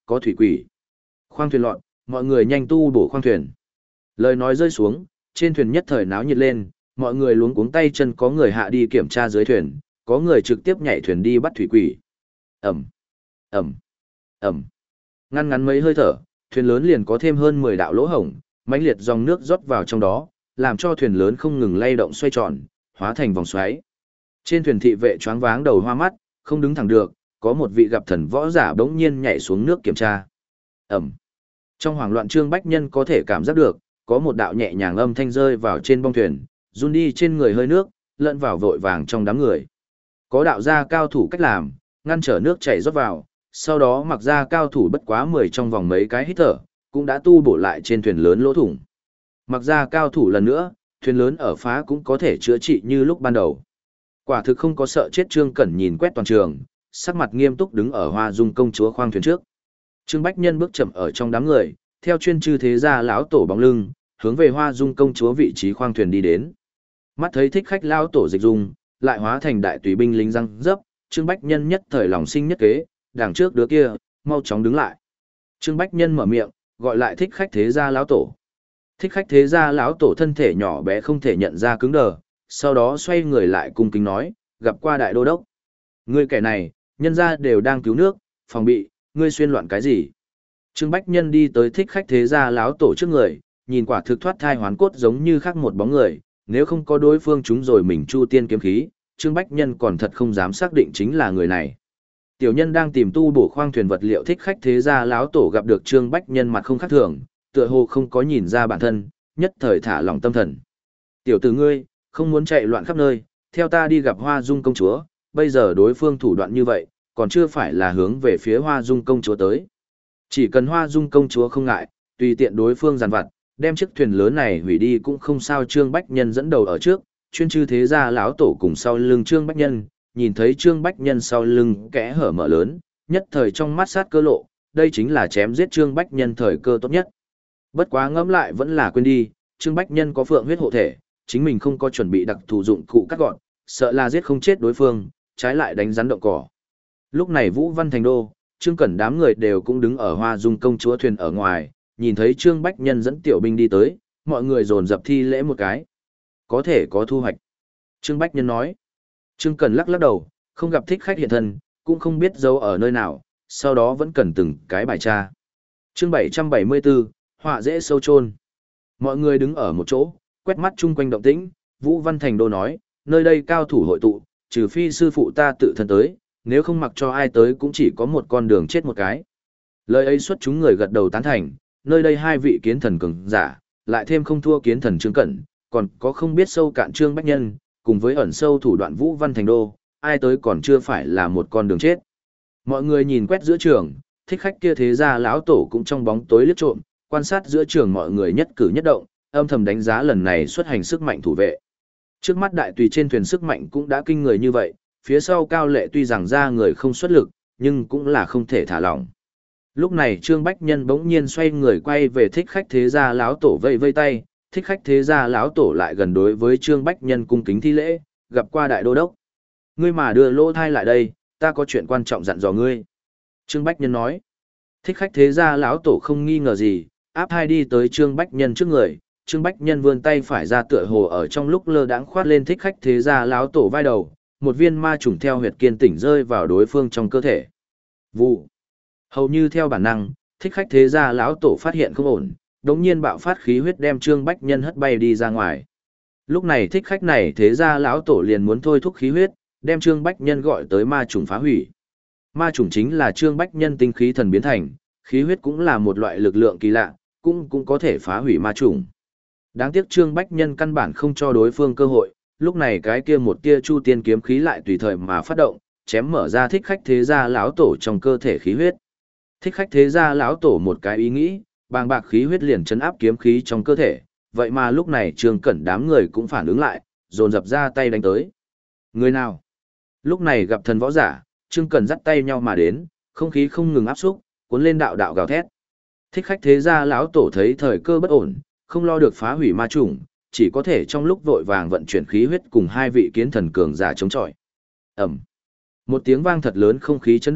có thủy quỷ. Khoang thuyền lọt, mọi người nhanh tu bổ khoang thuyền. Lời nói rơi xuống, trên thuyền nhất thời náo nhiệt lên, mọi người luống cuống tay chân, có người hạ đi kiểm tra dưới thuyền, có người trực tiếp nhảy thuyền đi bắt thủy quỷ. Ẩm, Ẩm, Ẩm. Ngăn ngắn mấy hơi thở, thuyền lớn liền có thêm hơn mười đạo lỗ hổng, mãnh liệt dòng nước rót vào trong đó, làm cho thuyền lớn không ngừng lay động xoay tròn, hóa thành vòng xoáy. Trên thuyền thị vệ choáng váng đầu hoa mắt, không đứng thẳng được, có một vị gặp thần võ giả bỗng nhiên nhảy xuống nước kiểm tra. Ẩm. Trong hoảng loạn Trương Bách Nhân có thể cảm giác được, có một đạo nhẹ nhàng âm thanh rơi vào trên bong thuyền, run đi trên người hơi nước, lẫn vào vội vàng trong đám người. Có đạo gia cao thủ cách làm, ngăn trở nước chảy rót vào, sau đó mặc ra cao thủ bất quá mười trong vòng mấy cái hít thở, cũng đã tu bổ lại trên thuyền lớn lỗ thủng. Mặc ra cao thủ lần nữa, thuyền lớn ở phá cũng có thể chữa trị như lúc ban đầu. Quả thực không có sợ chết. Trương Cẩn nhìn quét toàn trường, sắc mặt nghiêm túc đứng ở Hoa Dung công chúa khoang thuyền trước. Trương Bách Nhân bước chậm ở trong đám người, theo chuyên chư thế gia lão tổ bóng lưng, hướng về Hoa Dung công chúa vị trí khoang thuyền đi đến. Mắt thấy thích khách lão tổ Dịch Dung, lại hóa thành đại tùy binh lính răng dấp, Trương Bách Nhân nhất thời lòng sinh nhất kế, đằng trước đứa kia, mau chóng đứng lại. Trương Bách Nhân mở miệng, gọi lại thích khách thế gia lão tổ. Thích khách thế gia lão tổ thân thể nhỏ bé không thể nhận ra cứng đờ, sau đó xoay người lại cung kính nói, gặp qua đại đô đốc. Ngươi kẻ này, nhân gia đều đang cứu nước, phòng bị, ngươi xuyên loạn cái gì? Trương Bách Nhân đi tới thích khách thế gia lão tổ trước người, nhìn quả thực thoát thai hoán cốt giống như khác một bóng người, nếu không có đối phương chúng rồi mình chu tiên kiếm khí, Trương Bách Nhân còn thật không dám xác định chính là người này. Tiểu nhân đang tìm tu bổ khoang thuyền vật liệu. Thích khách thế gia lão tổ gặp được Trương Bách Nhân mặt không khác thường, tựa hồ không có nhìn ra bản thân, nhất thời thả lòng tâm thần. Tiểu tử ngươi, không muốn chạy loạn khắp nơi, theo ta đi gặp Hoa Dung công chúa, bây giờ đối phương thủ đoạn như vậy, còn chưa phải là hướng về phía Hoa Dung công chúa tới. Chỉ cần Hoa Dung công chúa không ngại, tùy tiện đối phương giàn vặt, đem chiếc thuyền lớn này hủy đi cũng không sao. Trương Bách Nhân dẫn đầu ở trước, chuyên chư thế gia lão tổ cùng sau lưng Trương Bách Nhân, nhìn thấy Trương Bách Nhân sau lưng kẽ hở mở lớn, nhất thời trong mắt sát cơ lộ, đây chính là chém giết Trương Bách Nhân thời cơ tốt nhất. Bất quá ngẫm lại vẫn là quên đi, Trương Bách Nhân có phượng huyết hộ thể, chính mình không có chuẩn bị đặc thù dụng cụ cắt gọn, sợ là giết không chết đối phương, trái lại đánh rắn động cỏ. Lúc này Vũ Văn Thành Đô, Trương Cẩn đám người đều cũng đứng ở Hoa Dung công chúa thuyền ở ngoài, nhìn thấy Trương Bách Nhân dẫn tiểu binh đi tới, mọi người dồn dập thi lễ một cái. Có thể có thu hoạch. Trương Bách Nhân nói. Trương Cẩn lắc lắc đầu, không gặp thích khách hiện thân, cũng không biết giấu ở nơi nào, sau đó vẫn cần từng cái bài tra. Chương bảy trăm bảy mươi tư, họa dễ sâu chôn. Mọi người đứng ở một chỗ, quét mắt chung quanh động tĩnh, Vũ Văn Thành Đô nói, nơi đây cao thủ hội tụ, trừ phi sư phụ ta tự thân tới, nếu không mặc cho ai tới cũng chỉ có một con đường chết một cái. Lời ấy xuất chúng người gật đầu tán thành, nơi đây hai vị kiến thần cường giả, lại thêm không thua kiến thần Trương Cẩn, còn có không biết sâu cạn Trương Bách Nhân, cùng với ẩn sâu thủ đoạn Vũ Văn Thành Đô, ai tới còn chưa phải là một con đường chết. Mọi người nhìn quét giữa trường, thích khách kia thế gia lão tổ cũng trong bóng tối liếc trộm, quan sát giữa trường mọi người nhất cử nhất động, âm thầm đánh giá lần này xuất hành sức mạnh thủ vệ. Trước mắt đại tùy trên thuyền sức mạnh cũng đã kinh người như vậy, phía sau Cao Lệ tuy rằng ra người không xuất lực, nhưng cũng là không thể thả lỏng. Lúc này Trương Bách Nhân bỗng nhiên xoay người quay về thích khách thế gia lão tổ vây vây tay, thích khách thế gia lão tổ lại gần đối với Trương Bách Nhân cung kính thi lễ, gặp qua đại đô đốc. Ngươi mà đưa lỗ thai lại đây, ta có chuyện quan trọng dặn dò ngươi. Trương Bách Nhân nói. Thích khách thế gia lão tổ không nghi ngờ gì, áp hai đi tới Trương Bách Nhân trước người. Trương Bách Nhân vươn tay phải ra tựa hồ ở trong lúc lơ đãng khoát lên thích khách thế gia lão tổ vai đầu, một viên ma trùng theo huyệt kiên tỉnh rơi vào đối phương trong cơ thể. Vụ. Hầu như theo bản năng, thích khách thế gia lão tổ phát hiện không ổn, đống nhiên bạo phát khí huyết đem Trương Bách Nhân hất bay đi ra ngoài. Lúc này thích khách này thế gia lão tổ liền muốn thôi thúc khí huyết, đem Trương Bách Nhân gọi tới ma trùng phá hủy. Ma trùng chính là Trương Bách Nhân tinh khí thần biến thành, khí huyết cũng là một loại lực lượng kỳ lạ, cũng cũng có thể phá hủy ma trùng. Đáng tiếc Trương Bách Nhân căn bản không cho đối phương cơ hội, lúc này cái kia một tia chu tiên kiếm khí lại tùy thời mà phát động, chém mở ra thích khách thế gia lão tổ trong cơ thể khí huyết. Thích khách thế gia lão tổ một cái ý nghĩ, bàng bạc khí huyết liền chấn áp kiếm khí trong cơ thể, vậy mà lúc này Trương Cẩn đám người cũng phản ứng lại, dồn dập ra tay đánh tới. Người nào? Lúc này gặp thần võ giả, Trương Cẩn dắt tay nhau mà đến, không khí không ngừng áp xúc, cuốn lên đạo đạo gào thét. Thích khách thế gia lão tổ thấy thời cơ bất ổn, không lo được phá hủy ma trùng, chỉ có thể trong lúc vội vàng vận chuyển khí huyết cùng hai vị kiến thần cường giả chống chọi. Ầm. Một tiếng vang thật lớn, không khí chấn động,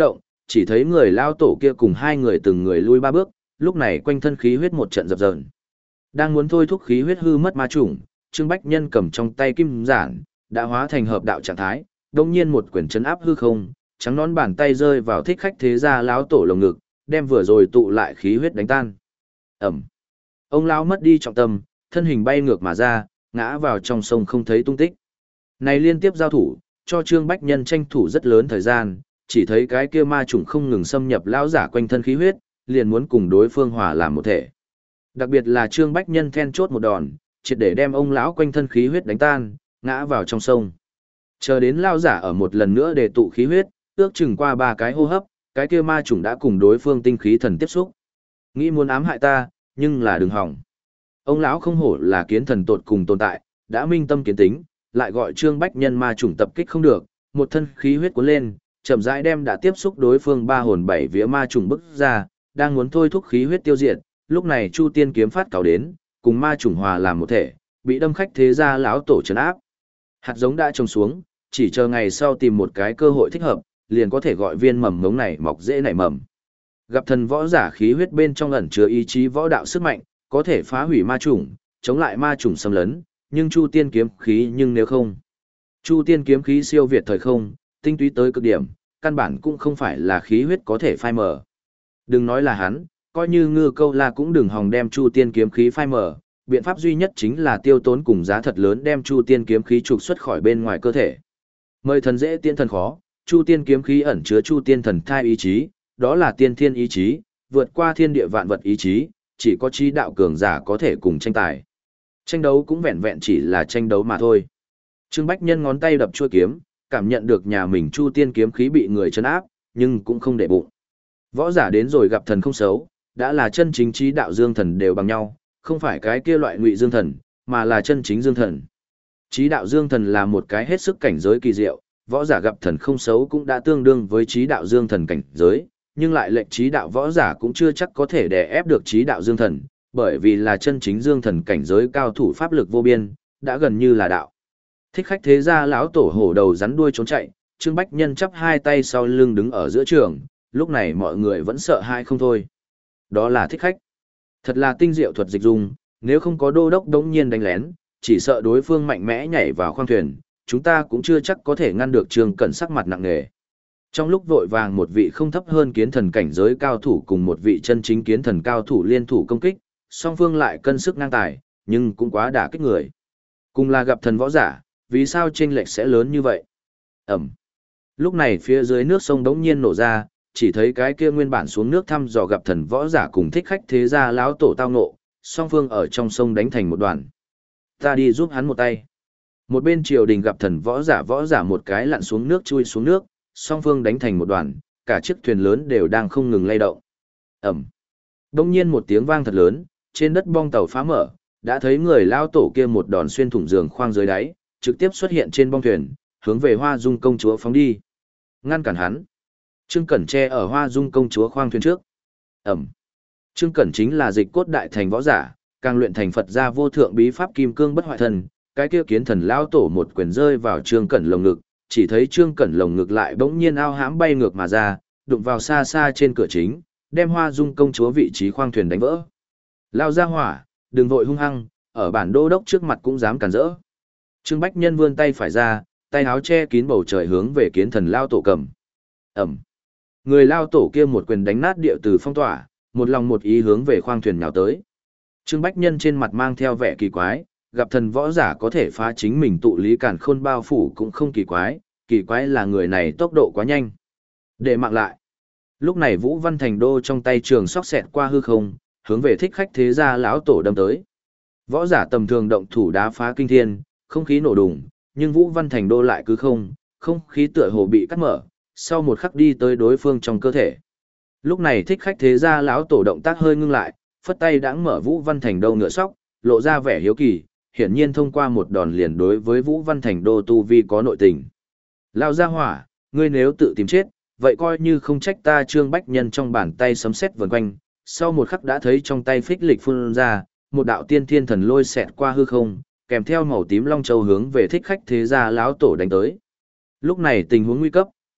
chỉ thấy người lao tổ kia cùng hai người từng người lui ba bước, lúc này quanh thân khí huyết một trận dập dờn. Đang muốn thôi thúc khí huyết hư mất ma chủng, Trương Bách Nhân cầm trong tay kim giản, đã hóa thành hợp đạo trạng thái, đồng nhiên một quyển chấn áp hư không, trắng nón bàn tay rơi vào thích khách thế gia lão tổ lồng ngực, đem vừa rồi tụ lại khí huyết đánh tan. Ẩm. Ông lão mất đi trọng tâm, thân hình bay ngược mà ra, ngã vào trong sông không thấy tung tích. Này liên tiếp giao thủ, cho Trương Bách Nhân tranh thủ rất lớn thời gian, chỉ thấy cái kia ma trùng không ngừng xâm nhập lão giả quanh thân khí huyết, liền muốn cùng đối phương hòa làm một thể. Đặc biệt là Trương Bách Nhân then chốt một đòn, triệt để đem ông lão quanh thân khí huyết đánh tan, ngã vào trong sông. Chờ đến lão giả ở một lần nữa để tụ khí huyết, ước chừng qua ba cái hô hấp, cái kia ma trùng đã cùng đối phương tinh khí thần tiếp xúc. Nghĩ muốn ám hại ta, nhưng là đừng hỏng. Ông lão không hổ là kiến thần tột cùng tồn tại, đã minh tâm kiến tính, lại gọi Trương Bách Nhân ma trùng tập kích không được, một thân khí huyết cuốn lên, chậm rãi đem đã tiếp xúc đối phương ba hồn bảy vía ma trùng bức ra, đang muốn thôi thúc khí huyết tiêu diệt, lúc này Chu Tiên kiếm phát cáo đến, cùng ma trùng hòa làm một thể, bị đâm khách thế gia lão tổ trấn áp. Hạt giống đã trồng xuống, chỉ chờ ngày sau tìm một cái cơ hội thích hợp, liền có thể gọi viên mầm ngống này mọc dễ nảy mầm. Gặp thần võ giả khí huyết bên trong ẩn chứa ý chí võ đạo sức mạnh, có thể phá hủy ma trùng, chống lại ma trùng xâm lấn, nhưng Chu Tiên kiếm khí nhưng nếu không. Chu Tiên kiếm khí siêu việt thời không, tinh túy tới cực điểm, căn bản cũng không phải là khí huyết có thể phai mờ. Đừng nói là hắn, coi như Ngư Câu La cũng đừng hòng đem Chu Tiên kiếm khí phai mờ, biện pháp duy nhất chính là tiêu tốn cùng giá thật lớn đem Chu Tiên kiếm khí trục xuất khỏi bên ngoài cơ thể. Mời thần dễ tiên thần khó, Chu Tiên kiếm khí ẩn chứa Chu Tiên thần thai ý chí, đó là tiên thiên ý chí, vượt qua thiên địa vạn vật ý chí, chỉ có trí đạo cường giả có thể cùng tranh tài. Tranh đấu cũng vẹn vẹn chỉ là tranh đấu mà thôi. Trương Bách Nhân ngón tay đập chuôi kiếm, cảm nhận được nhà mình Chu Tiên kiếm khí bị người trấn áp, nhưng cũng không để bụng. Võ giả đến rồi gặp thần không xấu, đã là chân chính trí đạo dương thần đều bằng nhau, không phải cái kia loại ngụy dương thần, mà là chân chính dương thần. Trí đạo dương thần là một cái hết sức cảnh giới kỳ diệu, võ giả gặp thần không xấu cũng đã tương đương với trí đạo dương thần cảnh giới, nhưng lại lệnh trí đạo võ giả cũng chưa chắc có thể đè ép được trí đạo dương thần, bởi vì là chân chính dương thần cảnh giới cao thủ pháp lực vô biên, đã gần như là đạo. Thích khách thế gia lão tổ hổ đầu rắn đuôi trốn chạy, Trương Bách Nhân chắp hai tay sau lưng đứng ở giữa trường, lúc này mọi người vẫn sợ hai không thôi. Đó là thích khách. Thật là tinh diệu thuật dịch dung, nếu không có đô đốc đống nhiên đánh lén, chỉ sợ đối phương mạnh mẽ nhảy vào khoang thuyền, chúng ta cũng chưa chắc có thể ngăn được Trương Cẩn sắc mặt nặng nề. Trong lúc vội vàng một vị không thấp hơn kiến thần cảnh giới cao thủ cùng một vị chân chính kiến thần cao thủ liên thủ công kích, song phương lại cân sức ngang tài, nhưng cũng quá đả kích người. Cùng là gặp thần võ giả, vì sao chênh lệch sẽ lớn như vậy? Ẩm. Lúc này phía dưới nước sông đống nhiên nổ ra, chỉ thấy cái kia nguyên bản xuống nước thăm dò gặp thần võ giả cùng thích khách thế gia lão tổ tao nộ, song phương ở trong sông đánh thành một đoàn. Ta đi giúp hắn một tay. Một bên triều đình gặp thần võ giả võ giả một cái lặn xuống nước chui xuống nước, song phương đánh thành một đoàn, cả chiếc thuyền lớn đều đang không ngừng lay động. Ẩm. Đông nhiên một tiếng vang thật lớn, trên đất bong tàu phá mở, đã thấy người lao tổ kia một đòn xuyên thủng giường khoang dưới đáy, trực tiếp xuất hiện trên bong thuyền, hướng về Hoa Dung công chúa phóng đi. Ngăn cản hắn. Trương Cẩn che ở Hoa Dung công chúa khoang thuyền trước. Ẩm. Trương Cẩn chính là dịch cốt đại thành võ giả, càng luyện thành Phật gia vô thượng bí pháp kim cương bất hoại thần, cái kia kiến thần lao tổ một quyền rơi vào Trương Cẩn lồng ngực, chỉ thấy Trương Cẩn lồng ngực lại bỗng nhiên ao hãm bay ngược mà ra, đụng vào xa xa trên cửa chính, đem Hoa Dung công chúa vị trí khoang thuyền đánh vỡ. Lao ra hỏa, đừng vội hung hăng, ở bản đô đốc trước mặt cũng dám cản rỡ. Trương Bách Nhân vươn tay phải ra, tay áo che kín bầu trời hướng về kiến thần lao tổ cầm. Ẩm. Người lao tổ kia một quyền đánh nát địa từ phong tỏa, một lòng một ý hướng về khoang thuyền nhào tới. Trương Bách Nhân trên mặt mang theo vẻ kỳ quái, gặp thần võ giả có thể phá chính mình tụ lý càn khôn bao phủ cũng không kỳ quái, kỳ quái là người này tốc độ quá nhanh. Để mạng lại. Lúc này Vũ Văn Thành Đô trong tay trường sóc xẹt qua hư không, hướng về thích khách thế gia lão tổ đâm tới. Võ giả tầm thường động thủ đá phá kinh thiên, không khí nổ đùng, nhưng Vũ Văn Thành Đô lại cứ không, không khí tựa hồ bị cắt mở, sau một khắc đi tới đối phương trong cơ thể. Lúc này thích khách thế gia lão tổ động tác hơi ngưng lại, phất tay đãng mở Vũ Văn Thành Đô ngựa sóc, lộ ra vẻ hiếu kỳ, hiển nhiên thông qua một đòn liền đối với Vũ Văn Thành Đô tu vi có nội tình. Lao ra hỏa, ngươi nếu tự tìm chết, vậy coi như không trách ta. Trương Bách Nhân trong bàn tay sấm sét vần quanh, sau một khắc đã thấy trong tay phích lịch phun ra, một đạo tiên thiên thần lôi xẹt qua hư không, kèm theo màu tím long châu hướng về thích khách thế gia lão tổ đánh tới. Lúc này tình huống nguy cấp,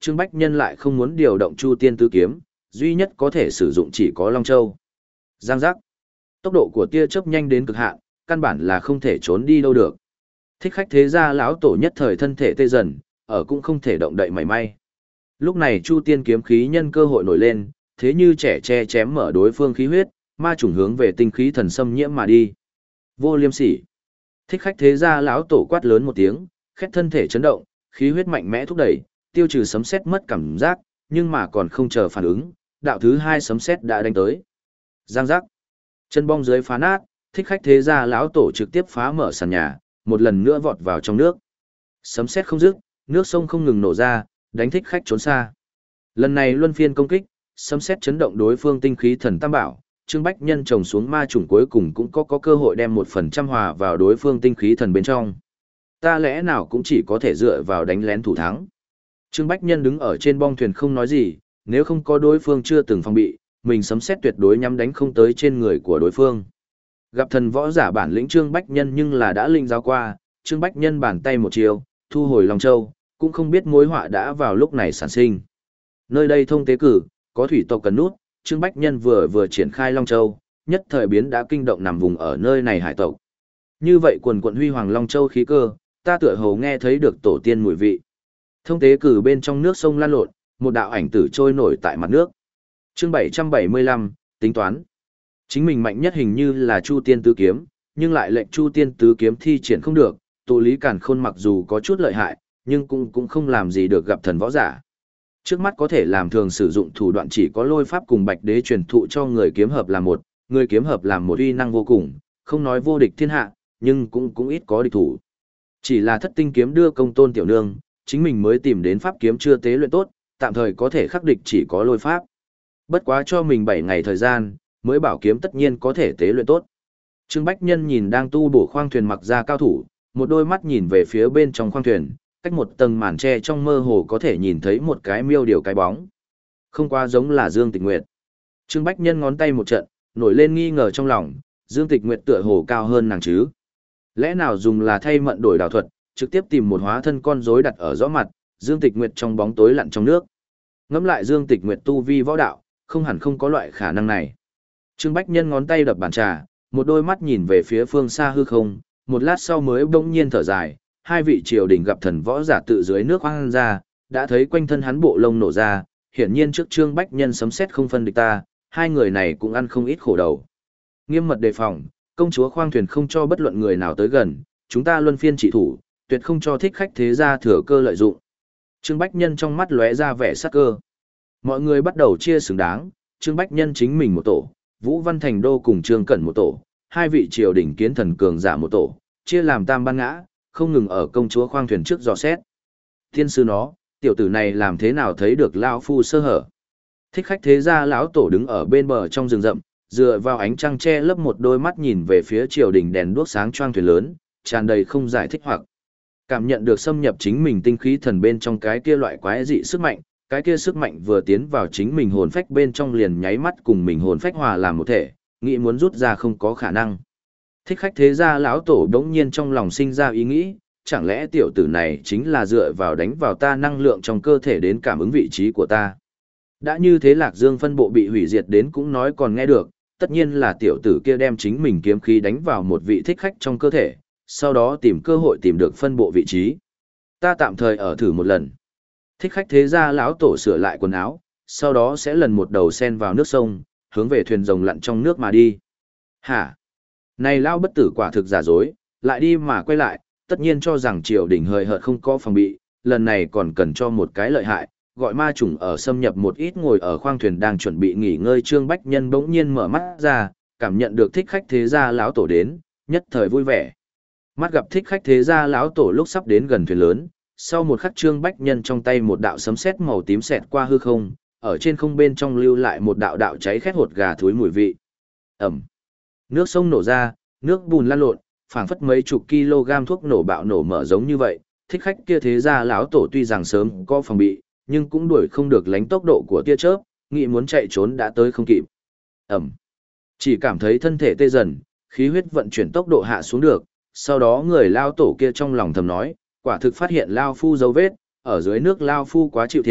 Trương Bách Nhân lại không muốn điều động Chu Tiên Tứ Kiếm, duy nhất có thể sử dụng chỉ có Long Châu. Giang giác. Tốc độ của tia chớp nhanh đến cực hạn, căn bản là không thể trốn đi đâu được. Thích Khách thế gia lão tổ nhất thời thân thể tê dần, ở cũng không thể động đậy mảy may. Lúc này Chu Tiên kiếm khí nhân cơ hội nổi lên, thế như trẻ che chém mở đối phương khí huyết, ma trùng hướng về tinh khí thần xâm nhiễm mà đi. Vô Liêm Sỉ. Thích Khách thế gia lão tổ quát lớn một tiếng, khét thân thể chấn động, khí huyết mạnh mẽ thúc đẩy, tiêu trừ sấm sét mất cảm giác, nhưng mà còn không chờ phản ứng, đạo thứ hai sấm sét đã đánh tới. Giang giác. Chân bong dưới phá nát, Thích Khách thế gia lão tổ trực tiếp phá mở sàn nhà, một lần nữa vọt vào trong nước. Sấm sét không dứt, nước sông không ngừng nổ ra, đánh Thích Khách trốn xa. Lần này luân phiên công kích, sấm sét chấn động đối phương tinh khí thần tam bảo, Trương Bách Nhân trồng xuống ma trùng cuối cùng cũng có có cơ hội đem một phần trăm hòa vào đối phương tinh khí thần bên trong. Ta lẽ nào cũng chỉ có thể dựa vào đánh lén thủ thắng. Trương Bách Nhân đứng ở trên bong thuyền không nói gì, nếu không có đối phương chưa từng phòng bị, mình sấm sét tuyệt đối nhắm đánh không tới trên người của đối phương. Gặp thần võ giả bản lĩnh Trương Bách Nhân nhưng là đã linh giáo qua, Trương Bách Nhân bàn tay một chiều, thu hồi Long Châu, cũng không biết mối họa đã vào lúc này sản sinh. Nơi đây thông tế cử, có thủy tộc cần nút, Trương Bách Nhân vừa vừa triển khai Long Châu, nhất thời biến đã kinh động nằm vùng ở nơi này hải tộc. Như vậy quần quận huy hoàng Long Châu khí cơ, ta tựa hồ nghe thấy được tổ tiên mùi vị. Thông tế cử bên trong nước sông lan lộn, một đạo ảnh tử trôi nổi tại mặt nước. Chương bảy trăm bảy mươi lăm, tính toán. Chính mình mạnh nhất hình như là Chu Tiên Tứ Kiếm, nhưng lại lệnh Chu Tiên Tứ Kiếm thi triển không được, tụ lý càn khôn mặc dù có chút lợi hại, nhưng cũng cũng không làm gì được gặp thần võ giả. Trước mắt có thể làm thường sử dụng thủ đoạn chỉ có lôi pháp cùng bạch đế truyền thụ cho người kiếm hợp làm một, người kiếm hợp làm một uy năng vô cùng, không nói vô địch thiên hạ, nhưng cũng cũng ít có địch thủ. Chỉ là thất tinh kiếm đưa công tôn tiểu nương, chính mình mới tìm đến pháp kiếm chưa tế luyện tốt, tạm thời có thể khắc địch chỉ có lôi pháp. Bất quá cho mình bảy ngày thời gian, mới bảo kiếm tất nhiên có thể tế luyện tốt. Trương Bách Nhân nhìn đang tu bổ khoang thuyền mặc ra cao thủ, một đôi mắt nhìn về phía bên trong khoang thuyền, cách một tầng màn tre trong mơ hồ có thể nhìn thấy một cái miêu điều cái bóng. Không quá giống là Dương Tịch Nguyệt. Trương Bách Nhân ngón tay một trận, nổi lên nghi ngờ trong lòng, Dương Tịch Nguyệt tựa hồ cao hơn nàng chứ. Lẽ nào dùng là thay mận đổi đảo thuật, trực tiếp tìm một hóa thân con rối đặt ở rõ mặt, Dương Tịch Nguyệt trong bóng tối lặn trong nước. Ngẫm lại Dương Tịch Nguyệt tu vi võ đạo, không hẳn không có loại khả năng này. Trương Bách Nhân ngón tay đập bàn trà, một đôi mắt nhìn về phía phương xa hư không, một lát sau mới bỗng nhiên thở dài, hai vị triều đình gặp thần võ giả tự dưới nước hoang ra, đã thấy quanh thân hắn bộ lông nổ ra, hiển nhiên trước Trương Bách Nhân sấm sét không phân địch ta, hai người này cũng ăn không ít khổ đầu. Nghiêm mật đề phòng, công chúa khoang thuyền không cho bất luận người nào tới gần, chúng ta luân phiên trị thủ, tuyệt không cho Thích Khách thế gia thừa cơ lợi dụng. Trương Bách Nhân trong mắt lóe ra vẻ sắc cơ. Mọi người bắt đầu chia xứng đáng, Trương Bách Nhân chính mình một tổ, Vũ Văn Thành Đô cùng Trương Cẩn một tổ, hai vị triều đình kiến thần cường giả một tổ, chia làm tam ban ngã, không ngừng ở công chúa khoang thuyền trước dò xét. Thiên sư nó, tiểu tử này làm thế nào thấy được lão phu sơ hở? Thích Khách thế gia lão tổ đứng ở bên bờ trong rừng rậm, dựa vào ánh trăng che lấp một đôi mắt nhìn về phía triều đình đèn đuốc sáng choang thuyền lớn, tràn đầy không giải thích hoặc cảm nhận được xâm nhập chính mình tinh khí thần bên trong cái kia loại quái dị sức mạnh, cái kia sức mạnh vừa tiến vào chính mình hồn phách bên trong liền nháy mắt cùng mình hồn phách hòa làm một thể, nghĩ muốn rút ra không có khả năng. Thích Khách thế gia lão tổ đống nhiên trong lòng sinh ra ý nghĩ, chẳng lẽ tiểu tử này chính là dựa vào đánh vào ta năng lượng trong cơ thể đến cảm ứng vị trí của ta. Đã như thế Lạc Dương phân bộ bị hủy diệt đến cũng nói còn nghe được, tất nhiên là tiểu tử kia đem chính mình kiếm khí đánh vào một vị thích khách trong cơ thể, sau đó tìm cơ hội tìm được phân bộ vị trí. Ta tạm thời ở thử một lần. Thích Khách thế gia lão tổ sửa lại quần áo, sau đó sẽ lần một đầu sen vào nước sông, hướng về thuyền rồng lặn trong nước mà đi. Hả? Này lão bất tử quả thực giả dối, lại đi mà quay lại, tất nhiên cho rằng triều đình hời hợt không có phòng bị, lần này còn cần cho một cái lợi hại, gọi ma chủng ở xâm nhập một ít ngồi ở khoang thuyền đang chuẩn bị nghỉ ngơi. Trương Bách Nhân bỗng nhiên mở mắt ra, cảm nhận được Thích Khách thế gia lão tổ đến, nhất thời vui vẻ. Mắt gặp Thích Khách thế gia lão tổ lúc sắp đến gần thuyền lớn, sau một khắc Trương Bách Nhân trong tay một đạo sấm sét màu tím xẹt qua hư không, ở trên không bên trong lưu lại một đạo đạo cháy khét hột gà thối mùi vị. Ẩm. Nước sông nổ ra, nước bùn lăn lộn, phảng phất mấy chục kg thuốc nổ bạo nổ mở giống như vậy. Thích Khách kia thế gia lão tổ tuy rằng sớm có phòng bị, nhưng cũng đuổi không được lánh tốc độ của tia chớp, nghĩ muốn chạy trốn đã tới không kịp. Ẩm. Chỉ cảm thấy thân thể tê dần, khí huyết vận chuyển tốc độ hạ xuống được, sau đó người lao tổ kia trong lòng thầm nói, quả thực phát hiện lao phu dấu vết, ở dưới nước lao phu quá chịu thiệt,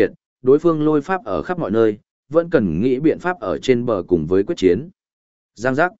đối phương lôi pháp ở khắp mọi nơi, vẫn cần nghĩ biện pháp ở trên bờ cùng với quyết chiến. Giang giác.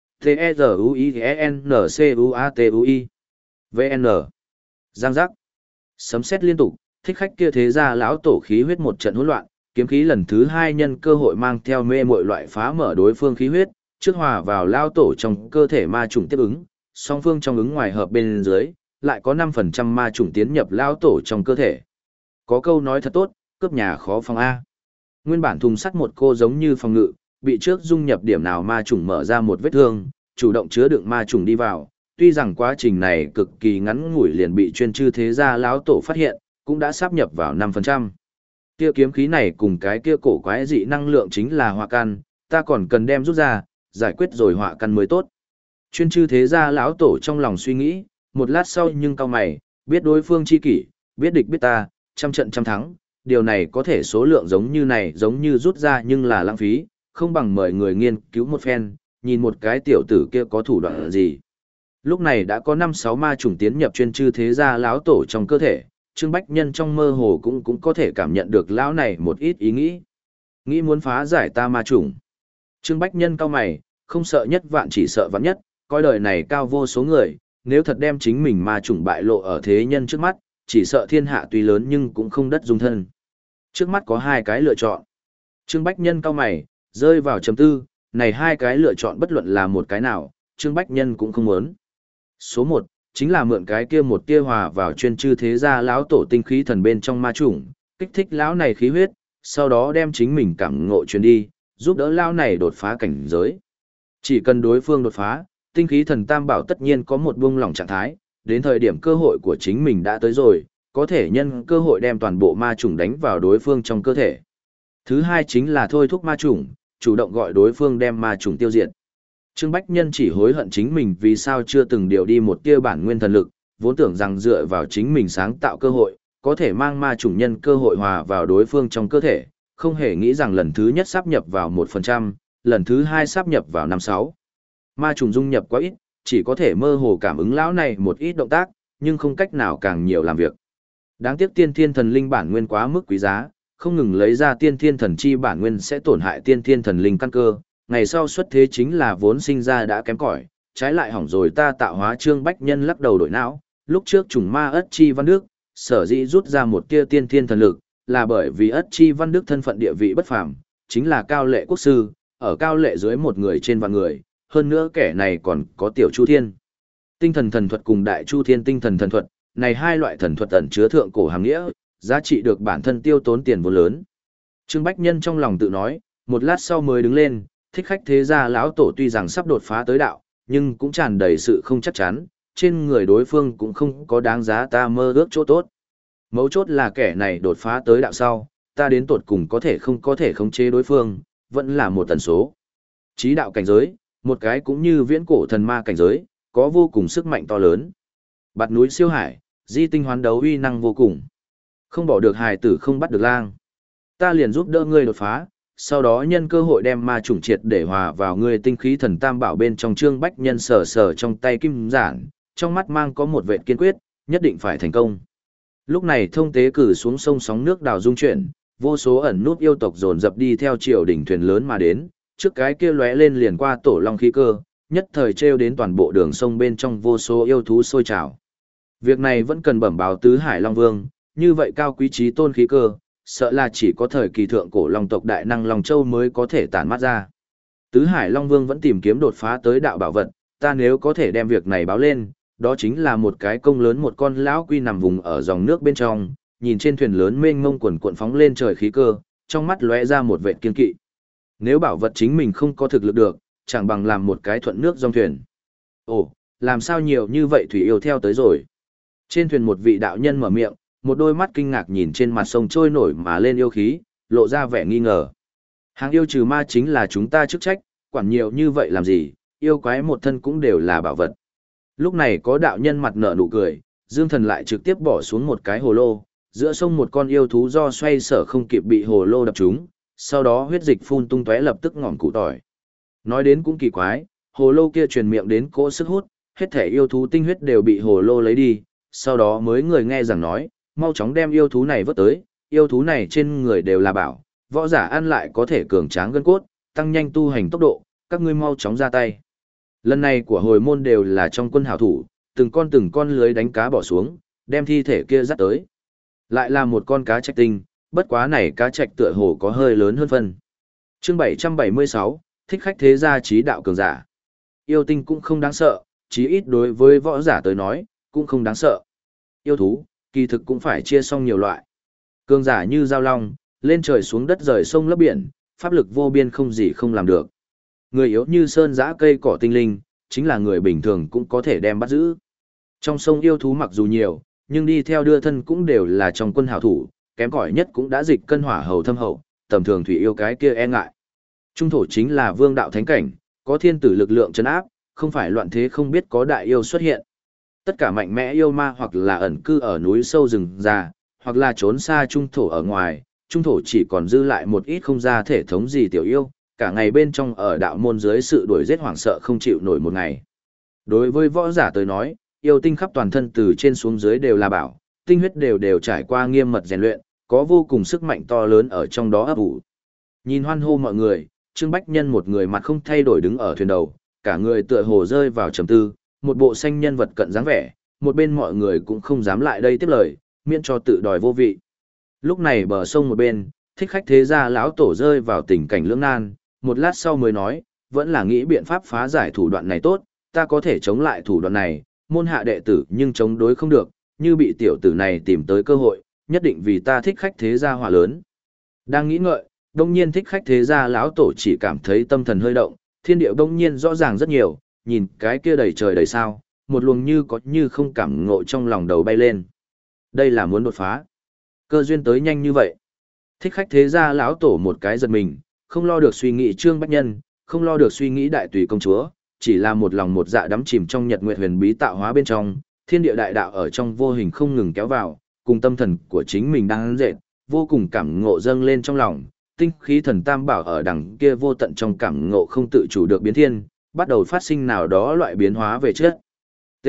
T-E-Z-U-I-N-C-U-A-T-U-I. vê en. Giang giác. Sấm sét liên tục, thích khách kia thế ra lão tổ khí huyết một trận hỗn loạn, kiếm khí lần thứ hai nhân cơ hội mang theo mê muội loại phá mở đối phương khí huyết, trước hòa vào lao tổ trong cơ thể ma trùng tiếp ứng, song phương trong ứng ngoài hợp bên dưới, lại có năm phần trăm ma trùng tiến nhập lao tổ trong cơ thể. Có câu nói thật tốt, cướp nhà khó phòng A. Nguyên bản thùng sắt một cô giống như phòng ngự, bị trước dung nhập điểm nào ma trùng mở ra một vết thương, chủ động chứa đựng ma trùng đi vào. Tuy rằng quá trình này cực kỳ ngắn ngủi liền bị chuyên chư thế gia lão tổ phát hiện, cũng đã sáp nhập vào năm phần trăm. Kia kiếm khí này cùng cái kia cổ quái dị năng lượng chính là hỏa căn, ta còn cần đem rút ra, giải quyết rồi hỏa căn mới tốt. Chuyên chư thế gia lão tổ trong lòng suy nghĩ, một lát sau nhưng cao mày, biết đối phương chi kỷ, biết địch biết ta, trăm trận trăm thắng, điều này có thể số lượng giống như này giống như rút ra nhưng là lãng phí, không bằng mời người nghiên cứu một phen, nhìn một cái tiểu tử kia có thủ đoạn gì. Lúc này đã có năm sáu ma trùng tiến nhập chuyên chư thế gia lão tổ trong cơ thể, Trương Bách Nhân trong mơ hồ cũng cũng có thể cảm nhận được lão này một ít ý nghĩ. Nghĩ muốn phá giải ta ma trùng. Trương Bách Nhân cao mày, không sợ nhất vạn chỉ sợ vạn nhất, coi đời này cao vô số người, nếu thật đem chính mình ma trùng bại lộ ở thế nhân trước mắt, chỉ sợ thiên hạ tuy lớn nhưng cũng không đất dung thân. Trước mắt có hai cái lựa chọn. Trương Bách Nhân cao mày, rơi vào trầm tư, này hai cái lựa chọn bất luận là một cái nào, Trương Bách Nhân cũng không muốn. Số một, chính là mượn cái kia một tia hòa vào chuyên chư thế gia lão tổ tinh khí thần bên trong ma chủng, kích thích lão này khí huyết, sau đó đem chính mình cảm ngộ truyền đi, giúp đỡ lão này đột phá cảnh giới. Chỉ cần đối phương đột phá, tinh khí thần tam bảo tất nhiên có một buông lỏng trạng thái, đến thời điểm cơ hội của chính mình đã tới rồi, có thể nhân cơ hội đem toàn bộ ma chủng đánh vào đối phương trong cơ thể. Thứ hai chính là thôi thúc ma chủng, chủ động gọi đối phương đem ma chủng tiêu diệt. Trương Bách Nhân chỉ hối hận chính mình vì sao chưa từng điều đi một tia bản nguyên thần lực, vốn tưởng rằng dựa vào chính mình sáng tạo cơ hội, có thể mang ma chủng nhân cơ hội hòa vào đối phương trong cơ thể, không hề nghĩ rằng lần thứ nhất sáp nhập vào một phần trăm, lần thứ hai sáp nhập vào năm sáu. Ma trùng dung nhập quá ít, chỉ có thể mơ hồ cảm ứng lão này một ít động tác, nhưng không cách nào càng nhiều làm việc. Đáng tiếc tiên thiên thần linh bản nguyên quá mức quý giá, không ngừng lấy ra tiên thiên thần chi bản nguyên sẽ tổn hại tiên thiên thần linh căn cơ, ngày sau xuất thế chính là vốn sinh ra đã kém cỏi, trái lại hỏng rồi ta tạo hóa. Trương Bách Nhân lắc đầu đổi não, lúc trước trùng ma ất chi văn đức, sở dĩ rút ra một tia tiên thiên thần lực, là bởi vì ất chi văn đức thân phận địa vị bất phàm, chính là cao lệ quốc sư, ở cao lệ dưới một người trên vạn người, hơn nữa kẻ này còn có tiểu chu thiên. Tinh thần thần thuật cùng đại chu thiên tinh thần thần thuật, này hai loại thần thuật ẩn chứa thượng cổ hàm nghĩa, giá trị được bản thân tiêu tốn tiền vô lớn. Trương Bách Nhân trong lòng tự nói, một lát sau mới đứng lên, thích khách thế gia lão tổ tuy rằng sắp đột phá tới đạo, nhưng cũng tràn đầy sự không chắc chắn, trên người đối phương cũng không có đáng giá ta mơ ước chỗ tốt. Mấu chốt là kẻ này đột phá tới đạo sau, ta đến tột cùng có thể không có thể khống chế đối phương, vẫn là một tần số. Chí đạo cảnh giới, một cái cũng như viễn cổ thần ma cảnh giới, có vô cùng sức mạnh to lớn. Bạt núi siêu hải, di tinh hoán đấu uy năng vô cùng. Không bỏ được hài tử không bắt được lang. Ta liền giúp đỡ ngươi đột phá, sau đó nhân cơ hội đem ma chủng triệt để hòa vào ngươi tinh khí thần tam bảo bên trong. Trương Bách Nhân sờ sờ trong tay kim giản, trong mắt mang có một vệt kiên quyết, nhất định phải thành công. Lúc này thông tế cử xuống sông sóng nước đào dung chuyển, vô số ẩn nút yêu tộc dồn dập đi theo triều đỉnh thuyền lớn mà đến, trước cái kia lóe lên liền qua tổ long khí cơ, nhất thời treo đến toàn bộ đường sông bên trong vô số yêu thú sôi trào. Việc này vẫn cần bẩm báo tứ hải long vương, như vậy cao quý trí tôn khí cơ, sợ là chỉ có thời kỳ thượng cổ long tộc đại năng Long Châu mới có thể tản mát ra. Tứ hải long vương vẫn tìm kiếm đột phá tới đạo bảo vật, ta nếu có thể đem việc này báo lên, đó chính là một cái công lớn. Một con lão quy nằm vùng ở dòng nước bên trong, nhìn trên thuyền lớn mênh mông quần cuộn phóng lên trời khí cơ, trong mắt lóe ra một vệt kiên kỵ. Nếu bảo vật chính mình không có thực lực được, chẳng bằng làm một cái thuận nước dòng thuyền. Ồ, làm sao nhiều như vậy thủy yêu theo tới rồi? Trên thuyền một vị đạo nhân mở miệng, một đôi mắt kinh ngạc nhìn trên mặt sông trôi nổi mà lên yêu khí, lộ ra vẻ nghi ngờ. Hàng yêu trừ ma chính là chúng ta chức trách, quản nhiều như vậy làm gì, yêu quái một thân cũng đều là bảo vật. Lúc này có đạo nhân mặt nở nụ cười, Dương Thần lại trực tiếp bỏ xuống một cái hồ lô, giữa sông một con yêu thú do xoay sở không kịp bị hồ lô đập trúng, sau đó huyết dịch phun tung tóe lập tức ngỏm củ tỏi. Nói đến cũng kỳ quái, hồ lô kia truyền miệng đến cỗ sức hút, hết thể yêu thú tinh huyết đều bị hồ lô lấy đi, sau đó mới người nghe rằng nói, mau chóng đem yêu thú này vớt tới, yêu thú này trên người đều là bảo, võ giả ăn lại có thể cường tráng gân cốt, tăng nhanh tu hành tốc độ, các ngươi mau chóng ra tay. Lần này của hồi môn đều là trong quân hảo thủ, từng con từng con lưới đánh cá bỏ xuống, đem thi thể kia dắt tới. Lại là một con cá trạch tinh, bất quá này cá trạch tựa hồ có hơi lớn hơn phân. Chương bảy trăm bảy mươi sáu, thích khách thế gia trí đạo cường giả. Yêu tinh cũng không đáng sợ, chí ít đối với võ giả tới nói, cũng không đáng sợ. Yêu thú, kỳ thực cũng phải chia xong nhiều loại. Cường giả như giao long, lên trời xuống đất rời sông lấp biển, pháp lực vô biên không gì không làm được. Người yếu như sơn giã cây cỏ tinh linh, chính là người bình thường cũng có thể đem bắt giữ. Trong sông yêu thú mặc dù nhiều, nhưng đi theo đưa thân cũng đều là trong quân hảo thủ, kém cỏi nhất cũng đã dịch cân hỏa hầu thâm hậu, tầm thường thủy yêu cái kia e ngại. Trung thổ chính là vương đạo thánh cảnh, có thiên tử lực lượng trấn áp, không phải loạn thế không biết có đại yêu xuất hiện. Tất cả mạnh mẽ yêu ma hoặc là ẩn cư ở núi sâu rừng già, hoặc là trốn xa trung thổ ở ngoài, trung thổ chỉ còn dư lại một ít không ra thể thống gì tiểu yêu, cả ngày bên trong ở đạo môn dưới sự đuổi giết hoảng sợ không chịu nổi một ngày. Đối với võ giả tới nói, yêu tinh khắp toàn thân từ trên xuống dưới đều là bảo, tinh huyết đều đều trải qua nghiêm mật rèn luyện, có vô cùng sức mạnh to lớn ở trong đó ấp ủ. Nhìn hoan hô mọi người, Trương Bách Nhân một người mặt không thay đổi đứng ở thuyền đầu, cả người tựa hồ rơi vào trầm tư, một bộ xanh nhân vật cận dáng vẻ, một bên mọi người cũng không dám lại đây tiếp lời, miễn cho tự đòi vô vị. Lúc này bờ sông một bên, thích khách thế gia lão tổ rơi vào tình cảnh lưỡng nan, một lát sau mới nói, vẫn là nghĩ biện pháp phá giải thủ đoạn này tốt, ta có thể chống lại thủ đoạn này, môn hạ đệ tử nhưng chống đối không được, như bị tiểu tử này tìm tới cơ hội, nhất định vì ta thích khách thế gia hỏa lớn. Đang nghĩ ngợi, đông nhiên thích khách thế gia lão tổ chỉ cảm thấy tâm thần hơi động, thiên địa đông nhiên rõ ràng rất nhiều, nhìn cái kia đầy trời đầy sao, một luồng như có như không cảm ngộ trong lòng đầu bay lên. Đây là muốn đột phá. Cơ duyên tới nhanh như vậy. Thích khách thế gia lão tổ một cái giật mình, không lo được suy nghĩ Trương Bách Nhân, không lo được suy nghĩ đại tùy công chúa, chỉ là một lòng một dạ đắm chìm trong nhật nguyệt huyền bí tạo hóa bên trong, thiên địa đại đạo ở trong vô hình không ngừng kéo vào, cùng tâm thần của chính mình đang dệt, vô cùng cảm ngộ dâng lên trong lòng, tinh khí thần tam bảo ở đằng kia vô tận trong cảm ngộ không tự chủ được biến thiên, bắt đầu phát sinh nào đó loại biến hóa về chất. T.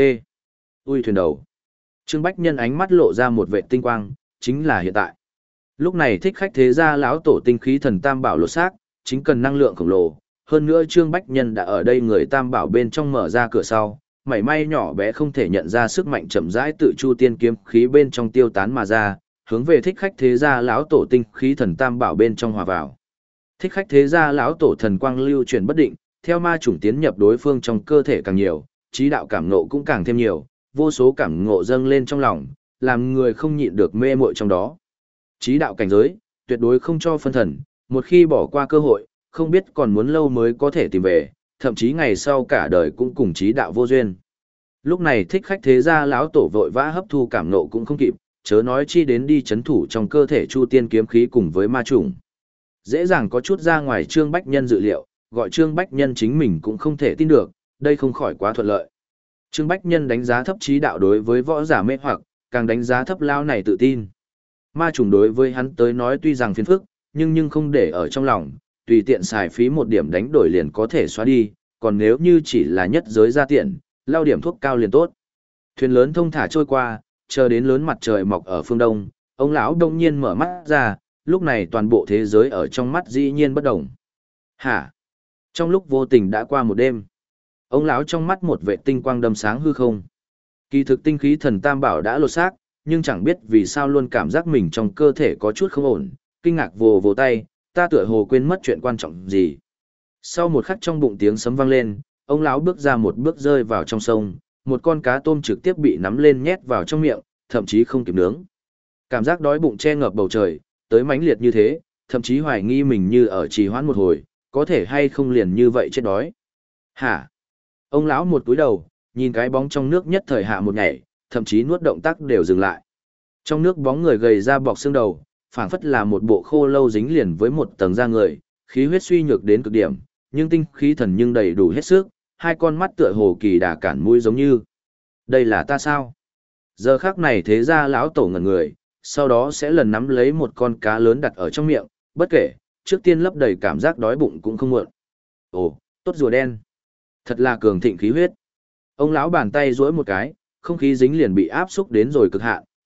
Ui thuyền đầu. Trương Bách Nhân ánh mắt lộ ra một vệ tinh quang, chính là hiện tại. Lúc này thích khách thế gia lão tổ tinh khí thần tam bảo lột xác, chính cần năng lượng khổng lồ. Hơn nữa Trương Bách Nhân đã ở đây người tam bảo bên trong mở ra cửa sau, mảy may nhỏ bé không thể nhận ra sức mạnh chậm rãi tự chu tiên kiếm khí bên trong tiêu tán mà ra, hướng về thích khách thế gia lão tổ tinh khí thần tam bảo bên trong hòa vào. Thích khách thế gia lão tổ thần quang lưu chuyển bất định, theo ma chủng tiến nhập đối phương trong cơ thể càng nhiều, trí đạo cảm ngộ cũng càng thêm nhiều, vô số cảm ngộ dâng lên trong lòng, làm người không nhịn được mê muội trong đó. Trí đạo cảnh giới, tuyệt đối không cho phân thần, một khi bỏ qua cơ hội, không biết còn muốn lâu mới có thể tìm về, thậm chí ngày sau cả đời cũng cùng trí đạo vô duyên. Lúc này thích khách thế gia lão tổ vội vã hấp thu cảm ngộ cũng không kịp, chớ nói chi đến đi chấn thủ trong cơ thể chu tiên kiếm khí cùng với ma chủng. Dễ dàng có chút ra ngoài Trương Bách Nhân dự liệu, gọi Trương Bách Nhân chính mình cũng không thể tin được, đây không khỏi quá thuận lợi. Trương Bách Nhân đánh giá thấp trí đạo đối với võ giả mê hoặc, càng đánh giá thấp lao này tự tin. Ma trùng đối với hắn tới nói tuy rằng phiền phức, nhưng nhưng không để ở trong lòng, tùy tiện xài phí một điểm đánh đổi liền có thể xóa đi, còn nếu như chỉ là nhất giới gia tiện, lao điểm thuốc cao liền tốt. Thuyền lớn thông thả trôi qua, chờ đến lớn mặt trời mọc ở phương đông, ông lão đông nhiên mở mắt ra, lúc này toàn bộ thế giới ở trong mắt dĩ nhiên bất động. Hả? Trong lúc vô tình đã qua một đêm, ông lão trong mắt một vệ tinh quang đâm sáng hư không. Kỳ thực tinh khí thần tam bảo đã lột xác, nhưng chẳng biết vì sao luôn cảm giác mình trong cơ thể có chút không ổn, kinh ngạc vồ vồ tay, ta tựa hồ quên mất chuyện quan trọng gì. Sau một khắc trong bụng tiếng sấm vang lên, ông lão bước ra một bước rơi vào trong sông, một con cá tôm trực tiếp bị nắm lên nhét vào trong miệng, thậm chí không kịp nướng. Cảm giác đói bụng che ngập bầu trời, tới mãnh liệt như thế, thậm chí hoài nghi mình như ở trì hoãn một hồi, có thể hay không liền như vậy chết đói. Hả? Ông lão một cúi đầu, nhìn cái bóng trong nước nhất thời hạ một nhảy, thậm chí nuốt động tác đều dừng lại. Trong nước bóng người gầy ra bọc xương đầu, phảng phất là một bộ khô lâu dính liền với một tầng da người, khí huyết suy nhược đến cực điểm, nhưng tinh khí thần nhưng đầy đủ hết sức, hai con mắt tựa hồ kỳ đà cản mũi giống như. Đây là ta sao? Giờ khắc này thế ra lão tổ ngẩn người, sau đó sẽ lần nắm lấy một con cá lớn đặt ở trong miệng, bất kể, trước tiên lấp đầy cảm giác đói bụng cũng không muộn. Ồ, tốt rùa đen. Thật là cường thịnh khí huyết. Ông lão bàn tay duỗi một cái, không khí dính liền bị áp xúc đến rồi cực hạn,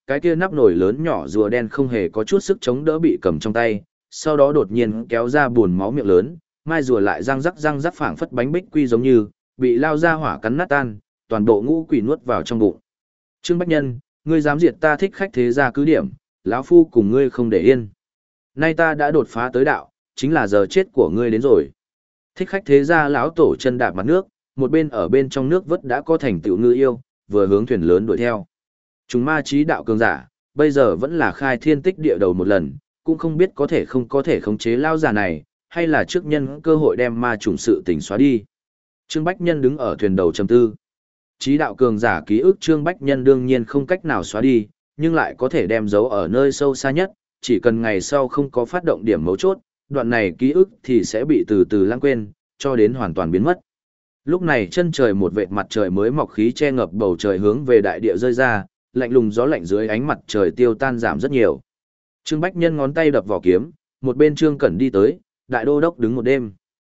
cái kia nắp nồi lớn nhỏ rùa đen không hề có chút sức chống đỡ bị cầm trong tay, sau đó đột nhiên kéo ra buồn máu miệng lớn, mai rùa lại răng rắc răng rắc phảng phất bánh bích quy giống như, bị lao ra hỏa cắn nát tan, toàn bộ ngũ quỷ nuốt vào trong bụng. Trương Bách Nhân, ngươi dám diệt ta thích khách thế gia cứ điểm, lão phu cùng ngươi không để yên. Nay ta đã đột phá tới đạo, chính là giờ chết của ngươi đến rồi. Thích khách thế gia lão tổ chân đạp mặt nước, một bên ở bên trong nước vớt đã có thành tựu ngư yêu, vừa hướng thuyền lớn đuổi theo. Chúng ma trí đạo cường giả, bây giờ vẫn là khai thiên tích địa đầu một lần, cũng không biết có thể không có thể khống chế lao già này, hay là trước nhân cơ hội đem ma trùng sự tình xóa đi. Trương Bách Nhân đứng ở thuyền đầu trầm tư. Trí đạo cường giả ký ức Trương Bách Nhân đương nhiên không cách nào xóa đi, nhưng lại có thể đem giấu ở nơi sâu xa nhất, chỉ cần ngày sau không có phát động điểm mấu chốt, đoạn này ký ức thì sẽ bị từ từ lãng quên, cho đến hoàn toàn biến mất. Lúc này chân trời một vệt mặt trời mới mọc khí che ngập bầu trời hướng về đại địa rơi ra, lạnh lùng gió lạnh dưới ánh mặt trời tiêu tan giảm rất nhiều. Trương Bách Nhân ngón tay đập vỏ kiếm, một bên Trương Cẩn đi tới, đại đô đốc đứng một đêm.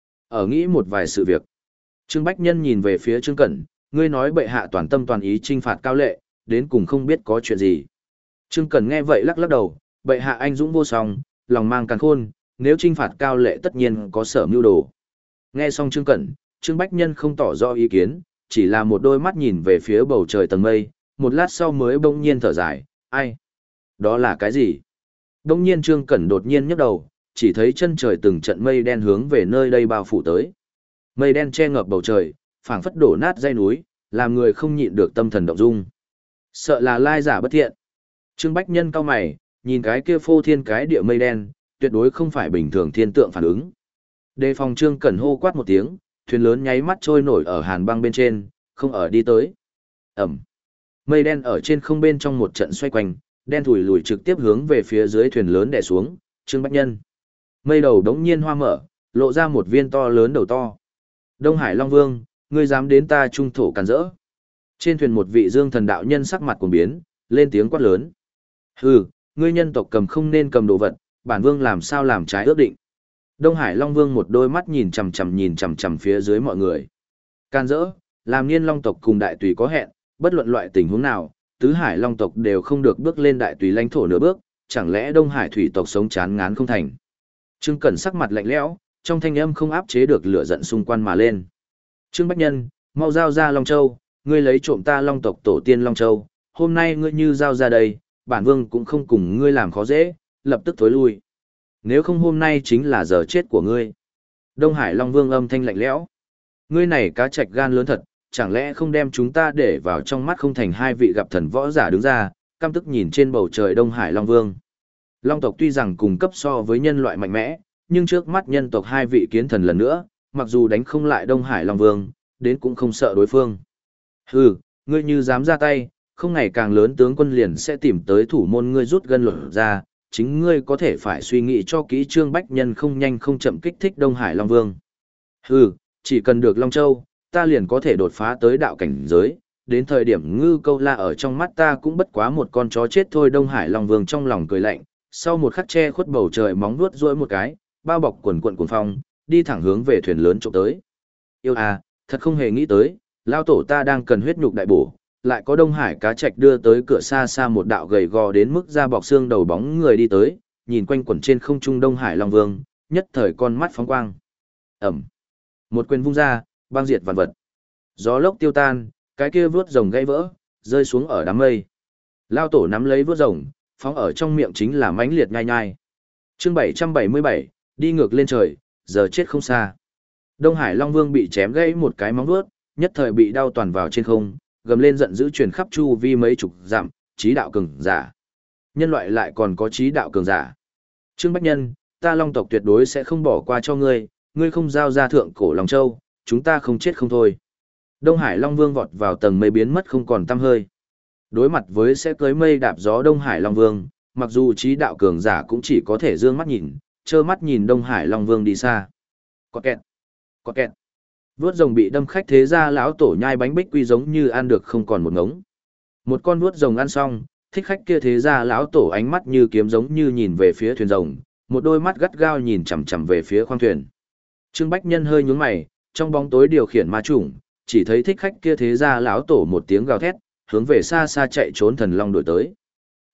Ở nghĩ một vài sự việc. Trương Bách Nhân nhìn về phía Trương Cẩn, ngươi nói bệ hạ toàn tâm toàn ý trinh phạt Cao Lệ, đến cùng không biết có chuyện gì. Trương Cẩn nghe vậy lắc lắc đầu, bệ hạ anh dũng vô song, lòng mang càn khôn, nếu trinh phạt Cao Lệ tất nhiên có sở mưu đồ. Nghe xong Trương Cẩn, Trương Bách Nhân không tỏ rõ ý kiến, chỉ là một đôi mắt nhìn về phía bầu trời tầng mây, một lát sau mới bỗng nhiên thở dài, ai? Đó là cái gì? Bỗng nhiên Trương Cẩn đột nhiên nhấc đầu, chỉ thấy chân trời từng trận mây đen hướng về nơi đây bao phủ tới. Mây đen che ngập bầu trời, phảng phất đổ nát dãy núi, làm người không nhịn được tâm thần động dung. Sợ là lai giả bất thiện. Trương Bách Nhân cau mày, nhìn cái kia phô thiên cái địa mây đen, tuyệt đối không phải bình thường thiên tượng phản ứng. Đề phòng Trương Cẩn hô quát một tiếng, thuyền lớn nháy mắt trôi nổi ở hàn băng bên trên, không ở đi tới. Ẩm. Mây đen ở trên không bên trong một trận xoay quanh, đen thủi lùi trực tiếp hướng về phía dưới thuyền lớn đè xuống, Trương Bách Nhân. Mây đầu đống nhiên hoa mở, lộ ra một viên to lớn đầu to. Đông Hải Long Vương, ngươi dám đến ta trung thổ càn rỡ. Trên thuyền một vị dương thần đạo nhân sắc mặt cuồng biến, lên tiếng quát lớn. Hừ, ngươi nhân tộc cầm không nên cầm đồ vật, bản vương làm sao làm trái ước định. Đông Hải Long Vương một đôi mắt nhìn chằm chằm nhìn chằm chằm phía dưới mọi người. Can dỡ, làm Niên Long tộc cùng đại tùy có hẹn, bất luận loại tình huống nào, tứ Hải Long tộc đều không được bước lên đại tùy lãnh thổ nửa bước, chẳng lẽ Đông Hải thủy tộc sống chán ngán không thành. Trương Cẩn sắc mặt lạnh lẽo, trong thanh âm không áp chế được lửa giận xung quanh mà lên. Trương Bách Nhân, mau giao ra Long Châu, ngươi lấy trộm ta Long tộc tổ tiên Long Châu, hôm nay ngươi như giao ra đây, bản vương cũng không cùng ngươi làm khó dễ, lập tức thối lui. Nếu không hôm nay chính là giờ chết của ngươi. Đông Hải Long Vương âm thanh lạnh lẽo. Ngươi này cá trạch gan lớn thật, chẳng lẽ không đem chúng ta để vào trong mắt không thành hai vị gặp thần võ giả đứng ra, căm tức nhìn trên bầu trời Đông Hải Long Vương. Long tộc tuy rằng cùng cấp so với nhân loại mạnh mẽ, nhưng trước mắt nhân tộc hai vị kiến thần lần nữa, mặc dù đánh không lại Đông Hải Long Vương, đến cũng không sợ đối phương. Hừ, ngươi như dám ra tay, không ngày càng lớn tướng quân liền sẽ tìm tới thủ môn ngươi rút gân luật ra, chính ngươi có thể phải suy nghĩ cho kỹ. Trương Bách Nhân không nhanh không chậm kích thích Đông Hải Long Vương. Hừ, chỉ cần được Long Châu, ta liền có thể đột phá tới đạo cảnh giới, đến thời điểm Ngư Câu La ở trong mắt ta cũng bất quá một con chó chết thôi. Đông Hải Long Vương trong lòng cười lạnh, sau một khắc che khuất bầu trời móng vuốt duỗi một cái, bao bọc quần quần cuồng phong, đi thẳng hướng về thuyền lớn trộm tới. Yêu à, thật không hề nghĩ tới, lao tổ ta đang cần huyết nhục đại bổ, lại có Đông Hải cá trạch đưa tới cửa xa xa một đạo gầy gò đến mức da bọc xương đầu bóng người đi tới, nhìn quanh quẩn trên không trung Đông Hải Long Vương, nhất thời con mắt phóng quang. Ẩm. Một quyền vung ra, băng diệt vạn vật. Gió lốc tiêu tan, cái kia vướt rồng gãy vỡ, rơi xuống ở đám mây. Lao tổ nắm lấy vướt rồng, phóng ở trong miệng chính là mãnh liệt nhai nhai. Chương bảy trăm bảy mươi bảy, đi ngược lên trời, giờ chết không xa. Đông Hải Long Vương bị chém gãy một cái móng vuốt, nhất thời bị đau toàn vào trên không, gầm lên giận dữ truyền khắp chu vi mấy chục dặm, trí đạo cường giả. Nhân loại lại còn có trí đạo cường giả. Trương Bách Nhân, ta Long tộc tuyệt đối sẽ không bỏ qua cho ngươi, ngươi không giao ra thượng cổ Long Châu, chúng ta không chết không thôi. Đông Hải Long Vương vọt vào tầng mây biến mất không còn tăm hơi. Đối mặt với sẽ cưới mây đạp gió Đông Hải Long Vương, mặc dù trí đạo cường giả cũng chỉ có thể dương mắt nhìn, trơ mắt nhìn Đông Hải Long Vương đi xa. Có kẹt, có kẹt. Vuốt rồng bị đâm khách thế ra lão tổ nhai bánh bích quy giống như ăn được không còn một ngống. Một con vuốt rồng ăn xong, thích khách kia thế ra lão tổ ánh mắt như kiếm giống như nhìn về phía thuyền rồng, một đôi mắt gắt gao nhìn chằm chằm về phía khoang thuyền. Trương Bách Nhân hơi nhướng mày, trong bóng tối điều khiển ma chủng, chỉ thấy thích khách kia thế ra lão tổ một tiếng gào thét, hướng về xa xa chạy trốn thần long đuổi tới.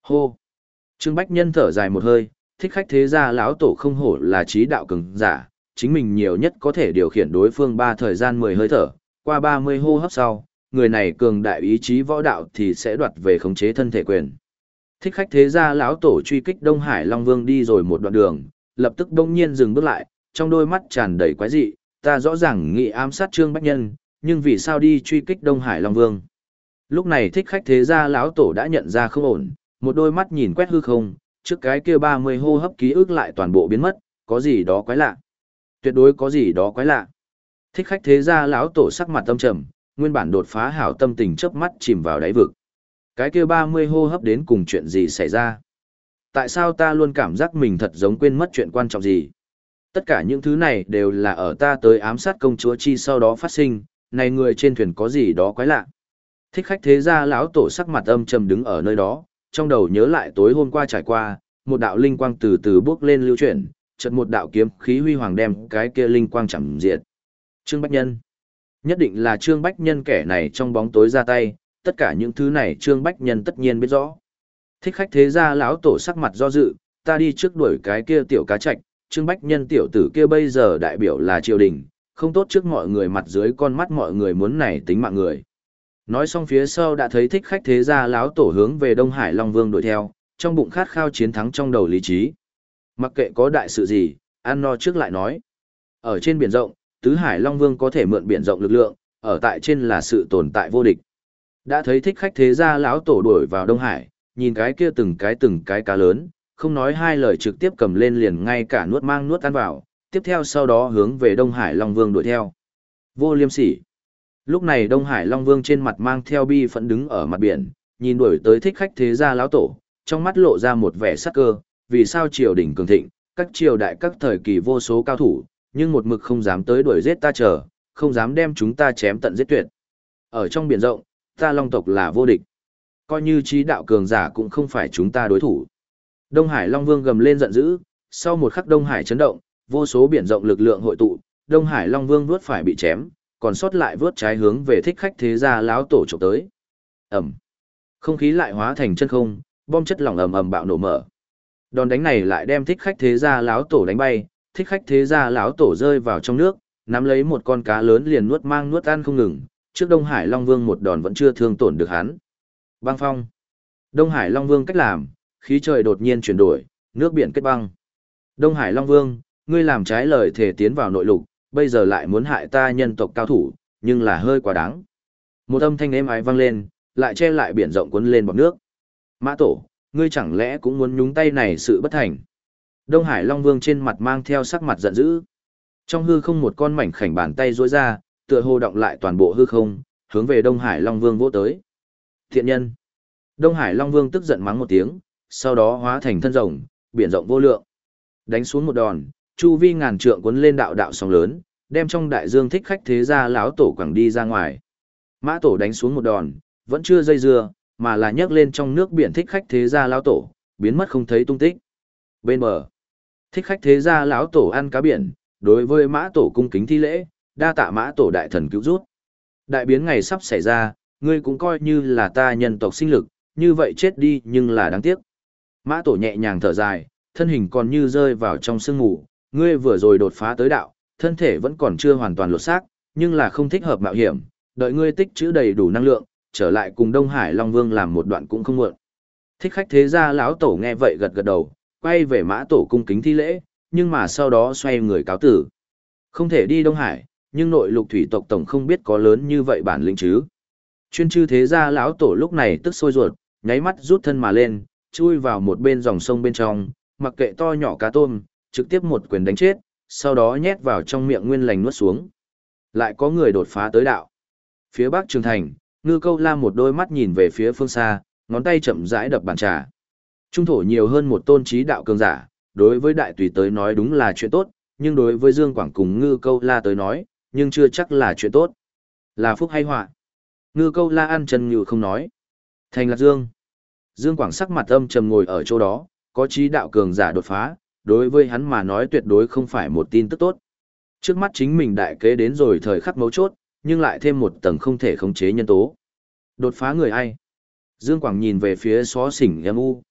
Hô! Trương Bách Nhân thở dài một hơi, thích khách thế gia lão tổ không hổ là trí đạo cường giả, chính mình nhiều nhất có thể điều khiển đối phương ba thời gian mười hơi thở, qua ba mươi hô hấp sau, người này cường đại ý chí võ đạo thì sẽ đoạt về khống chế thân thể quyền. Thích khách thế gia lão tổ truy kích Đông Hải Long Vương đi rồi một đoạn đường, lập tức đông nhiên dừng bước lại, trong đôi mắt tràn đầy quái dị, ta rõ ràng nghĩ ám sát Trương Bách Nhân, nhưng vì sao đi truy kích Đông Hải Long Vương? Lúc này thích khách thế gia lão tổ đã nhận ra không ổn, một đôi mắt nhìn quét hư không, trước cái kia ba mươi hô hấp ký ức lại toàn bộ biến mất, có gì đó quái lạ. Tuyệt đối có gì đó quái lạ. Thích khách thế gia lão tổ sắc mặt tâm trầm, nguyên bản đột phá hảo tâm tình chớp mắt chìm vào đáy vực. Cái kia ba mươi hô hấp đến cùng chuyện gì xảy ra? Tại sao ta luôn cảm giác mình thật giống quên mất chuyện quan trọng gì? Tất cả những thứ này đều là ở ta tới ám sát công chúa Chi sau đó phát sinh, này người trên thuyền có gì đó quái lạ. Thích khách thế gia lão tổ sắc mặt âm trầm đứng ở nơi đó, trong đầu nhớ lại tối hôm qua trải qua, một đạo linh quang từ từ bước lên lưu chuyển, chợt một đạo kiếm khí huy hoàng đem cái kia linh quang chẳng diệt. Trương Bách Nhân. Nhất định là Trương Bách Nhân kẻ này trong bóng tối ra tay, tất cả những thứ này Trương Bách Nhân tất nhiên biết rõ. Thích khách thế gia lão tổ sắc mặt do dự, ta đi trước đuổi cái kia tiểu cá trạch, Trương Bách Nhân tiểu tử kia bây giờ đại biểu là triều đình, không tốt trước mọi người mặt dưới con mắt mọi người muốn này tính mạng người. Nói xong phía sau đã thấy thích khách thế gia lão tổ hướng về Đông Hải Long Vương đuổi theo, trong bụng khát khao chiến thắng trong đầu lý trí. Mặc kệ có đại sự gì, ăn no trước lại nói. Ở trên biển rộng, Tứ Hải Long Vương có thể mượn biển rộng lực lượng, ở tại trên là sự tồn tại vô địch. Đã thấy thích khách thế gia lão tổ đuổi vào Đông Hải, nhìn cái kia từng cái từng cái cá lớn, không nói hai lời trực tiếp cầm lên liền ngay cả nuốt mang nuốt ăn vào, tiếp theo sau đó hướng về Đông Hải Long Vương đuổi theo. Vô liêm sỉ. Lúc này Đông Hải Long Vương trên mặt mang theo bi phẫn đứng ở mặt biển, nhìn đuổi tới thích khách thế gia lão tổ, trong mắt lộ ra một vẻ sắc cơ, vì sao triều đình cường thịnh, các triều đại các thời kỳ vô số cao thủ, nhưng một mực không dám tới đuổi giết ta chờ, không dám đem chúng ta chém tận giết tuyệt. Ở trong biển rộng, ta Long tộc là vô địch. Coi như trí đạo cường giả cũng không phải chúng ta đối thủ. Đông Hải Long Vương gầm lên giận dữ, sau một khắc Đông Hải chấn động, vô số biển rộng lực lượng hội tụ, Đông Hải Long Vương vuốt phải bị chém, còn sót lại vuốt trái hướng về thích khách thế gia lão tổ chụp tới. Ầm. Không khí lại hóa thành chân không, bom chất lỏng ầm ầm bạo nổ mở. Đòn đánh này lại đem thích khách thế gia lão tổ đánh bay, thích khách thế gia lão tổ rơi vào trong nước, nắm lấy một con cá lớn liền nuốt mang nuốt ăn không ngừng, trước Đông Hải Long Vương một đòn vẫn chưa thương tổn được hắn. Băng phong. Đông Hải Long Vương cách làm, khí trời đột nhiên chuyển đổi, nước biển kết băng. Đông Hải Long Vương, ngươi làm trái lời thề tiến vào nội lục, bây giờ lại muốn hại ta nhân tộc cao thủ, nhưng là hơi quá đáng. Một âm thanh êm ái vang lên, lại che lại biển rộng cuốn lên bọt nước. Mã Tổ, ngươi chẳng lẽ cũng muốn nhúng tay này sự bất thành? Đông Hải Long Vương trên mặt mang theo sắc mặt giận dữ. Trong hư không một con mảnh khảnh bàn tay duỗi ra, tựa hồ động lại toàn bộ hư không, hướng về Đông Hải Long Vương vỗ tới. Thiện nhân. Đông Hải Long Vương tức giận mắng một tiếng, sau đó hóa thành thân rồng, biển rộng vô lượng. Đánh xuống một đòn, chu vi ngàn trượng cuốn lên đạo đạo sóng lớn, đem trong đại dương thích khách thế gia lão tổ quẳng đi ra ngoài. Mã Tổ đánh xuống một đòn, vẫn chưa dây dưa, mà là nhấc lên trong nước biển thích khách thế gia lão tổ, biến mất không thấy tung tích. Bên bờ, thích khách thế gia lão tổ ăn cá biển, đối với Mã Tổ cung kính thi lễ, đa tạ Mã Tổ đại thần cứu rút. Đại biến ngày sắp xảy ra, ngươi cũng coi như là ta nhân tộc sinh lực, như vậy chết đi nhưng là đáng tiếc. Mã Tổ nhẹ nhàng thở dài, thân hình còn như rơi vào trong sương mù, ngươi vừa rồi đột phá tới đạo, thân thể vẫn còn chưa hoàn toàn lột xác, nhưng là không thích hợp mạo hiểm, đợi ngươi tích trữ đầy đủ năng lượng, trở lại cùng Đông Hải Long Vương làm một đoạn cũng không muộn. Thích khách thế gia lão tổ nghe vậy gật gật đầu, quay về Mã Tổ cung kính thi lễ, nhưng mà sau đó xoay người cáo tử. Không thể đi Đông Hải, nhưng nội lục thủy tộc tổng không biết có lớn như vậy bản lĩnh chứ. Chuyên chư thế gia lão tổ lúc này tức sôi ruột, nháy mắt rút thân mà lên, chui vào một bên dòng sông bên trong, mặc kệ to nhỏ cá tôm, trực tiếp một quyền đánh chết, sau đó nhét vào trong miệng nguyên lành nuốt xuống. Lại có người đột phá tới đạo. Phía bắc Trường Thành, Ngư Câu La một đôi mắt nhìn về phía phương xa, ngón tay chậm rãi đập bàn trà. Trung thổ nhiều hơn một tôn trí đạo cường giả, đối với đại tùy tới nói đúng là chuyện tốt, nhưng đối với Dương Quảng cùng Ngư Câu La tới nói, nhưng chưa chắc là chuyện tốt. Là phúc hay họa? Ngư Câu La ăn chân như không nói. Thành Lạc Dương. Dương Quảng sắc mặt âm trầm ngồi ở chỗ đó, có trí đạo cường giả đột phá, đối với hắn mà nói tuyệt đối không phải một tin tức tốt. Trước mắt chính mình đại kế đến rồi thời khắc mấu chốt, nhưng lại thêm một tầng không thể khống chế nhân tố. Đột phá người ai? Dương Quảng nhìn về phía xó xỉnh âm u.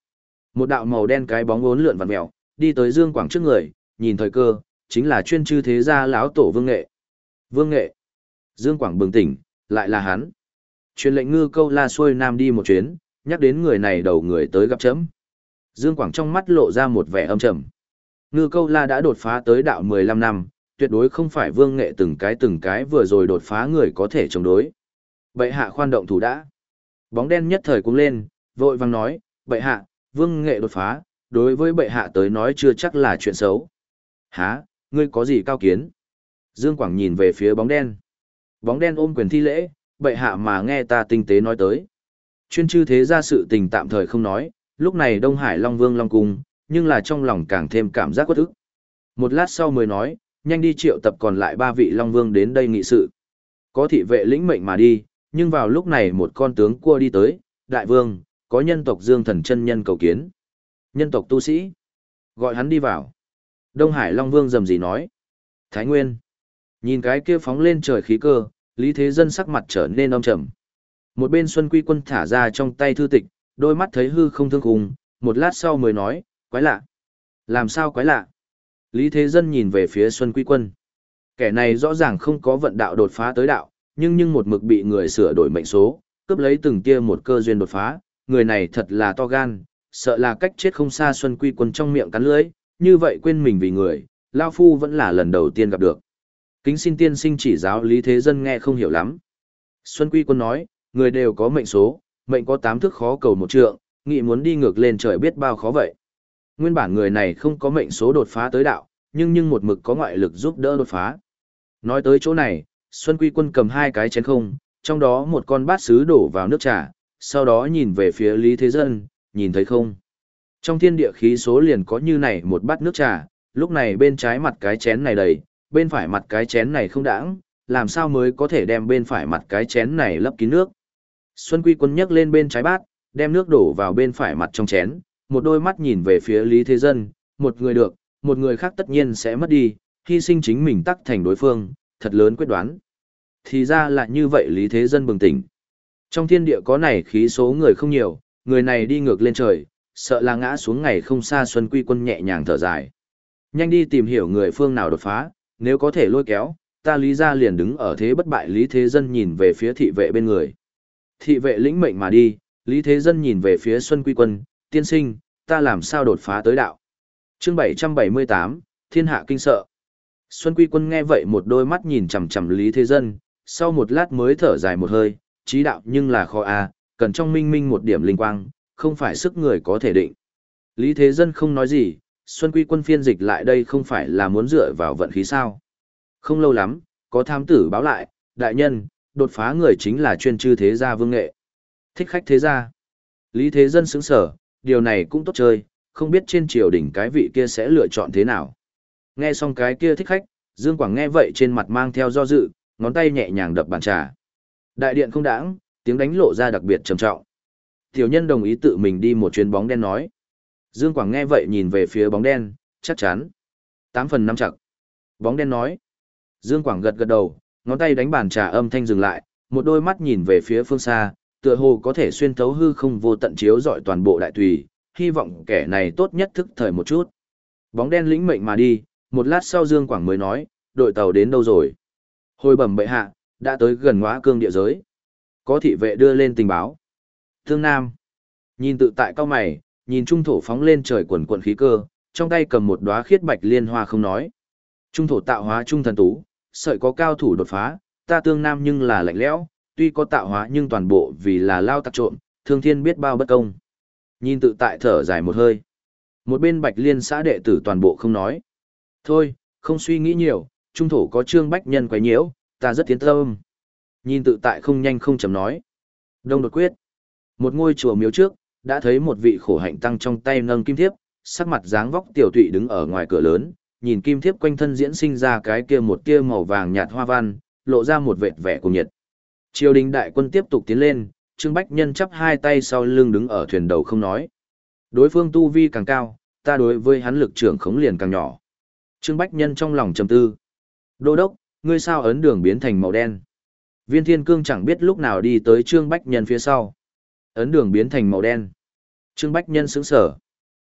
Một đạo màu đen cái bóng uốn lượn vặn mèo, đi tới Dương Quảng trước người, nhìn thời cơ, chính là chuyên chư thế gia lão tổ Vương Nghệ. Vương Nghệ. Dương Quảng bừng tỉnh, lại là hắn. Truyền lệnh Ngư Câu La xuôi nam đi một chuyến, nhắc đến người này đầu người tới gặp chấm. Dương Quảng trong mắt lộ ra một vẻ âm trầm. Ngư Câu La đã đột phá tới đạo mười lăm năm, tuyệt đối không phải Vương Nghệ từng cái từng cái vừa rồi đột phá người có thể chống đối. Bệ hạ khoan động thủ đã. Bóng đen nhất thời cũng lên, vội vàng nói, bệ hạ, Vương Nghệ đột phá, đối với bệ hạ tới nói chưa chắc là chuyện xấu. Hả, ngươi có gì cao kiến? Dương Quảng nhìn về phía bóng đen. Bóng đen ôm quyền thi lễ, bệ hạ mà nghe ta tinh tế nói tới. Chuyên chư thế ra sự tình tạm thời không nói, lúc này Đông Hải Long Vương Long Cung, nhưng là trong lòng càng thêm cảm giác quất ức. Một lát sau mới nói, nhanh đi triệu tập còn lại ba vị Long Vương đến đây nghị sự. Có thị vệ lĩnh mệnh mà đi, nhưng vào lúc này một con tướng cua đi tới, đại vương, có nhân tộc Dương Thần chân nhân cầu kiến. Nhân tộc tu sĩ. Gọi hắn đi vào. Đông Hải Long Vương rầm rì nói. Thái Nguyên. Nhìn cái kia phóng lên trời khí cơ, Lý Thế Dân sắc mặt trở nên âm trầm. Một bên Xuân Quy Quân thả ra trong tay thư tịch, đôi mắt thấy hư không thương khung, một lát sau mới nói, quái lạ. Làm sao quái lạ? Lý Thế Dân nhìn về phía Xuân Quy Quân. Kẻ này rõ ràng không có vận đạo đột phá tới đạo, nhưng nhưng một mực bị người sửa đổi mệnh số, cướp lấy từng tia một cơ duyên đột phá, người này thật là to gan, sợ là cách chết không xa. Xuân Quy Quân trong miệng cắn lưỡi, như vậy quên mình vì người, lao phu vẫn là lần đầu tiên gặp được. Kính xin tiên sinh chỉ giáo. Lý Thế Dân nghe không hiểu lắm. Xuân Quy Quân nói, người đều có mệnh số, mệnh có tám thước khó cầu một trượng, nghĩ muốn đi ngược lên trời biết bao khó vậy. Nguyên bản người này không có mệnh số đột phá tới đạo, nhưng nhưng một mực có ngoại lực giúp đỡ đột phá. Nói tới chỗ này, Xuân Quy Quân cầm hai cái chén không, trong đó một con bát sứ đổ vào nước trà, sau đó nhìn về phía Lý Thế Dân, nhìn thấy không? Trong thiên địa khí số liền có như này một bát nước trà, lúc này bên trái mặt cái chén này đầy, bên phải mặt cái chén này không đãng, làm sao mới có thể đem bên phải mặt cái chén này lấp kín nước? Xuân Quy Quân nhấc lên bên trái bát, đem nước đổ vào bên phải mặt trong chén, một đôi mắt nhìn về phía Lý Thế Dân, một người được, một người khác tất nhiên sẽ mất đi, hy sinh chính mình tắc thành đối phương, thật lớn quyết đoán. Thì ra là như vậy. Lý Thế Dân bừng tỉnh. Trong thiên địa có này khí số người không nhiều, người này đi ngược lên trời, sợ là ngã xuống ngày không xa. Xuân Quy Quân nhẹ nhàng thở dài. Nhanh đi tìm hiểu người phương nào đột phá, nếu có thể lôi kéo, ta Lý gia liền đứng ở thế bất bại. Lý Thế Dân nhìn về phía thị vệ bên người. Thị vệ lĩnh mệnh mà đi, Lý Thế Dân nhìn về phía Xuân Quy Quân, tiên sinh, ta làm sao đột phá tới đạo. Chương bảy trăm bảy mươi tám, Thiên hạ kinh sợ. Xuân Quy Quân nghe vậy một đôi mắt nhìn chằm chằm Lý Thế Dân, sau một lát mới thở dài một hơi, trí đạo nhưng là khó a, cần trong minh minh một điểm linh quang, không phải sức người có thể định. Lý Thế Dân không nói gì, Xuân Quy Quân phiên dịch lại đây không phải là muốn dựa vào vận khí sao. Không lâu lắm, có thám tử báo lại, đại nhân, đột phá người chính là chuyên chư thế gia Vương Nghệ. Thích khách thế gia. Lý Thế Dân sững sở, điều này cũng tốt chơi, không biết trên triều đình cái vị kia sẽ lựa chọn thế nào. Nghe xong cái kia thích khách, Dương Quảng nghe vậy trên mặt mang theo do dự, ngón tay nhẹ nhàng đập bàn trà. Đại điện không đãng, tiếng đánh lộ ra đặc biệt trầm trọng. Tiểu nhân đồng ý tự mình đi một chuyến. Bóng đen nói. Dương Quảng nghe vậy nhìn về phía bóng đen, chắc chắn. Tám phần năm chặt. Bóng đen nói. Dương Quảng gật gật đầu, ngón tay đánh bàn trà âm thanh dừng lại, một đôi mắt nhìn về phía phương xa, tựa hồ có thể xuyên thấu hư không vô tận chiếu rọi toàn bộ đại tùy, hy vọng kẻ này tốt nhất thức thời một chút. Bóng đen lĩnh mệnh mà đi, một lát sau Dương Quảng mới nói, đội tàu đến đâu rồi? Hồi bẩm bệ hạ, đã tới gần Ngõa Cương địa giới. Có thị vệ đưa lên tình báo. Thương Nam. Nhìn tự tại cao mày, nhìn trung thổ phóng lên trời quần quần khí cơ, trong tay cầm một đóa khiết bạch liên hoa không nói. Trung thổ tạo hóa trung thần tú, sợi có cao thủ đột phá, ta Tương Nam nhưng là lạnh lẽo, tuy có tạo hóa nhưng toàn bộ vì là lao tặc trộm, thương thiên biết bao bất công. Nhìn tự tại thở dài một hơi. Một bên bạch liên xã đệ tử toàn bộ không nói. Thôi, không suy nghĩ nhiều, trung thổ có Trương Bách Nhân quấy nhiễu, ta rất tiến tâm. Nhìn tự tại không nhanh không chậm nói. Đông đột quyết. Một ngôi chùa miếu trước, đã thấy một vị khổ hạnh tăng trong tay nâng kim thiếp, sắc mặt dáng vóc tiểu tụy đứng ở ngoài cửa lớn, nhìn kim thiếp quanh thân diễn sinh ra cái kia một tia màu vàng nhạt hoa văn, lộ ra một vệt vẻ cùng nhiệt. Triều đình đại quân tiếp tục tiến lên, Trương Bách Nhân chắp hai tay sau lưng đứng ở thuyền đầu không nói. Đối phương tu vi càng cao, ta đối với hắn lực trưởng khống liền càng nhỏ. Trương Bách Nhân trong lòng trầm tư. Đô đốc, ngươi sao ấn đường biến thành màu đen? Viên Thiên Cương chẳng biết lúc nào đi tới Trương Bách Nhân phía sau. Ấn đường biến thành màu đen. Trương Bách Nhân sững sờ.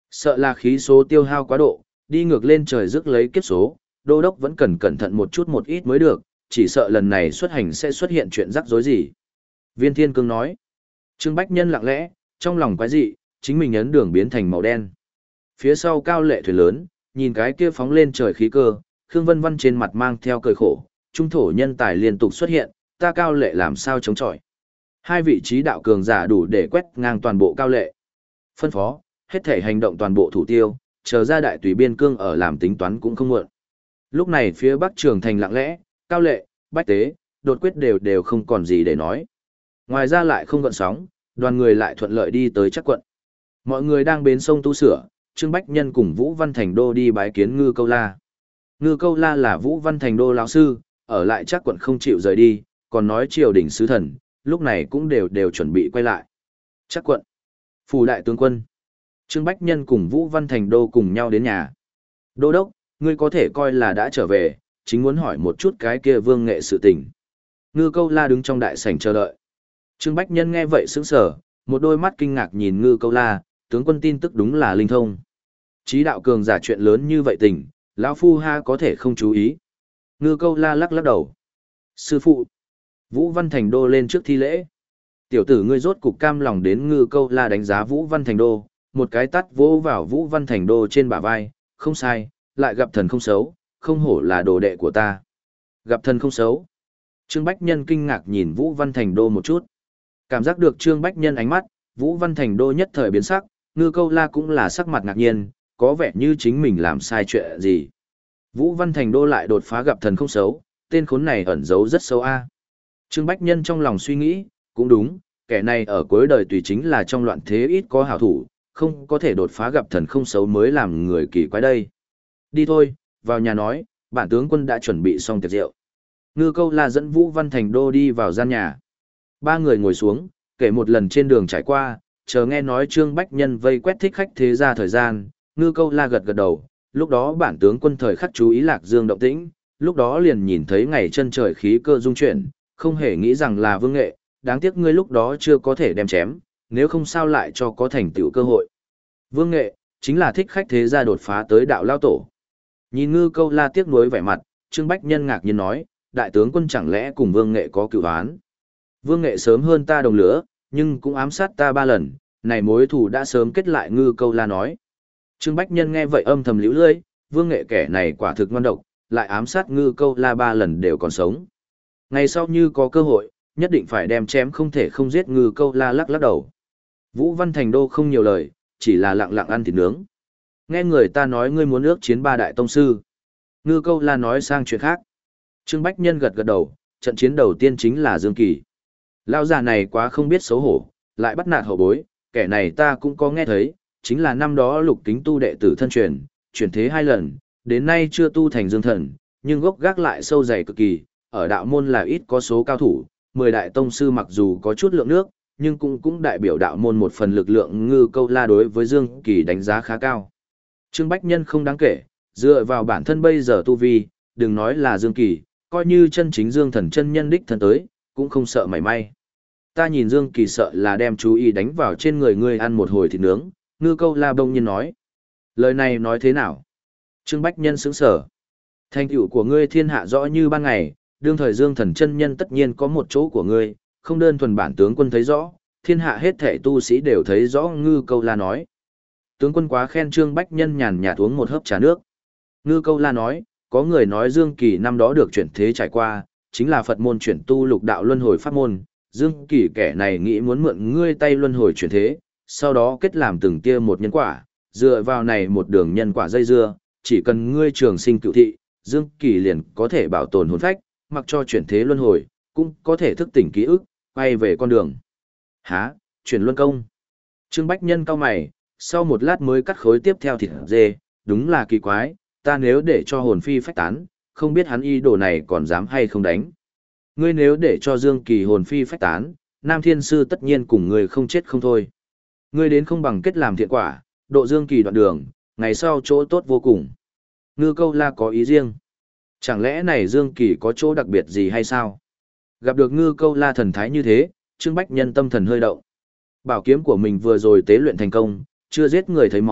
Sợ là khí số tiêu hao quá độ, đi ngược lên trời rước lấy kiếp số, đô đốc vẫn cần cẩn thận một chút một ít mới được, chỉ sợ lần này xuất hành sẽ xuất hiện chuyện rắc rối gì. Viên Thiên Cương nói. Trương Bách Nhân lặng lẽ, trong lòng quái dị, chính mình ấn đường biến thành màu đen. Phía sau cao lệ thuyền lớn, nhìn cái kia phóng lên trời khí cơ, Khương Vân Vân trên mặt mang theo cười khổ, trung thổ nhân tài liên tục xuất hiện, ta cao lệ làm sao chống chọi. Hai vị trí đạo cường giả đủ để quét ngang toàn bộ cao lệ. Phân phó, hết thể hành động toàn bộ thủ tiêu, chờ ra đại tùy biên cương ở làm tính toán cũng không muộn. Lúc này phía bắc trường thành lặng lẽ, cao lệ, bách tế, đột quyết đều đều không còn gì để nói. Ngoài ra lại không gợn sóng, đoàn người lại thuận lợi đi tới Trắc quận. Mọi người đang bến sông tu sửa, Trương Bách Nhân cùng Vũ Văn Thành Đô đi bái kiến Ngư Câu La. Ngư Câu La là Vũ Văn Thành Đô lão sư, ở lại Trắc quận không chịu rời đi, còn nói triều đình sứ thần, lúc này cũng đều đều chuẩn bị quay lại. Trắc quận, phủ đại tướng quân. Trương Bách Nhân cùng Vũ Văn Thành Đô cùng nhau đến nhà. Đô đốc, ngươi có thể coi là đã trở về, chính muốn hỏi một chút cái kia Vương Nghệ sự tình. Ngư Câu La đứng trong đại sảnh chờ đợi. Trương Bách Nhân nghe vậy sững sờ, một đôi mắt kinh ngạc nhìn Ngư Câu La, tướng quân tin tức đúng là linh thông. Chí đạo cường giả chuyện lớn như vậy tình, lão phu ha có thể không chú ý. Ngư Câu La lắc lắc đầu. Sư phụ. Vũ Văn Thành Đô lên trước thi lễ. Tiểu tử ngươi rốt cục cam lòng đến Ngư Câu La đánh giá Vũ Văn Thành Đô, một cái tắt vỗ vào Vũ Văn Thành Đô trên bả vai, không sai, lại gặp thần không xấu, không hổ là đồ đệ của ta. Gặp thần không xấu. Trương Bách Nhân kinh ngạc nhìn Vũ Văn Thành Đô một chút. Cảm giác được Trương Bách Nhân ánh mắt, Vũ Văn Thành Đô nhất thời biến sắc, Ngư Câu La cũng là sắc mặt ngạc nhiên, có vẻ như chính mình làm sai chuyện gì. Vũ Văn Thành Đô lại đột phá gặp thần không xấu, tên khốn này ẩn giấu rất sâu a. Trương Bách Nhân trong lòng suy nghĩ, cũng đúng, kẻ này ở cuối đời tùy chính là trong loạn thế ít có hảo thủ, không có thể đột phá gặp thần không xấu mới làm người kỳ quái đây. Đi thôi, vào nhà nói, bản tướng quân đã chuẩn bị xong tiệc rượu. Ngư Câu La dẫn Vũ Văn Thành Đô đi vào gian nhà. Ba người ngồi xuống, kể một lần trên đường trải qua, chờ nghe nói Trương Bách Nhân vây quét thích khách thế ra thời gian, Ngư Câu La gật gật đầu, lúc đó bản tướng quân thời khắc chú ý Lạc Dương động tĩnh, lúc đó liền nhìn thấy ngày chân trời khí cơ dung chuyển, không hề nghĩ rằng là Vương Nghệ, đáng tiếc ngươi lúc đó chưa có thể đem chém, nếu không sao lại cho có thành tựu cơ hội. Vương Nghệ, chính là thích khách thế gia đột phá tới đạo lao tổ. Nhìn Ngư Câu La tiếc nuối vẻ mặt, Trương Bách Nhân ngạc nhiên nói, đại tướng quân chẳng lẽ cùng Vương Nghệ có cửu oán? Vương Nghệ sớm hơn ta đồng lửa, nhưng cũng ám sát ta ba lần, này mối thù đã sớm kết lại. Ngư Câu La nói. Trương Bách Nhân nghe vậy âm thầm liễu lưỡi, Vương Nghệ kẻ này quả thực ngoan độc, lại ám sát Ngư Câu La ba lần đều còn sống. Ngày sau như có cơ hội, nhất định phải đem chém không thể không giết. Ngư Câu La lắc lắc đầu. Vũ Văn Thành Đô không nhiều lời, chỉ là lặng lặng ăn thịt nướng. Nghe người ta nói ngươi muốn ước chiến ba đại tông sư. Ngư Câu La nói sang chuyện khác. Trương Bách Nhân gật gật đầu, trận chiến đầu tiên chính là Dương Kỳ. Lão già này quá không biết xấu hổ, lại bắt nạt hậu bối, kẻ này ta cũng có nghe thấy, chính là năm đó Lục Kính tu đệ tử thân truyền, chuyển thế hai lần, đến nay chưa tu thành dương thần, nhưng gốc gác lại sâu dày cực kỳ, ở đạo môn là ít có số cao thủ, mười đại tông sư mặc dù có chút lượng nước, nhưng cũng cũng đại biểu đạo môn một phần lực lượng. Ngư Câu La đối với Dương Kỳ đánh giá khá cao. Trương Bách Nhân không đáng kể, dựa vào bản thân bây giờ tu vi, đừng nói là Dương Kỳ, coi như chân chính Dương thần chân nhân đích thân tới, cũng không sợ mảy may. Ta nhìn Dương Kỳ sợ là đem chú ý đánh vào trên người ngươi ăn một hồi thịt nướng. Ngư Câu La bỗng nhiên nói. Lời này nói thế nào? Trương Bách Nhân sững sờ. Thành tựu của ngươi thiên hạ rõ như ban ngày, đương thời Dương thần chân nhân tất nhiên có một chỗ của ngươi, không đơn thuần bản tướng quân thấy rõ, thiên hạ hết thảy tu sĩ đều thấy rõ. Ngư Câu La nói. Tướng quân quá khen. Trương Bách Nhân nhàn nhạt uống một hớp trà nước. Ngư Câu La nói, có người nói Dương Kỳ năm đó được chuyển thế trải qua, chính là Phật môn chuyển tu lục đạo luân hồi pháp môn. Dương Kỳ kẻ này nghĩ muốn mượn ngươi tay luân hồi chuyển thế, sau đó kết làm từng tia một nhân quả, dựa vào này một đường nhân quả dây dưa, chỉ cần ngươi trường sinh cựu thị, Dương Kỳ liền có thể bảo tồn hồn phách, mặc cho chuyển thế luân hồi, cũng có thể thức tỉnh ký ức, quay về con đường. Hả, chuyển luân công? Trương Bách Nhân cau mày, sau một lát mới cắt khối tiếp theo thịt dê, đúng là kỳ quái, ta nếu để cho hồn phi phách tán, không biết hắn y đồ này còn dám hay không đánh. Ngươi nếu để cho Dương Kỳ hồn phi phách tán, Nam Thiên Sư tất nhiên cùng ngươi không chết không thôi. Ngươi đến không bằng kết làm thiện quả, độ Dương Kỳ đoạn đường, ngày sau chỗ tốt vô cùng. Ngư Câu La có ý riêng. Chẳng lẽ này Dương Kỳ có chỗ đặc biệt gì hay sao? Gặp được Ngư Câu La thần thái như thế, Trương Bách Nhân tâm thần hơi động. Bảo kiếm của mình vừa rồi tế luyện thành công, chưa giết người thấy máu,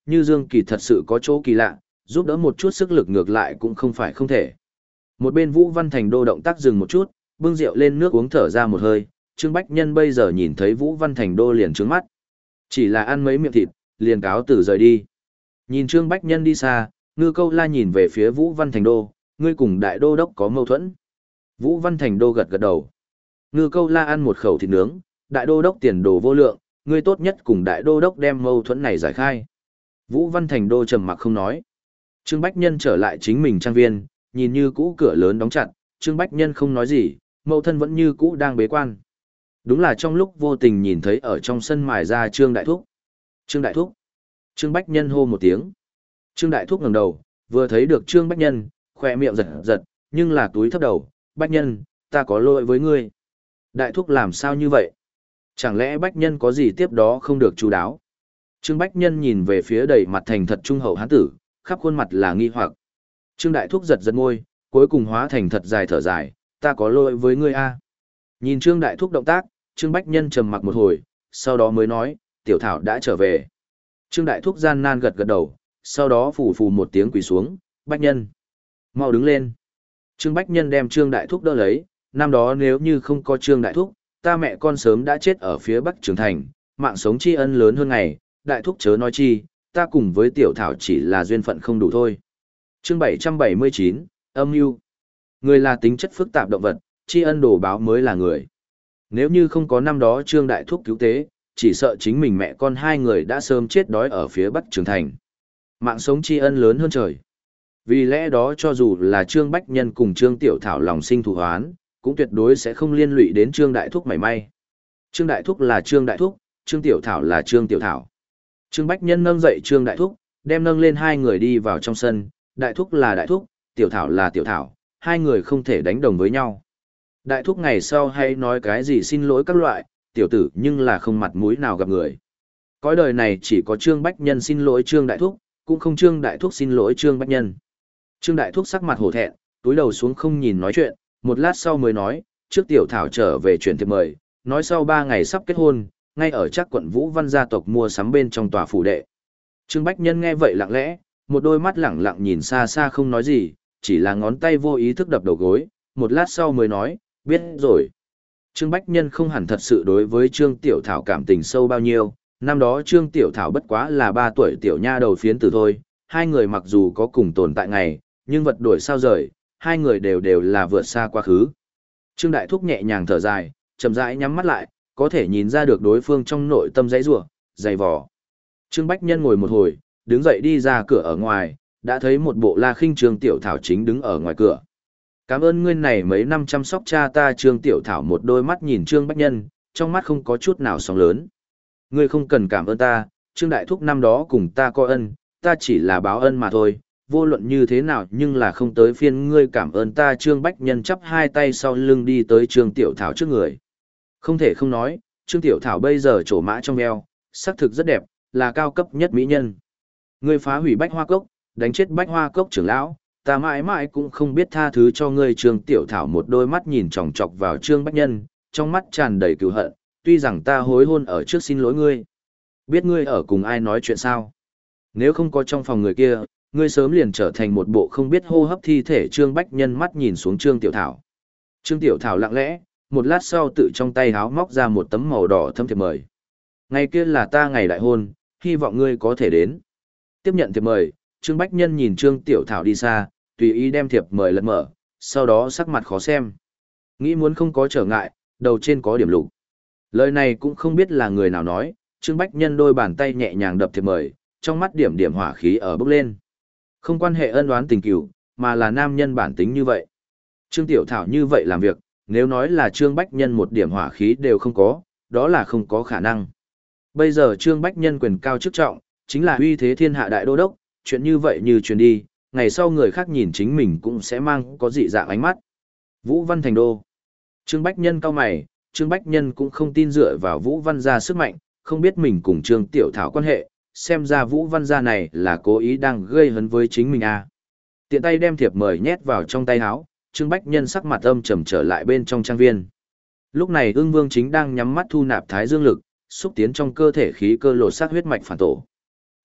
Như Dương Kỳ thật sự có chỗ kỳ lạ, giúp đỡ một chút sức lực ngược lại cũng không phải không thể. Một bên Vũ Văn Thành Đô động tác dừng một chút, bưng rượu lên nước uống thở ra một hơi, Trương Bách Nhân bây giờ nhìn thấy Vũ Văn Thành Đô liền trướng mắt. Chỉ là ăn mấy miệng thịt, liền cáo từ rời đi. Nhìn Trương Bách Nhân đi xa, Ngư Câu La nhìn về phía Vũ Văn Thành Đô, ngươi cùng đại đô đốc có mâu thuẫn. Vũ Văn Thành Đô gật gật đầu. Ngư Câu La ăn một khẩu thịt nướng, đại đô đốc tiền đồ vô lượng, ngươi tốt nhất cùng đại đô đốc đem mâu thuẫn này giải khai. Vũ Văn Thành Đô trầm mặc không nói. Trương Bách Nhân trở lại chính mình trang viên, nhìn như cũ cửa lớn đóng chặt, Trương Bách Nhân không nói gì, mâu thân vẫn như cũ đang bế quan. Đúng là trong lúc vô tình nhìn thấy ở trong sân mài ra Trương Đại Thúc. Trương Đại Thúc. Trương Bách Nhân hô một tiếng. Trương Đại Thúc ngẩng đầu, vừa thấy được Trương Bách Nhân, khỏe miệng giật giật, nhưng là túi thấp đầu, Bách Nhân, ta có lỗi với ngươi. Đại Thúc làm sao như vậy? Chẳng lẽ Bách Nhân có gì tiếp đó không được chú đáo? Trương Bách Nhân nhìn về phía đầy mặt thành thật trung hậu hán tử, khắp khuôn mặt là nghi hoặc. Trương Đại Thúc giật giật môi, cuối cùng hóa thành thật dài thở dài, ta có lỗi với ngươi a. Nhìn Trương Đại Thúc động tác, Trương Bách Nhân trầm mặc một hồi, sau đó mới nói, tiểu thảo đã trở về. Trương Đại Thúc gian nan gật gật đầu, sau đó phù phù một tiếng quỳ xuống, Bách Nhân. Mau đứng lên. Trương Bách Nhân đem Trương Đại Thúc đỡ lấy, năm đó nếu như không có Trương Đại Thúc, ta mẹ con sớm đã chết ở phía Bắc Trường Thành, mạng sống tri ân lớn hơn ngày, Đại Thúc chớ nói chi, ta cùng với tiểu thảo chỉ là duyên phận không đủ thôi. Chương bảy trăm bảy mươi chín, âm mưu. Người là tính chất phức tạp động vật, tri ân đổ báo mới là người. Nếu như không có năm đó Trương Đại Thúc cứu tế, chỉ sợ chính mình mẹ con hai người đã sớm chết đói ở phía Bắc Trường Thành. Mạng sống tri ân lớn hơn trời. Vì lẽ đó cho dù là Trương Bách Nhân cùng Trương Tiểu Thảo lòng sinh thù hoán, cũng tuyệt đối sẽ không liên lụy đến Trương Đại Thúc mảy may. Trương Đại Thúc là Trương Đại Thúc, Trương Tiểu Thảo là Trương Tiểu Thảo. Trương Bách Nhân nâng dậy Trương Đại Thúc, đem nâng lên hai người đi vào trong sân, Đại Thúc là Đại Thúc, Tiểu Thảo là Tiểu Thảo, hai người không thể đánh đồng với nhau. Đại Thúc ngày sau hay nói cái gì xin lỗi các loại, tiểu tử nhưng là không mặt mũi nào gặp người. Cõi đời này chỉ có Trương Bách Nhân xin lỗi Trương Đại Thúc, cũng không Trương Đại Thúc xin lỗi Trương Bách Nhân. Trương Đại Thúc sắc mặt hổ thẹn, túi đầu xuống không nhìn nói chuyện, một lát sau mới nói, trước Tiểu Thảo trở về chuyển thiệp mời, nói sau ba ngày sắp kết hôn, ngay ở chắc quận Vũ Văn gia tộc mua sắm bên trong tòa phủ đệ. Trương Bách Nhân nghe vậy lặng lẽ, một đôi mắt lẳng lặng nhìn xa xa không nói gì, chỉ là ngón tay vô ý thức đập đầu gối, một lát sau mới nói, biết rồi. Trương Bách Nhân không hẳn thật sự đối với Trương Tiểu Thảo cảm tình sâu bao nhiêu, năm đó Trương Tiểu Thảo bất quá là ba tuổi tiểu nha đầu phiến tử thôi, hai người mặc dù có cùng tồn tại ngày, nhưng vật đổi sao rời, hai người đều đều là vượt xa quá khứ. Trương Đại Thúc nhẹ nhàng thở dài, chậm rãi nhắm mắt lại, có thể nhìn ra được đối phương trong nội tâm dãy rủa, dày vò. Trương Bách Nhân ngồi một hồi, đứng dậy đi ra cửa ở ngoài, đã thấy một bộ La Khinh Trương Tiểu Thảo chính đứng ở ngoài cửa. Cảm ơn ngươi này mấy năm chăm sóc cha ta. Trương Tiểu Thảo một đôi mắt nhìn Trương Bách Nhân, trong mắt không có chút nào sóng lớn. Ngươi không cần cảm ơn ta, Trương Đại Thúc năm đó cùng ta có ân, ta chỉ là báo ân mà thôi, vô luận như thế nào nhưng là không tới phiên ngươi cảm ơn ta. Trương Bách Nhân chắp hai tay sau lưng đi tới Trương Tiểu Thảo trước người. Không thể không nói, Trương Tiểu Thảo bây giờ trổ mã trong eo, sắc thực rất đẹp, là cao cấp nhất mỹ nhân. Ngươi phá hủy Bách Hoa Cốc, đánh chết Bách Hoa Cốc trưởng lão, ta mãi mãi cũng không biết tha thứ cho ngươi. Trương Tiểu Thảo một đôi mắt nhìn chòng chọc vào Trương Bách Nhân, trong mắt tràn đầy cừu hận, tuy rằng ta hối hôn ở trước xin lỗi ngươi. Biết ngươi ở cùng ai nói chuyện sao? Nếu không có trong phòng người kia, ngươi sớm liền trở thành một bộ không biết hô hấp thi thể. Trương Bách Nhân mắt nhìn xuống Trương Tiểu Thảo. Trương Tiểu Thảo lặng lẽ, một lát sau tự trong tay háo móc ra một tấm màu đỏ thâm thiệp mời. Ngày kia là ta ngày đại hôn, hy vọng ngươi có thể đến. Tiếp nhận thiệp mời, Trương Bách Nhân nhìn Trương Tiểu Thảo đi xa, tùy ý đem thiệp mời lật mở, sau đó sắc mặt khó xem. Nghĩ muốn không có trở ngại, đầu trên có điểm lục. Lời này cũng không biết là người nào nói, Trương Bách Nhân đôi bàn tay nhẹ nhàng đập thiệp mời, trong mắt điểm điểm hỏa khí ở bốc lên. Không quan hệ ân oán tình cửu, mà là nam nhân bản tính như vậy. Trương Tiểu Thảo như vậy làm việc, nếu nói là Trương Bách Nhân một điểm hỏa khí đều không có, đó là không có khả năng. Bây giờ Trương Bách Nhân quyền cao chức trọng, chính là uy thế thiên hạ đại đô đốc, chuyện như vậy như truyền đi, ngày sau người khác nhìn chính mình cũng sẽ mang có dị dạng ánh mắt. Vũ Văn thành đô. Trương Bách Nhân cao mày, Trương Bách Nhân cũng không tin dựa vào Vũ Văn gia sức mạnh, không biết mình cùng Trương Tiểu Thảo quan hệ, xem ra Vũ Văn gia này là cố ý đang gây hấn với chính mình à. Tiện tay đem thiệp mời nhét vào trong tay áo, Trương Bách Nhân sắc mặt âm trầm trở lại bên trong trang viên. Lúc này Ưng Vương chính đang nhắm mắt thu nạp thái dương lực, xúc tiến trong cơ thể khí cơ lột xác huyết mạch phản tổ.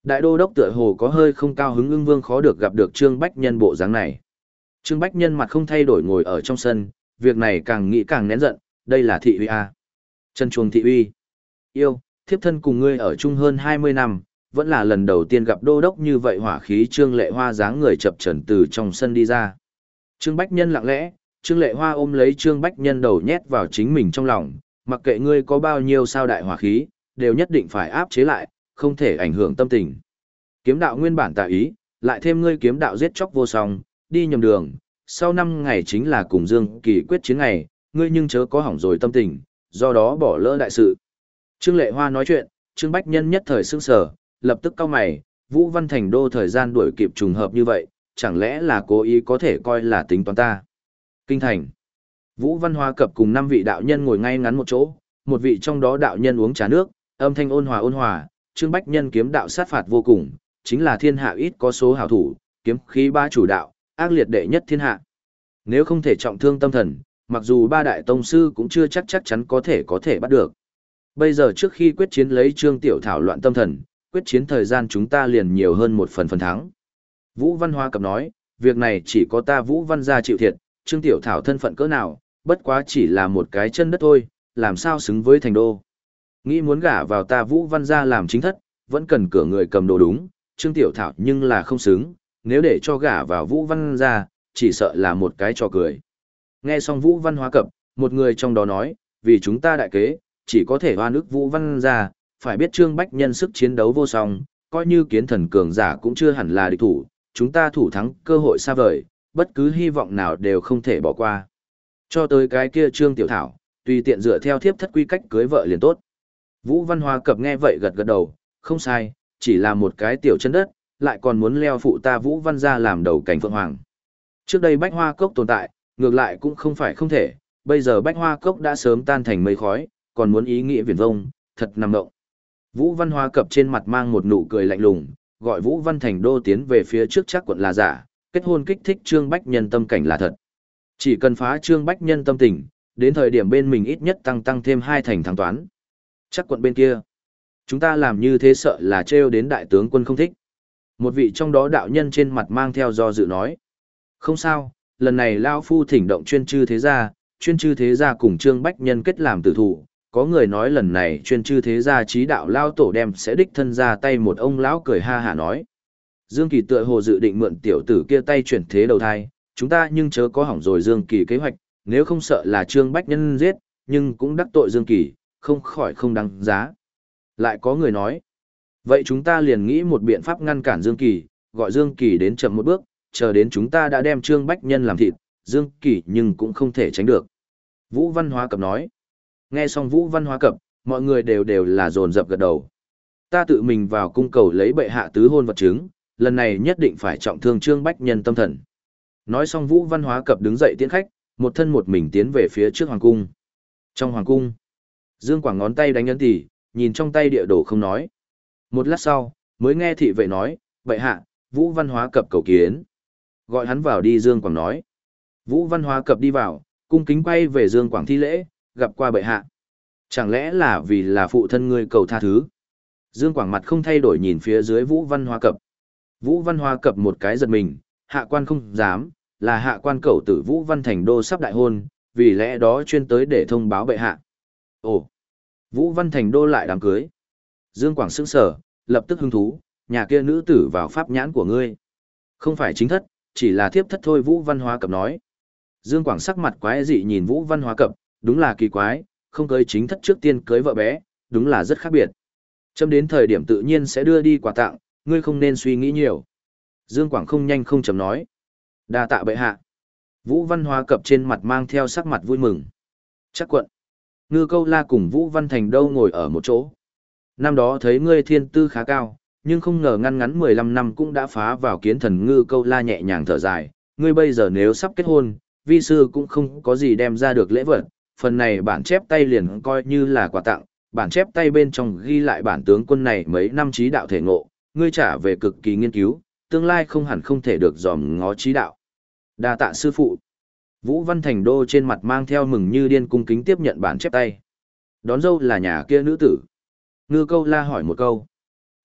Đại đô đốc tựa hồ có hơi không cao hứng, ưng vương khó được gặp được Trương Bách Nhân bộ dáng này. Trương Bách Nhân mặt không thay đổi ngồi ở trong sân, việc này càng nghĩ càng nén giận, đây là thị uy à. Chân chuồng thị uy. Yêu, thiếp thân cùng ngươi ở chung hơn hai mươi năm, vẫn là lần đầu tiên gặp đô đốc như vậy. Hỏa khí Trương Lệ Hoa dáng người chập chờn từ trong sân đi ra. Trương Bách Nhân lặng lẽ, Trương Lệ Hoa ôm lấy Trương Bách Nhân đầu nhét vào chính mình trong lòng, mặc kệ ngươi có bao nhiêu sao đại hỏa khí, đều nhất định phải áp chế lại, không thể ảnh hưởng tâm tình. Kiếm đạo nguyên bản tà ý, lại thêm ngươi kiếm đạo giết chóc vô song, đi nhầm đường, sau năm ngày chính là cùng Dương Kỳ quyết chiến ngày, ngươi nhưng chớ có hỏng rồi tâm tình, do đó bỏ lỡ đại sự. Trương Lệ Hoa nói chuyện, Trương Bách Nhân nhất thời sững sờ, lập tức cau mày, Vũ Văn Thành Đô thời gian đuổi kịp trùng hợp như vậy, chẳng lẽ là cố ý có thể coi là tính toán ta. Kinh thành. Vũ Văn Hoa Cập cùng năm vị đạo nhân ngồi ngay ngắn một chỗ, một vị trong đó đạo nhân uống trà nước, âm thanh ôn hòa ôn hòa, Trương Bách Nhân kiếm đạo sát phạt vô cùng, chính là thiên hạ ít có số hảo thủ, kiếm khí ba chủ đạo, ác liệt đệ nhất thiên hạ. Nếu không thể trọng thương tâm thần, mặc dù ba đại tông sư cũng chưa chắc chắc chắn có thể có thể bắt được. Bây giờ trước khi quyết chiến lấy Trương Tiểu Thảo loạn tâm thần, quyết chiến thời gian chúng ta liền nhiều hơn một phần phần thắng. Vũ Văn Hoa Cập nói, việc này chỉ có ta Vũ Văn gia chịu thiệt, Trương Tiểu Thảo thân phận cỡ nào, bất quá chỉ là một cái chân đất thôi, làm sao xứng với thành đô. Nghĩ muốn gả vào ta Vũ Văn gia làm chính thất, vẫn cần cửa người cầm đồ đúng, Trương Tiểu Thảo nhưng là không xứng, nếu để cho gả vào Vũ Văn gia, chỉ sợ là một cái trò cười. Nghe xong Vũ Văn Hoa Cập, một người trong đó nói, vì chúng ta đại kế, chỉ có thể oan ức Vũ Văn gia, phải biết Trương Bách Nhân sức chiến đấu vô song, coi như kiến thần cường giả cũng chưa hẳn là địch thủ, chúng ta thủ thắng cơ hội xa vời, bất cứ hy vọng nào đều không thể bỏ qua. Cho tới cái kia Trương Tiểu Thảo, tùy tiện dựa theo thiếp thất quy cách cưới vợ liền tốt. Vũ Văn Hoa Cập nghe vậy gật gật đầu, không sai, chỉ là một cái tiểu chân đất, lại còn muốn leo phụ ta Vũ Văn gia làm đầu cảnh phượng hoàng. Trước đây Bách Hoa Cốc tồn tại, ngược lại cũng không phải không thể, bây giờ Bách Hoa Cốc đã sớm tan thành mây khói, còn muốn ý nghĩa viển vông, thật nằm động. Vũ Văn Hoa Cập trên mặt mang một nụ cười lạnh lùng, gọi Vũ Văn Thành Đô tiến về phía trước chắc quận là giả, kết hôn kích thích Trương Bách Nhân tâm cảnh là thật. Chỉ cần phá Trương Bách Nhân tâm tình, đến thời điểm bên mình ít nhất tăng tăng thêm hai thành thắng toán. Chắc quận bên kia, chúng ta làm như thế sợ là trêu đến đại tướng quân không thích. Một vị trong đó đạo nhân trên mặt mang theo do dự nói. Không sao, lần này Lao Phu thỉnh động chuyên chư thế gia, chuyên chư thế gia cùng Trương Bách Nhân kết làm tử thủ. Có người nói lần này chuyên chư thế gia trí đạo Lao Tổ đem sẽ đích thân ra tay, một ông lão cười ha hả nói. Dương Kỳ tựa hồ dự định mượn tiểu tử kia tay chuyển thế đầu thai, chúng ta nhưng chớ có hỏng rồi Dương Kỳ kế hoạch, nếu không sợ là Trương Bách Nhân giết, nhưng cũng đắc tội Dương Kỳ, không khỏi không đáng giá. Lại có người nói, vậy chúng ta liền nghĩ một biện pháp ngăn cản Dương Kỳ, gọi Dương Kỳ đến chậm một bước, chờ đến chúng ta đã đem Trương Bách Nhân làm thịt, Dương Kỳ nhưng cũng không thể tránh được. Vũ Văn Hoa Cập nói, nghe xong Vũ Văn Hoa Cập, mọi người đều đều là dồn dập gật đầu. Ta tự mình vào cung cầu lấy bệ hạ tứ hôn vật chứng, lần này nhất định phải trọng thương Trương Bách Nhân tâm thần. Nói xong Vũ Văn Hoa Cập đứng dậy tiễn khách, một thân một mình tiến về phía trước hoàng cung. Trong hoàng cung, Dương Quảng ngón tay đánh ấn tỉ, nhìn trong tay địa đồ không nói. Một lát sau, mới nghe thị vệ nói, bệ hạ, Vũ Văn Hoa Cập cầu kiến. Gọi hắn vào đi, Dương Quảng nói. Vũ Văn Hoa Cập đi vào, cung kính quay về Dương Quảng thi lễ, gặp qua bệ hạ. Chẳng lẽ là vì là phụ thân ngươi cầu tha thứ? Dương Quảng mặt không thay đổi nhìn phía dưới Vũ Văn Hoa Cập. Vũ Văn Hoa Cập một cái giật mình, hạ quan không dám, là hạ quan cẩu tử Vũ Văn Thành Đô sắp đại hôn, vì lẽ đó chuyên tới để thông báo bệ hạ. Ồ, Vũ Văn Thành Đô lại đám cưới. Dương Quảng sững sờ, lập tức hứng thú, nhà kia nữ tử vào pháp nhãn của ngươi. Không phải chính thất, chỉ là thiếp thất thôi, Vũ Văn Hoa Cập nói. Dương Quảng sắc mặt quái dị nhìn Vũ Văn Hoa Cập, đúng là kỳ quái, không cưới chính thất trước tiên cưới vợ bé, đúng là rất khác biệt. Chấm đến thời điểm tự nhiên sẽ đưa đi quà tặng, ngươi không nên suy nghĩ nhiều. Dương Quảng không nhanh không chậm nói. Đa tạ bệ hạ. Vũ Văn Hoa Cập trên mặt mang theo sắc mặt vui mừng. Chắc quận. Ngư Câu La cùng Vũ Văn Thành Đô ngồi ở một chỗ. Năm đó thấy ngươi thiên tư khá cao, nhưng không ngờ ngăn ngắn mười lăm năm cũng đã phá vào kiến thần. Ngư Câu La nhẹ nhàng thở dài, ngươi bây giờ nếu sắp kết hôn, vi sư cũng không có gì đem ra được lễ vật, phần này bản chép tay liền coi như là quà tặng, bản chép tay bên trong ghi lại bản tướng quân này mấy năm trí đạo thể ngộ, ngươi trả về cực kỳ nghiên cứu, tương lai không hẳn không thể được dòm ngó trí đạo. Đa tạ sư phụ. Vũ Văn Thành Đô trên mặt mang theo mừng như điên cung kính tiếp nhận bản chép tay. Đón dâu là nhà kia nữ tử. Ngư Câu La hỏi một câu.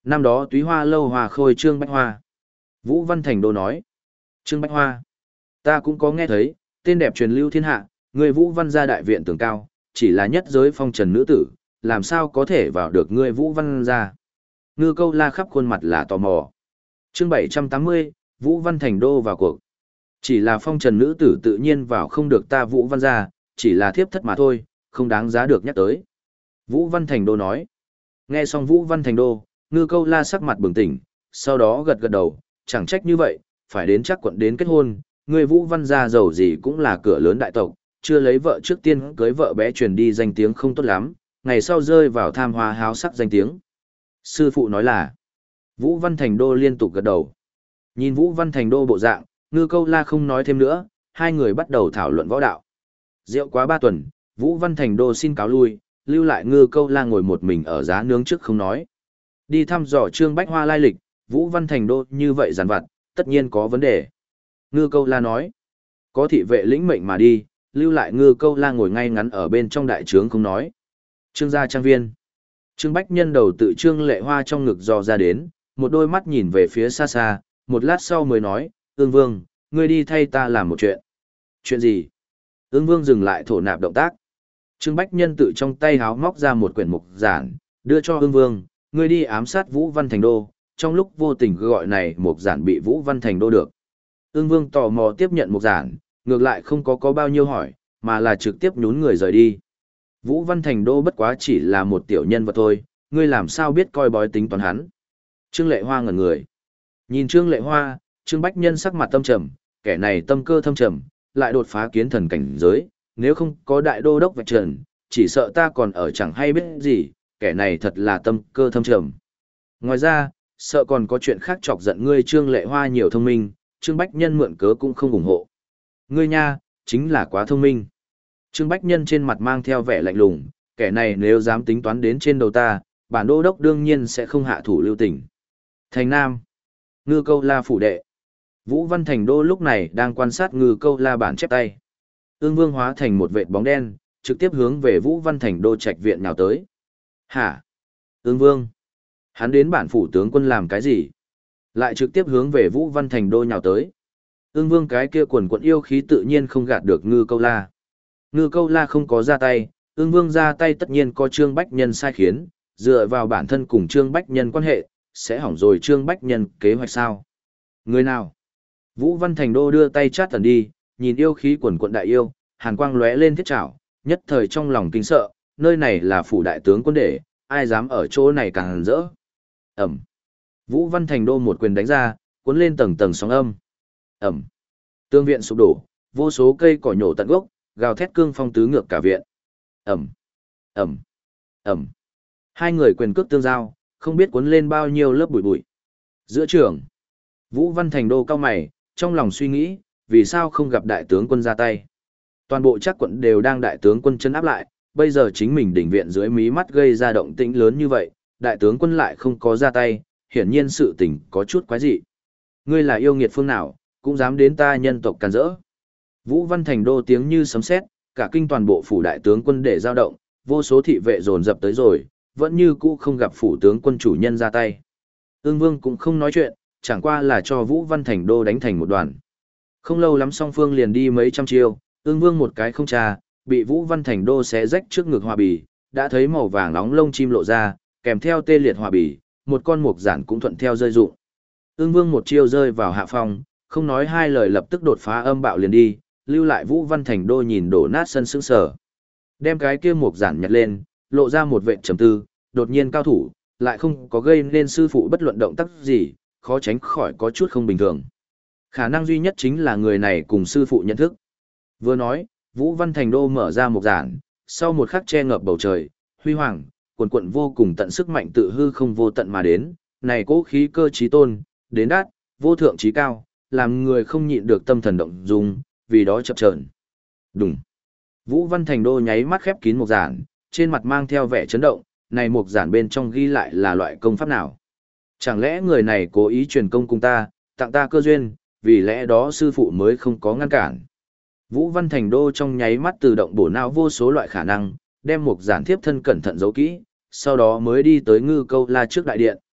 Năm đó túy hoa lâu hòa khôi Trương Bách Hoa. Vũ Văn Thành Đô nói. Trương Bách Hoa. Ta cũng có nghe thấy, tên đẹp truyền lưu thiên hạ, người Vũ Văn gia đại viện tường cao, chỉ là nhất giới phong trần nữ tử, làm sao có thể vào được người Vũ Văn gia. Ngư Câu La khắp khuôn mặt là tò mò. Chương bảy trăm tám mươi, Vũ Văn Thành Đô vào cuộc. Chỉ là phong trần nữ tử tự nhiên vào không được ta Vũ Văn gia, chỉ là thiếp thất mà thôi, không đáng giá được nhắc tới. Vũ Văn Thành Đô nói. Nghe xong Vũ Văn Thành Đô, Ngư Câu La sắc mặt bừng tỉnh, sau đó gật gật đầu, chẳng trách như vậy, phải đến chắc quận đến kết hôn, người Vũ Văn gia giàu gì cũng là cửa lớn đại tộc, chưa lấy vợ trước tiên cưới vợ bé truyền đi danh tiếng không tốt lắm, ngày sau rơi vào tham hoa háo sắc danh tiếng. Sư phụ nói là, Vũ Văn Thành Đô liên tục gật đầu. Nhìn Vũ Văn Thành Đô bộ dạng, Ngư Câu La không nói thêm nữa, hai người bắt đầu thảo luận võ đạo. Rượu quá ba tuần, Vũ Văn Thành Đô xin cáo lui, lưu lại Ngư Câu La ngồi một mình ở giá nướng trước không nói. Đi thăm dò Trương Bách Hoa lai lịch, Vũ Văn Thành Đô như vậy giàn vặt, tất nhiên có vấn đề. Ngư Câu La nói, có thị vệ lĩnh mệnh mà đi, lưu lại Ngư Câu La ngồi ngay ngắn ở bên trong đại trướng không nói. Trương gia trang viên. Trương Bách Nhân đầu tự Trương Lệ Hoa trong ngực dò ra đến, một đôi mắt nhìn về phía xa xa, một lát sau mới nói, Ương Vương, ngươi đi thay ta làm một chuyện. Chuyện gì? Ương Vương dừng lại thổ nạp động tác. Trương Bách Nhân tự trong tay háo móc ra một quyển mục giản, đưa cho Ương Vương, ngươi đi ám sát Vũ Văn Thành Đô, trong lúc vô tình gọi này mục giản bị Vũ Văn Thành Đô được. Ương Vương tò mò tiếp nhận mục giản, ngược lại không có có bao nhiêu hỏi, mà là trực tiếp nhún người rời đi. Vũ Văn Thành Đô bất quá chỉ là một tiểu nhân vật thôi, ngươi làm sao biết coi bói tính toán hắn. Trương Lệ Hoa ngẩn người. Nhìn Trương Lệ Hoa, Trương Bách Nhân sắc mặt tâm trầm, kẻ này tâm cơ thâm trầm, lại đột phá kiến thần cảnh giới, nếu không có đại đô đốc vạch trần, chỉ sợ ta còn ở chẳng hay biết gì, kẻ này thật là tâm cơ thâm trầm. Ngoài ra, sợ còn có chuyện khác chọc giận ngươi. Trương Lệ Hoa nhiều thông minh, Trương Bách Nhân mượn cớ cũng không ủng hộ. Ngươi nha, chính là quá thông minh. Trương Bách Nhân trên mặt mang theo vẻ lạnh lùng, kẻ này nếu dám tính toán đến trên đầu ta, bản đô đốc đương nhiên sẽ không hạ thủ lưu tình. Thành Nam. Ngư Câu La phủ đệ. Vũ Văn Thành Đô lúc này đang quan sát Ngư Câu La bản chép tay. Ương Vương hóa thành một vệt bóng đen, trực tiếp hướng về Vũ Văn Thành Đô trạch viện nào tới. Hả? Ương Vương? Hắn đến bản phủ tướng quân làm cái gì? Lại trực tiếp hướng về Vũ Văn Thành Đô nhào tới. Ương Vương cái kia quần quận yêu khí tự nhiên không gạt được Ngư Câu La. Ngư Câu La không có ra tay, Ương Vương ra tay tất nhiên có Trương Bách Nhân sai khiến, dựa vào bản thân cùng Trương Bách Nhân quan hệ, sẽ hỏng rồi Trương Bách Nhân kế hoạch sao? Người nào? Vũ Văn Thành Đô đưa tay chát tần đi, nhìn yêu khí quần quận đại yêu, hàn quang lóe lên thiết trảo, nhất thời trong lòng kinh sợ, nơi này là phủ đại tướng quân để, ai dám ở chỗ này càng hàn rỡ. Ẩm. Vũ Văn Thành Đô một quyền đánh ra, cuốn lên tầng tầng sóng âm. Ẩm. Tương viện sụp đổ, vô số cây cỏ nhổ tận gốc, gào thét cương phong tứ ngược cả viện. Ẩm. Ẩm. Ẩm. Hai người quyền cước tương giao, không biết cuốn lên bao nhiêu lớp bụi bụi. Giữa trường, Vũ Văn Thành Đô cao mày, trong lòng suy nghĩ, vì sao không gặp đại tướng quân ra tay. Toàn bộ chắc quận đều đang đại tướng quân chân áp lại, bây giờ chính mình đỉnh viện dưới mí mắt gây ra động tĩnh lớn như vậy, đại tướng quân lại không có ra tay, hiển nhiên sự tình có chút quái dị. Ngươi là yêu nghiệt phương nào, cũng dám đến ta nhân tộc càn rỡ. Vũ Văn Thành Đô tiếng như sấm sét, cả kinh toàn bộ phủ đại tướng quân để giao động, vô số thị vệ dồn dập tới rồi, vẫn như cũ không gặp phủ tướng quân chủ nhân ra tay. Ương Vương cũng không nói chuyện, chẳng qua là cho Vũ Văn Thành Đô đánh thành một đoàn. Không lâu lắm song phương liền đi mấy trăm chiêu, Ương Vương một cái không tra, bị Vũ Văn Thành Đô xé rách trước ngực hòa bì, đã thấy màu vàng nóng lông chim lộ ra, kèm theo tê liệt hòa bì, một con mục giản cũng thuận theo rơi rụng. Ương Vương một chiêu rơi vào hạ phong, không nói hai lời lập tức đột phá âm bạo liền đi, lưu lại Vũ Văn Thành Đô nhìn đổ nát sân sững sờ. Đem cái kia mục giản nhặt lên, lộ ra một vệt trầm tư, đột nhiên cao thủ, lại không có gây nên sư phụ bất luận động tác gì, khó tránh khỏi có chút không bình thường. Khả năng duy nhất chính là người này cùng sư phụ nhận thức. Vừa nói, Vũ Văn Thành Đô mở ra một giản, sau một khắc che ngập bầu trời, huy hoàng, cuồn cuộn vô cùng tận sức mạnh tự hư không vô tận mà đến, này cố khí cơ trí tôn, đến đát, vô thượng trí cao, làm người không nhịn được tâm thần động dung, vì đó chập chờn. Đùng. Vũ Văn Thành Đô nháy mắt khép kín một giản, trên mặt mang theo vẻ chấn động, này một giản bên trong ghi lại là loại công pháp nào? Chẳng lẽ người này cố ý truyền công cùng ta, tặng ta cơ duyên, vì lẽ đó sư phụ mới không có ngăn cản. Vũ Văn Thành Đô trong nháy mắt tự động bổ não vô số loại khả năng, đem một giản thiếp thân cẩn thận giấu kỹ, sau đó mới đi tới Ngư Câu La trước đại điện,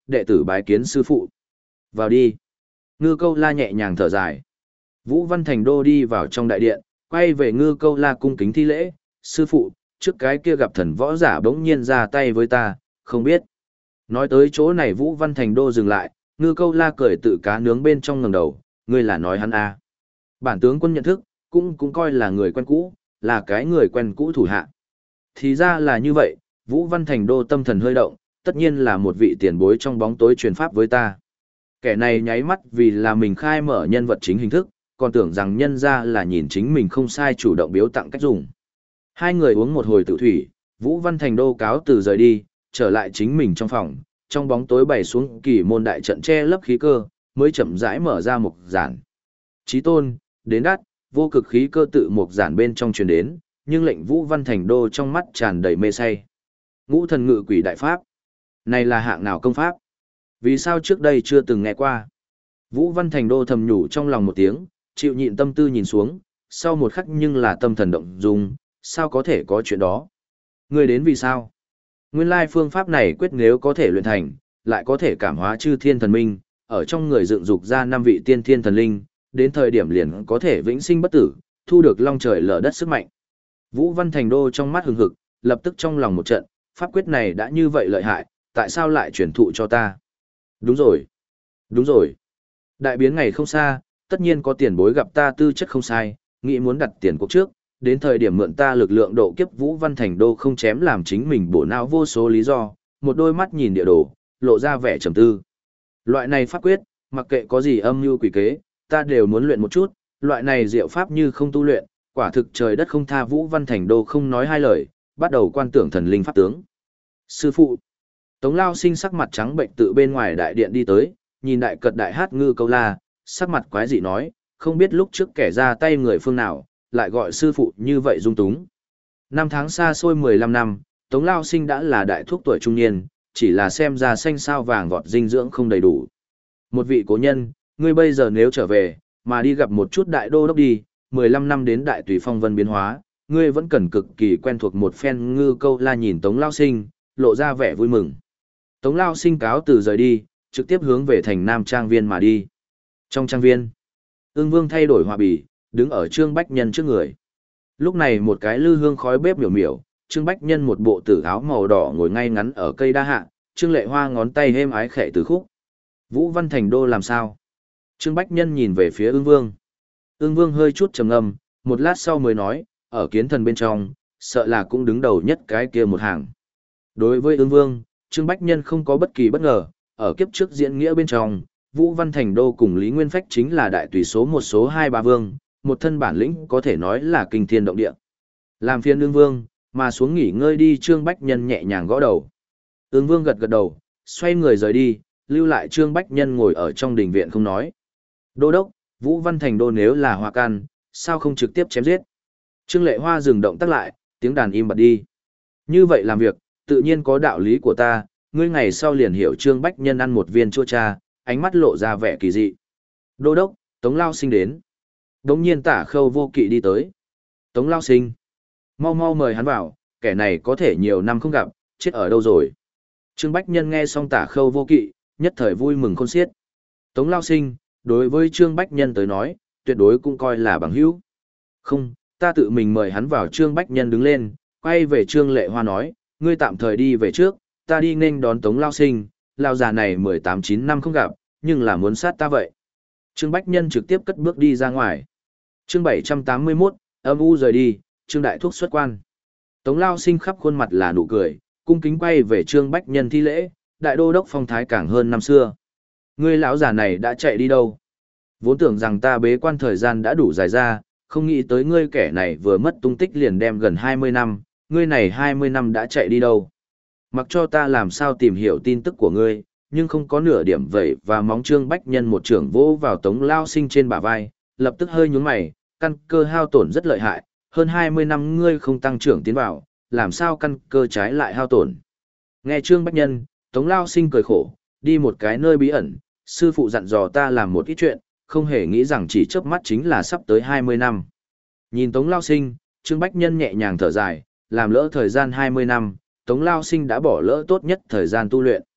đệ tử bái kiến sư phụ. Vào đi. Ngư Câu La nhẹ nhàng thở dài. Vũ Văn Thành Đô đi vào trong đại điện, quay về Ngư Câu La cung kính thi lễ, sư phụ, trước cái kia gặp thần võ giả bỗng nhiên ra tay với ta, không biết. Nói tới chỗ này Vũ Văn Thành Đô dừng lại, Ngư Câu La cười tự cá nướng bên trong ngẩng đầu, ngươi là nói hắn à. Bản tướng quân nhận thức, cũng cũng coi là người quen cũ, là cái người quen cũ thủ hạ. Thì ra là như vậy, Vũ Văn Thành Đô tâm thần hơi động, tất nhiên là một vị tiền bối trong bóng tối truyền pháp với ta. Kẻ này nháy mắt vì là mình khai mở nhân vật chính hình thức, còn tưởng rằng nhân ra là nhìn chính mình không sai chủ động biếu tặng cách dùng. Hai người uống một hồi tự thủy, Vũ Văn Thành Đô cáo từ rời đi, trở lại chính mình trong phòng, trong bóng tối bày xuống kỳ môn đại trận che lấp khí cơ, mới chậm rãi mở ra một giản. Chí tôn, đến đắt, vô cực khí cơ tự một giản bên trong truyền đến, nhưng lệnh Vũ Văn Thành Đô trong mắt tràn đầy mê say. Ngũ thần ngự quỷ đại pháp. Này là hạng nào công pháp? Vì sao trước đây chưa từng nghe qua? Vũ Văn Thành Đô thầm nhủ trong lòng một tiếng, chịu nhịn tâm tư nhìn xuống, sau một khắc nhưng là tâm thần động dung, sao có thể có chuyện đó? Người đến vì sao? Nguyên lai phương pháp này quyết nếu có thể luyện thành, lại có thể cảm hóa chư thiên thần minh, ở trong người dựng dục ra năm vị tiên thiên thần linh, đến thời điểm liền có thể vĩnh sinh bất tử, thu được long trời lở đất sức mạnh. Vũ Văn Thành Đô trong mắt hừng hực, lập tức trong lòng một trận, pháp quyết này đã như vậy lợi hại, tại sao lại truyền thụ cho ta? Đúng rồi, đúng rồi. Đại biến ngày không xa, tất nhiên có tiền bối gặp ta tư chất không sai, nghĩ muốn đặt tiền cuộc trước, đến thời điểm mượn ta lực lượng độ kiếp Vũ Văn Thành Đô không chém làm chính mình bổ não vô số lý do, một đôi mắt nhìn địa đồ, lộ ra vẻ trầm tư. Loại này pháp quyết, mặc kệ có gì âm mưu quỷ kế, ta đều muốn luyện một chút, loại này diệu pháp như không tu luyện, quả thực trời đất không tha. Vũ Văn Thành Đô không nói hai lời, bắt đầu quan tưởng thần linh pháp tướng. Sư phụ, Tống Lao Sinh sắc mặt trắng bệnh tự bên ngoài đại điện đi tới, nhìn đại cật đại hát Ngư Câu La, sắc mặt quái dị nói, không biết lúc trước kẻ ra tay người phương nào, lại gọi sư phụ như vậy dung túng. Năm tháng xa xôi mười lăm năm, Tống Lao Sinh đã là đại thuốc tuổi trung niên, chỉ là xem ra xanh sao vàng vọt dinh dưỡng không đầy đủ. Một vị cố nhân, ngươi bây giờ nếu trở về, mà đi gặp một chút đại đô đốc đi, mười lăm năm đến đại tùy phong vân biến hóa, ngươi vẫn cần cực kỳ quen thuộc một phen. Ngư Câu La nhìn Tống Lao Sinh, lộ ra vẻ vui mừng. Tống Lao Sinh cáo từ rời đi, trực tiếp hướng về thành Nam Trang Viên mà đi. Trong trang viên, Ưng Vương thay đổi hòa bì, đứng ở Trương Bách Nhân trước người. Lúc này một cái lư hương khói bếp miểu miểu, Trương Bách Nhân một bộ tử áo màu đỏ ngồi ngay ngắn ở cây đa hạ, Trương Lệ Hoa ngón tay êm ái khẽ từ khúc. Vũ Văn Thành Đô làm sao? Trương Bách Nhân nhìn về phía Ưng Vương. Ưng Vương hơi chút trầm ngâm, một lát sau mới nói, ở kiến thần bên trong, sợ là cũng đứng đầu nhất cái kia một hàng. Đối với Ưng Vương, Trương Bách Nhân không có bất kỳ bất ngờ, ở kiếp trước diễn nghĩa bên trong, Vũ Văn Thành Đô cùng Lý Nguyên Phách chính là đại tùy số một số hai ba vương, một thân bản lĩnh có thể nói là kinh thiên động địa. Làm phiền Ưng Vương, mà xuống nghỉ ngơi đi. Trương Bách Nhân nhẹ nhàng gõ đầu. Ưng Vương gật gật đầu, xoay người rời đi, lưu lại Trương Bách Nhân ngồi ở trong đình viện không nói. Đô đốc, Vũ Văn Thành Đô nếu là hoa can, sao không trực tiếp chém giết? Trương Lệ Hoa dừng động tác lại, tiếng đàn im bặt đi. Như vậy làm việc, tự nhiên có đạo lý của ta, ngươi ngày sau liền hiểu. Trương Bách Nhân ăn một viên chua cha, ánh mắt lộ ra vẻ kỳ dị. Đô đốc, Tống Lao Sinh đến. Đống nhiên Tả Khâu Vô Kỵ đi tới. Tống Lao Sinh, mau mau mời hắn vào, kẻ này có thể nhiều năm không gặp, chết ở đâu rồi? Trương Bách Nhân nghe xong Tả Khâu Vô Kỵ, nhất thời vui mừng khôn xiết. Tống Lao Sinh, đối với Trương Bách Nhân tới nói, tuyệt đối cũng coi là bằng hữu. Không, ta tự mình mời hắn vào. Trương Bách Nhân đứng lên, quay về Trương Lệ Hoa nói, ngươi tạm thời đi về trước, ta đi nên đón Tống Lao Sinh, lao già này mười tám chín năm không gặp, nhưng là muốn sát ta vậy. Trương Bách Nhân trực tiếp cất bước đi ra ngoài. Chương bảy trăm tám mươi mốt, âm u rời đi, Trương Đại Thúc xuất quan. Tống Lao Sinh khắp khuôn mặt là nụ cười, cung kính quay về Trương Bách Nhân thi lễ, đại đô đốc phong thái càng hơn năm xưa. Ngươi lão già này đã chạy đi đâu? Vốn tưởng rằng ta bế quan thời gian đã đủ dài ra, không nghĩ tới ngươi kẻ này vừa mất tung tích liền đem gần hai mươi năm, ngươi này hai mươi năm đã chạy đi đâu? Mặc cho ta làm sao tìm hiểu tin tức của ngươi, nhưng không có nửa điểm vậy. Và móng Trương Bách Nhân một trưởng vỗ vào Tống Lao Sinh trên bả vai, lập tức hơi nhướng mày, căn cơ hao tổn rất lợi hại, hơn hai mươi năm ngươi không tăng trưởng tiến vào, làm sao căn cơ trái lại hao tổn. Nghe Trương Bách Nhân, Tống Lao Sinh cười khổ, đi một cái nơi bí ẩn, sư phụ dặn dò ta làm một ít chuyện, không hề nghĩ rằng chỉ chớp mắt chính là sắp tới hai mươi năm. Nhìn Tống Lao Sinh, Trương Bách Nhân nhẹ nhàng thở dài, làm lỡ thời gian hai mươi năm, Tống Lao Sinh đã bỏ lỡ tốt nhất thời gian tu luyện.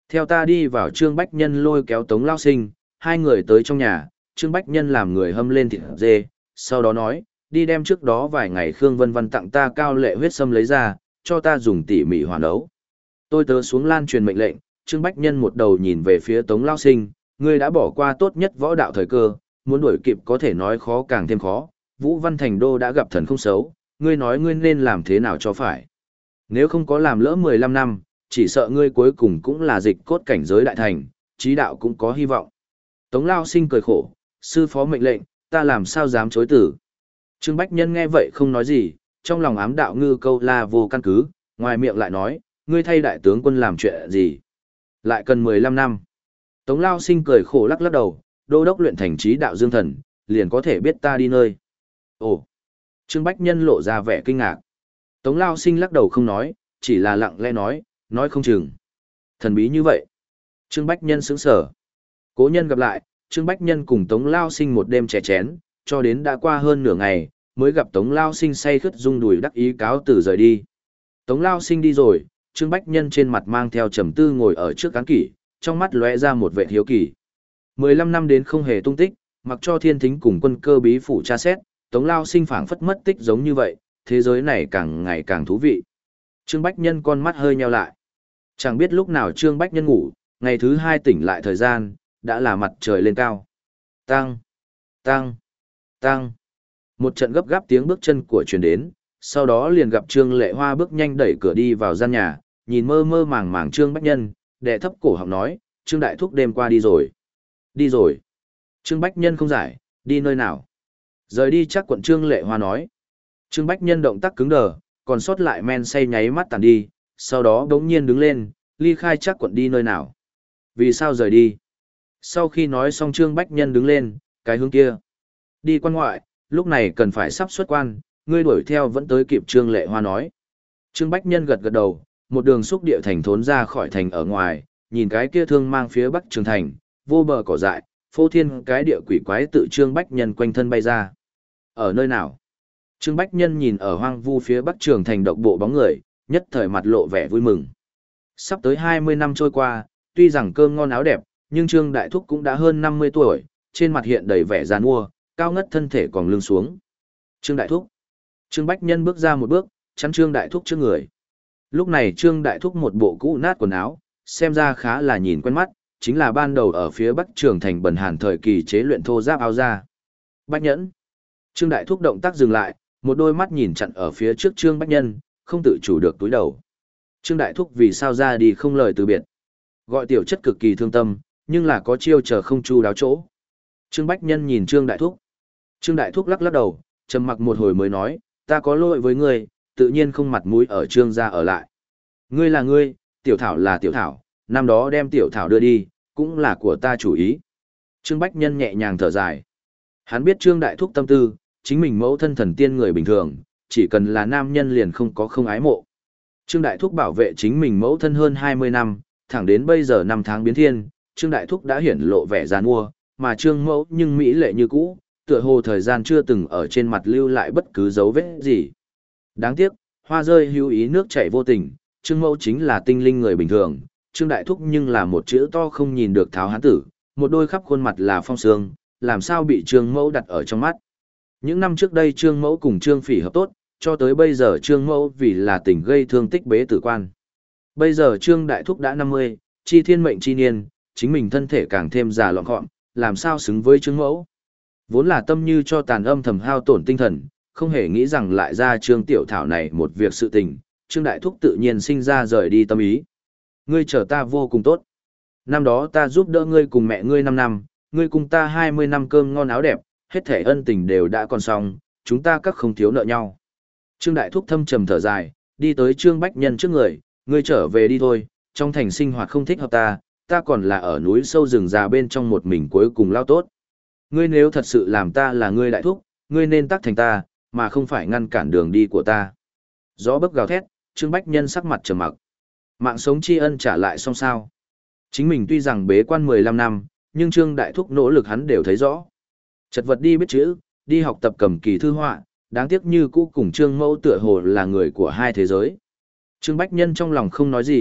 Theo ta đi vào Trương Bách Nhân lôi kéo Tống Lao Sinh, hai người tới trong nhà, Trương Bách Nhân làm người hâm lên thịt dê, sau đó nói, đi đem trước đó vài ngày Khương Vân Vân tặng ta cao lệ huyết sâm lấy ra, cho ta dùng tỉ mỉ hoàn nấu. Tôi tớ xuống lan truyền mệnh lệnh, Trương Bách Nhân một đầu nhìn về phía Tống Lao Sinh, ngươi đã bỏ qua tốt nhất võ đạo thời cơ, muốn đuổi kịp có thể nói khó càng thêm khó, Vũ Văn Thành Đô đã gặp thần không xấu, ngươi nói ngươi nên làm thế nào cho phải. Nếu không có làm lỡ mười lăm năm, chỉ sợ ngươi cuối cùng cũng là dịch cốt cảnh giới đại thành, trí đạo cũng có hy vọng. Tống Lao Sinh cười khổ, sư phó mệnh lệnh, ta làm sao dám chối tử. Trương Bách Nhân nghe vậy không nói gì, trong lòng ám đạo ngư câu la vô căn cứ, ngoài miệng lại nói, ngươi thay đại tướng quân làm chuyện gì. Lại cần mười lăm năm. Tống Lao Sinh cười khổ lắc lắc đầu, đô đốc luyện thành trí đạo dương thần, liền có thể biết ta đi nơi. Ồ! Trương Bách Nhân lộ ra vẻ kinh ngạc. Tống Lao Sinh lắc đầu không nói, chỉ là lặng lẽ nói, nói không chừng. Thần bí như vậy. Trương Bách Nhân sững sở. Cố nhân gặp lại, Trương Bách Nhân cùng Tống Lao Sinh một đêm chè chén, cho đến đã qua hơn nửa ngày, mới gặp Tống Lao Sinh say khướt rung đùi đắc ý cáo từ rời đi. Tống Lao Sinh đi rồi, Trương Bách Nhân trên mặt mang theo trầm tư ngồi ở trước cán kỷ, trong mắt lóe ra một vẻ hiếu kỳ. mười lăm năm đến không hề tung tích, mặc cho thiên thính cùng quân cơ bí phủ tra xét, Tống Lao Sinh phảng phất mất tích giống như vậy, thế giới này càng ngày càng thú vị. Trương Bách Nhân con mắt hơi nheo lại. Chẳng biết lúc nào Trương Bách Nhân ngủ, ngày thứ hai tỉnh lại thời gian, đã là mặt trời lên cao. Tăng, tăng, tăng. Một trận gấp gáp tiếng bước chân của truyền đến, sau đó liền gặp Trương Lệ Hoa bước nhanh đẩy cửa đi vào gian nhà, nhìn mơ mơ màng màng Trương Bách Nhân, đệ thấp cổ họng nói, Trương Đại Thúc đêm qua đi rồi. Đi rồi. Trương Bách Nhân không giải, đi nơi nào. Rời đi chắc quận Trương Lệ Hoa nói. Trương Bách Nhân động tác cứng đờ, còn sót lại men say nháy mắt tàn đi, sau đó đống nhiên đứng lên, ly khai chắc quận đi nơi nào. Vì sao rời đi? Sau khi nói xong Trương Bách Nhân đứng lên, cái hướng kia. Đi quan ngoại, lúc này cần phải sắp xuất quan, ngươi đuổi theo vẫn tới kịp Trương Lệ Hoa nói. Trương Bách Nhân gật gật đầu, một đường xúc địa thành thốn ra khỏi thành ở ngoài, nhìn cái kia thương mang phía bắc trường thành, vô bờ cỏ dại, phô thiên cái địa quỷ quái tự Trương Bách Nhân quanh thân bay ra. Ở nơi nào? Trương Bách Nhân nhìn ở hoang vu phía bắc trường thành độc bộ bóng người, nhất thời mặt lộ vẻ vui mừng. Sắp tới hai mươi năm trôi qua, tuy rằng cơm ngon áo đẹp, nhưng Trương Đại Thúc cũng đã hơn năm mươi tuổi, trên mặt hiện đầy vẻ giàn mua, cao ngất thân thể còn lưng xuống. Trương Đại Thúc. Trương Bách Nhân bước ra một bước, chắn Trương Đại Thúc trước người. Lúc này Trương Đại Thúc một bộ cũ nát quần áo, xem ra khá là nhìn quen mắt, chính là ban đầu ở phía bắc trường thành bần hàn thời kỳ chế luyện thô giáp áo da. Bách Nhẫn. Trương Đại Thúc động tác dừng lại, một đôi mắt nhìn chặn ở phía trước Trương Bách Nhân, không tự chủ được túi đầu. Trương Đại Thúc vì sao ra đi không lời từ biệt. Gọi tiểu chất cực kỳ thương tâm, nhưng là có chiêu chờ không chu đáo chỗ. Trương Bách Nhân nhìn Trương Đại Thúc. Trương Đại Thúc lắc lắc đầu, trầm mặc một hồi mới nói, ta có lỗi với ngươi, tự nhiên không mặt mũi ở Trương gia ở lại. Ngươi là ngươi, tiểu thảo là tiểu thảo, năm đó đem tiểu thảo đưa đi, cũng là của ta chủ ý. Trương Bách Nhân nhẹ nhàng thở dài. Hắn biết Trương Đại Thúc tâm tư, chính mình mẫu thân thần tiên người bình thường, chỉ cần là nam nhân liền không có không ái mộ. Trương Đại Thúc bảo vệ chính mình mẫu thân hơn hai mươi năm, thẳng đến bây giờ năm tháng biến thiên, Trương Đại Thúc đã hiển lộ vẻ giàn mua, mà Trương mẫu nhưng mỹ lệ như cũ, tựa hồ thời gian chưa từng ở trên mặt lưu lại bất cứ dấu vết gì. Đáng tiếc, hoa rơi hữu ý nước chảy vô tình, Trương mẫu chính là tinh linh người bình thường, Trương Đại Thúc nhưng là một chữ to không nhìn được tháo hán tử, một đôi khắp khuôn mặt là phong sương, làm sao bị Trương mẫu đặt ở trong mắt. Những năm trước đây Trương mẫu cùng Trương Phỉ hợp tốt, cho tới bây giờ Trương mẫu vì là tình gây thương tích bế tử quan. Bây giờ Trương Đại Thúc đã năm mươi, chi thiên mệnh chi niên, chính mình thân thể càng thêm già lọn gọn, làm sao xứng với Trương mẫu. Vốn là tâm như cho tàn âm thầm hao tổn tinh thần, không hề nghĩ rằng lại ra Trương Tiểu Thảo này một việc sự tình, Trương Đại Thúc tự nhiên sinh ra rời đi tâm ý. Ngươi chờ ta vô cùng tốt. Năm đó ta giúp đỡ ngươi cùng mẹ ngươi năm năm, ngươi cùng ta hai mươi năm cơm ngon áo đẹp, hết thể ân tình đều đã còn xong, chúng ta các không thiếu nợ nhau. Trương Đại Thúc thâm trầm thở dài, đi tới Trương Bách Nhân trước người, ngươi trở về đi thôi, trong thành sinh hoạt không thích hợp ta, ta còn là ở núi sâu rừng già bên trong một mình cuối cùng lao tốt. Ngươi nếu thật sự làm ta là ngươi Đại Thúc, ngươi nên tác thành ta, mà không phải ngăn cản đường đi của ta. Gió bấc gào thét, Trương Bách Nhân sắc mặt trầm mặc. Mạng sống tri ân trả lại xong sao. Chính mình tuy rằng bế quan mười lăm năm, nhưng Trương Đại Thúc nỗ lực hắn đều thấy rõ. Chật vật đi biết chữ, đi học tập cầm kỳ thư họa, đáng tiếc như cũ cùng Trương Mẫu tựa hồ là người của hai thế giới. Trương Bách Nhân trong lòng không nói gì,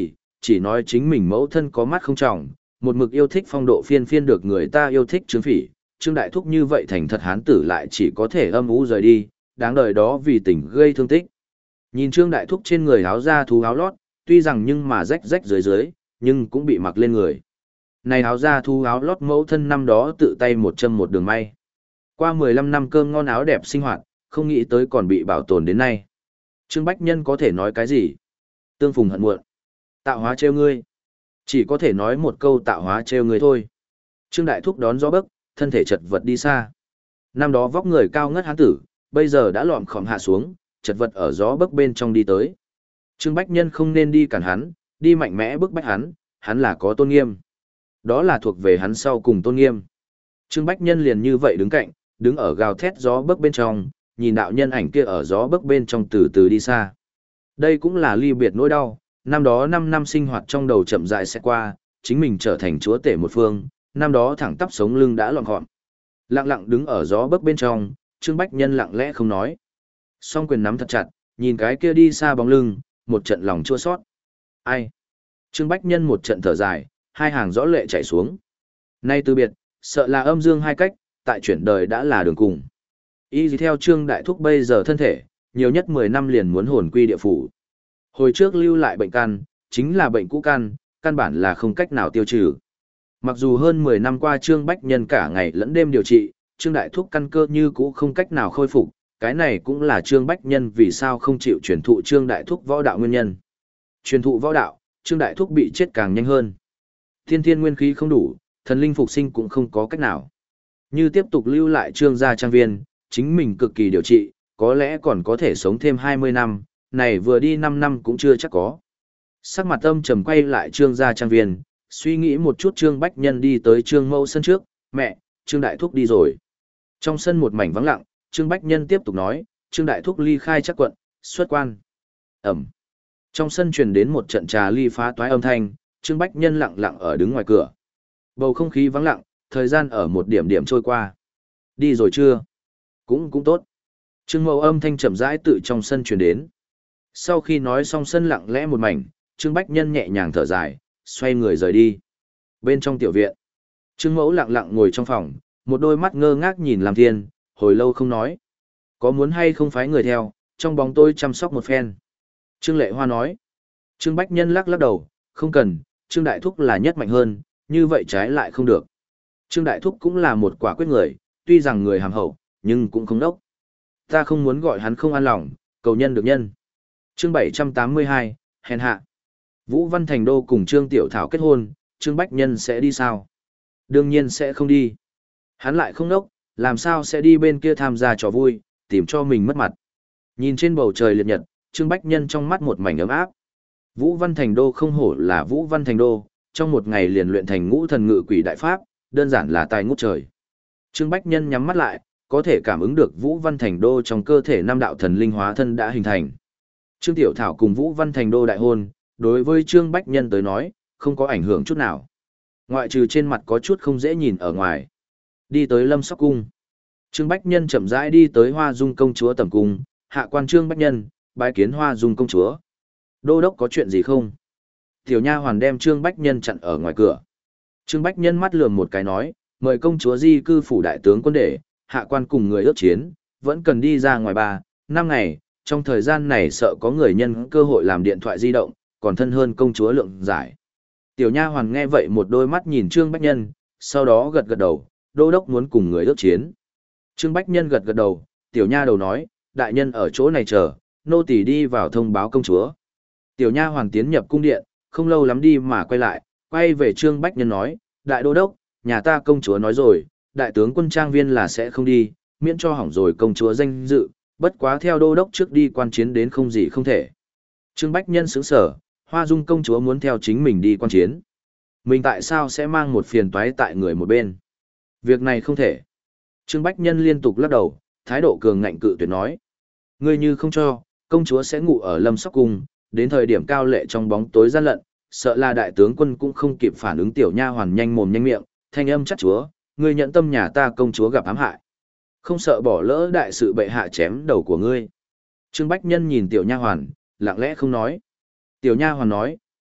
chỉ nói chính mình mẫu thân có mắt không trọng, một mực yêu thích phong độ phiên phiên được người ta yêu thích Trương Phỉ, Trương Đại Thúc như vậy thành thật hán tử lại chỉ có thể âm u rời đi, đáng đời đó vì tình gây thương tích. Nhìn Trương Đại Thúc trên người áo da thú áo lót, tuy rằng nhưng mà rách rách dưới dưới, nhưng cũng bị mặc lên người. Này áo da thú áo lót mẫu thân năm đó tự tay một châm một đường may. Qua mười lăm năm cơm ngon áo đẹp sinh hoạt, không nghĩ tới còn bị bảo tồn đến nay. Trương Bách Nhân có thể nói cái gì? Tương phùng hận muộn. Tạo hóa trêu ngươi. Chỉ có thể nói một câu tạo hóa trêu ngươi thôi. Trương Đại Thúc đón gió bấc, thân thể chật vật đi xa. Năm đó vóc người cao ngất hán tử, bây giờ đã lọm khom hạ xuống, chật vật ở gió bấc bên trong đi tới. Trương Bách Nhân không nên đi cản hắn, đi mạnh mẽ bức bách hắn, hắn là có tôn nghiêm. Đó là thuộc về hắn sau cùng tôn nghiêm. Trương Bách Nhân liền như vậy đứng cạnh, đứng ở gào thét gió bấc bên trong, nhìn đạo nhân ảnh kia ở gió bấc bên trong từ từ đi xa. Đây cũng là ly biệt nỗi đau, năm đó năm năm sinh hoạt trong đầu chậm rãi sẽ qua, chính mình trở thành chúa tể một phương, năm đó thẳng tắp sống lưng đã lọn gọn. Lặng lặng đứng ở gió bấc bên trong, Trương Bách Nhân lặng lẽ không nói. Song quyền nắm thật chặt, nhìn cái kia đi xa bóng lưng, một trận lòng chua xót. Ai? Trương Bách Nhân một trận thở dài, hai hàng rõ lệ chảy xuống. Nay từ biệt, sợ là âm dương hai cách, tại chuyển đời đã là đường cùng. Y gì theo Trương Đại Thúc bây giờ thân thể, nhiều nhất mười năm liền muốn hồn quy địa phủ. Hồi trước lưu lại bệnh căn, chính là bệnh cũ căn, căn bản là không cách nào tiêu trừ. Mặc dù hơn mười năm qua Trương Bách Nhân cả ngày lẫn đêm điều trị, Trương Đại Thúc căn cơ như cũ không cách nào khôi phục, cái này cũng là Trương Bách Nhân vì sao không chịu truyền thụ Trương Đại Thúc võ đạo nguyên nhân. Truyền thụ võ đạo, Trương Đại Thúc bị chết càng nhanh hơn. Thiên thiên nguyên khí không đủ, thần linh phục sinh cũng không có cách nào. Như tiếp tục lưu lại Trương gia trang viên, chính mình cực kỳ điều trị, có lẽ còn có thể sống thêm hai mươi năm, này vừa đi năm năm cũng chưa chắc có. Sắc mặt âm trầm quay lại Trương gia trang viên, suy nghĩ một chút Trương Bách Nhân đi tới Trương Mẫu sân trước, mẹ, Trương Đại Thúc đi rồi. Trong sân một mảnh vắng lặng, Trương Bách Nhân tiếp tục nói, Trương Đại Thúc ly khai chắc quận, xuất quan. Ẩm. Trong sân truyền đến một trận trà ly phá toái âm thanh, Trương Bách Nhân lặng lặng ở đứng ngoài cửa. Bầu không khí vắng lặng, thời gian ở một điểm điểm trôi qua. Đi rồi chưa? Cũng cũng tốt. Trương Mẫu âm thanh chậm rãi tự trong sân truyền đến. Sau khi nói xong sân lặng lẽ một mảnh, Trương Bách Nhân nhẹ nhàng thở dài, xoay người rời đi. Bên trong tiểu viện, Trương Mẫu lặng lặng ngồi trong phòng, một đôi mắt ngơ ngác nhìn Lam Thiên, hồi lâu không nói. Có muốn hay không phái người theo, trong bóng tôi chăm sóc một phen. Trương Lệ Hoa nói. Trương Bách Nhân lắc lắc đầu, không cần, Trương Đại Thúc là nhất mạnh hơn, như vậy trái lại không được. Trương Đại Thúc cũng là một quả quyết người, tuy rằng người hàm hậu, nhưng cũng không đốc. Ta không muốn gọi hắn không an lòng, cầu nhân được nhân. Chương bảy trăm tám mươi hai, hèn hạ. Vũ Văn Thành Đô cùng Trương Tiểu Thảo kết hôn, Trương Bách Nhân sẽ đi sao? Đương nhiên sẽ không đi. Hắn lại không đốc, làm sao sẽ đi bên kia tham gia trò vui, tìm cho mình mất mặt. Nhìn trên bầu trời liệt nhật, Trương Bách Nhân trong mắt một mảnh ấm áp. Vũ Văn Thành Đô không hổ là Vũ Văn Thành Đô, trong một ngày liền luyện thành ngũ thần ngự quỷ đại pháp, đơn giản là tài ngút trời. Trương Bách Nhân nhắm mắt lại, có thể cảm ứng được Vũ Văn Thành Đô trong cơ thể năm đạo thần linh hóa thân đã hình thành. Trương Tiểu Thảo cùng Vũ Văn Thành Đô đại hôn, đối với Trương Bách Nhân tới nói, không có ảnh hưởng chút nào. Ngoại trừ trên mặt có chút không dễ nhìn ở ngoài. Đi tới Lâm Sóc Cung. Trương Bách Nhân chậm rãi đi tới Hoa Dung công chúa tẩm cung, hạ quan Trương Bách Nhân, bái kiến Hoa Dung công chúa. Đô đốc có chuyện gì không? Tiểu nha hoàn đem Trương Bách Nhân chặn ở ngoài cửa. Trương Bách Nhân mắt lườm một cái nói, mời công chúa di cư phủ đại tướng quân để, hạ quan cùng người ước chiến, vẫn cần đi ra ngoài ba, năm ngày, trong thời gian này sợ có người nhân cơ hội làm điện thoại di động, còn thân hơn công chúa lượng giải. Tiểu nha hoàn nghe vậy một đôi mắt nhìn Trương Bách Nhân, sau đó gật gật đầu, đô đốc muốn cùng người ước chiến. Trương Bách Nhân gật gật đầu, tiểu nha đầu nói, đại nhân ở chỗ này chờ, nô tỳ đi vào thông báo công chúa. Tiểu nha hoàn tiến nhập cung điện, không lâu lắm đi mà quay lại, quay về Trương Bách Nhân nói, đại đô đốc, nhà ta công chúa nói rồi, đại tướng quân trang viên là sẽ không đi, miễn cho hỏng rồi công chúa danh dự, bất quá theo đô đốc trước đi quan chiến đến không gì không thể. Trương Bách Nhân sững sở, Hoa Dung công chúa muốn theo chính mình đi quan chiến. Mình tại sao sẽ mang một phiền toái tại người một bên? Việc này không thể. Trương Bách Nhân liên tục lắc đầu, thái độ cường ngạnh cự tuyệt nói. Ngươi như không cho, công chúa sẽ ngủ ở Lâm Sóc Cung, đến thời điểm cao lệ trong bóng tối gian lận, sợ là đại tướng quân cũng không kịp phản ứng tiểu nha hoàn nhanh mồm nhanh miệng, thanh âm chắc chúa, ngươi nhận tâm nhà ta công chúa gặp ám hại. Không sợ bỏ lỡ đại sự bệ hạ chém đầu của ngươi. Trương Bách Nhân nhìn tiểu nha hoàn, lặng lẽ không nói. Tiểu nha hoàn nói,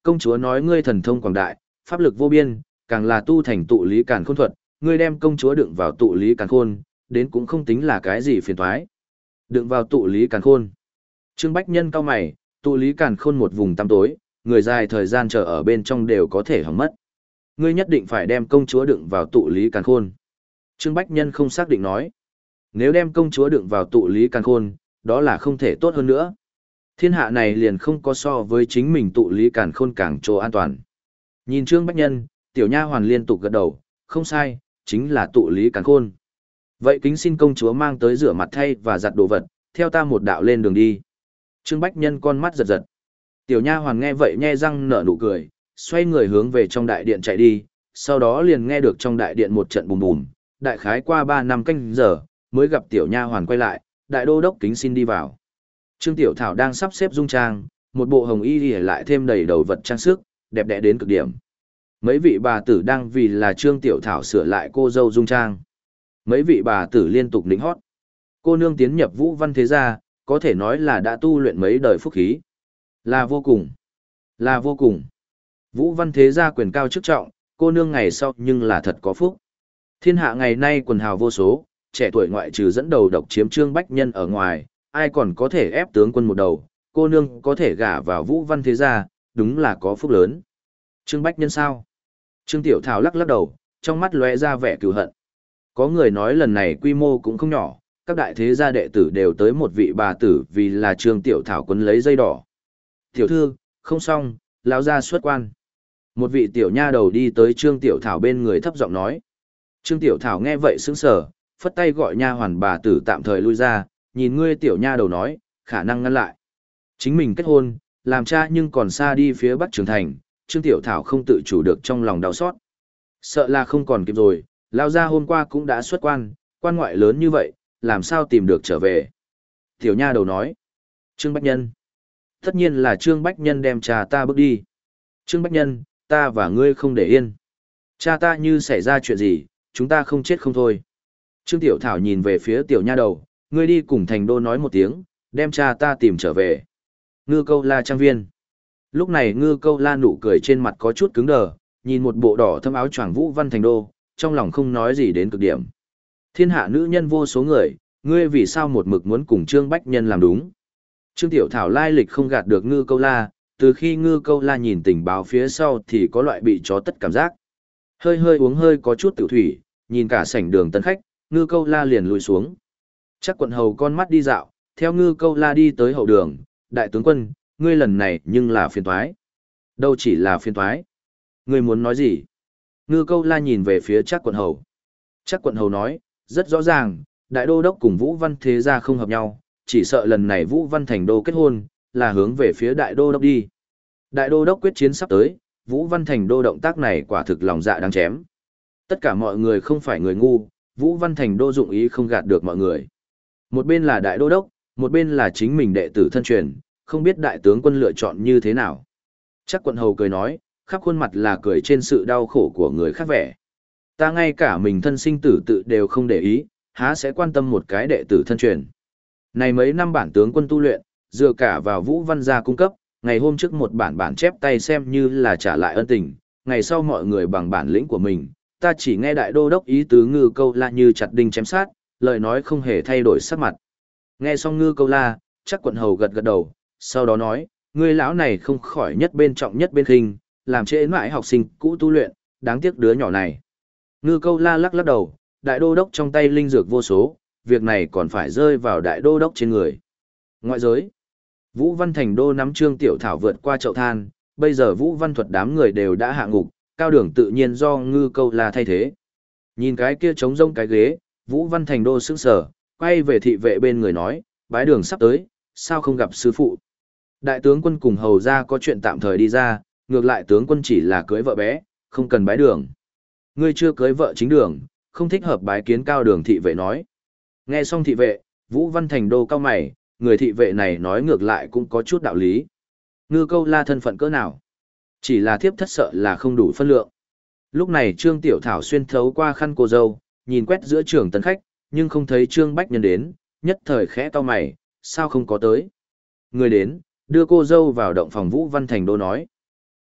công chúa nói ngươi thần thông quảng đại, pháp lực vô biên, càng là tu thành tụ lý càn khôn thuật, ngươi đem công chúa đựng vào tụ lý càn khôn, đến cũng không tính là cái gì phiền toái. Đựng vào tụ lý càn khôn. Trương Bách Nhân cao mày, tụ lý càn khôn một vùng tăm tối, người dài thời gian chờ ở bên trong đều có thể hỏng mất. Ngươi nhất định phải đem công chúa đựng vào tụ lý càn khôn. Trương Bách Nhân không xác định nói. Nếu đem công chúa đựng vào tụ lý càn khôn, đó là không thể tốt hơn nữa. Thiên hạ này liền không có so với chính mình tụ lý càn khôn càng chỗ an toàn. Nhìn Trương Bách Nhân, tiểu nha hoàn liên tục gật đầu, không sai, chính là tụ lý càn khôn. Vậy kính xin công chúa mang tới rửa mặt thay và giặt đồ vật, theo ta một đạo lên đường đi. Trương Bách Nhân con mắt giật giật. Tiểu nha hoàn nghe vậy nhe răng nở nụ cười, xoay người hướng về trong đại điện chạy đi, sau đó liền nghe được trong đại điện một trận bùm bùm, đại khái qua ba năm canh giờ, mới gặp tiểu nha hoàn quay lại, đại đô đốc kính xin đi vào. Trương Tiểu Thảo đang sắp xếp dung trang, một bộ hồng y lìa lại thêm đầy đầu vật trang sức, đẹp đẽ đến cực điểm. Mấy vị bà tử đang vì là Trương Tiểu Thảo sửa lại cô dâu dung trang. Mấy vị bà tử liên tục nịnh hót. Cô nương tiến nhập Vũ Văn thế gia, có thể nói là đã tu luyện mấy đời phúc khí. Là vô cùng. Là vô cùng. Vũ Văn thế gia quyền cao chức trọng, cô nương ngày sau nhưng là thật có phúc. Thiên hạ ngày nay quần hào vô số, trẻ tuổi ngoại trừ dẫn đầu độc chiếm Trương Bách Nhân ở ngoài, ai còn có thể ép tướng quân một đầu, cô nương có thể gả vào Vũ Văn thế gia, đúng là có phúc lớn. Trương Bách Nhân sao? Trương Tiểu Thảo lắc lắc đầu, trong mắt lóe ra vẻ cừu hận. Có người nói lần này quy mô cũng không nhỏ, các đại thế gia đệ tử đều tới một vị bà tử vì là Trương Tiểu Thảo quấn lấy dây đỏ. Tiểu thư, không xong, lão gia xuất quan. Một vị tiểu nha đầu đi tới Trương Tiểu Thảo bên người thấp giọng nói. Trương Tiểu Thảo nghe vậy sững sờ, phất tay gọi nha hoàn bà tử tạm thời lui ra, nhìn ngươi tiểu nha đầu nói, khả năng ngăn lại. Chính mình kết hôn, làm cha nhưng còn xa đi phía Bắc Trường Thành, Trương Tiểu Thảo không tự chủ được trong lòng đau xót. Sợ là không còn kịp rồi, lão gia hôm qua cũng đã xuất quan, quan ngoại lớn như vậy, làm sao tìm được trở về. Tiểu nha đầu nói, Trương Bách Nhân. Tất nhiên là Trương Bách Nhân đem cha ta bước đi. Trương Bách Nhân, ta và ngươi không để yên. Cha ta như xảy ra chuyện gì, chúng ta không chết không thôi. Trương Tiểu Thảo nhìn về phía tiểu nha đầu, ngươi đi cùng thành đô nói một tiếng, đem cha ta tìm trở về. Ngư Câu La trang viên. Lúc này Ngư Câu La nụ cười trên mặt có chút cứng đờ, nhìn một bộ đỏ thâm áo choàng Vũ Văn thành đô, trong lòng không nói gì đến cực điểm. Thiên hạ nữ nhân vô số người, ngươi vì sao một mực muốn cùng Trương Bách Nhân làm đúng? Trương Tiểu Thảo lai lịch không gạt được Ngư Câu La, từ khi Ngư Câu La nhìn tình báo phía sau thì có loại bị chó tất cảm giác. Hơi hơi uống hơi có chút tiểu thủy, nhìn cả sảnh đường tân khách, Ngư Câu La liền lùi xuống. Chắc quận hầu con mắt đi dạo, theo Ngư Câu La đi tới hậu đường, đại tướng quân, ngươi lần này nhưng là phiền toái. Đâu chỉ là phiền toái. Ngươi muốn nói gì? Ngư Câu La nhìn về phía Chắc quận hầu. Chắc quận hầu nói, rất rõ ràng, đại đô đốc cùng Vũ Văn thế gia không hợp nhau, chỉ sợ lần này Vũ Văn thành đô kết hôn, là hướng về phía đại đô đốc đi. Đại đô đốc quyết chiến sắp tới, Vũ Văn thành đô động tác này quả thực lòng dạ đáng chém. Tất cả mọi người không phải người ngu, Vũ Văn thành đô dụng ý không gạt được mọi người. Một bên là đại đô đốc, một bên là chính mình đệ tử thân truyền, không biết đại tướng quân lựa chọn như thế nào. Chắc quận hầu cười nói, khắp khuôn mặt là cười trên sự đau khổ của người khác vẻ. Ta ngay cả mình thân sinh tử tự đều không để ý, há sẽ quan tâm một cái đệ tử thân truyền. Này mấy năm bản tướng quân tu luyện, dựa cả vào Vũ Văn gia cung cấp, ngày hôm trước một bản bản chép tay xem như là trả lại ân tình, ngày sau mọi người bằng bản lĩnh của mình, ta chỉ nghe đại đô đốc ý tứ Ngư Câu La như chặt đinh chém sát, lời nói không hề thay đổi sắc mặt. Nghe xong Ngư Câu La, chắc quận hầu gật gật đầu, sau đó nói, ngươi lão này không khỏi nhất bên trọng nhất bên khinh, làm trễ mãi học sinh cũ tu luyện, đáng tiếc đứa nhỏ này. Ngư Câu La lắc lắc đầu, đại đô đốc trong tay linh dược vô số, việc này còn phải rơi vào đại đô đốc trên người. Ngoại giới, Vũ Văn thành đô nắm Trương Tiểu Thảo vượt qua chậu than, bây giờ Vũ Văn thuật đám người đều đã hạ ngục, cao đường tự nhiên do Ngư Câu La thay thế. Nhìn cái kia trống rông cái ghế, Vũ Văn thành đô sững sờ, quay về thị vệ bên người nói, bái đường sắp tới, sao không gặp sư phụ. Đại tướng quân cùng hầu ra có chuyện tạm thời đi ra, ngược lại tướng quân chỉ là cưới vợ bé, không cần bái đường. Ngươi chưa cưới vợ chính đường, không thích hợp bái kiến cao đường thị vệ nói. Nghe xong thị vệ, Vũ Văn thành đô cao mày, người thị vệ này nói ngược lại cũng có chút đạo lý. Ngư Câu La thân phận cỡ nào? Chỉ là thiếp thất sợ là không đủ phân lượng. Lúc này Trương Tiểu Thảo xuyên thấu qua khăn cô dâu, nhìn quét giữa trường tân khách, nhưng không thấy Trương Bách Nhân đến, nhất thời khẽ cau mày, sao không có tới? Người đến, đưa cô dâu vào động phòng Vũ Văn thành đô nói.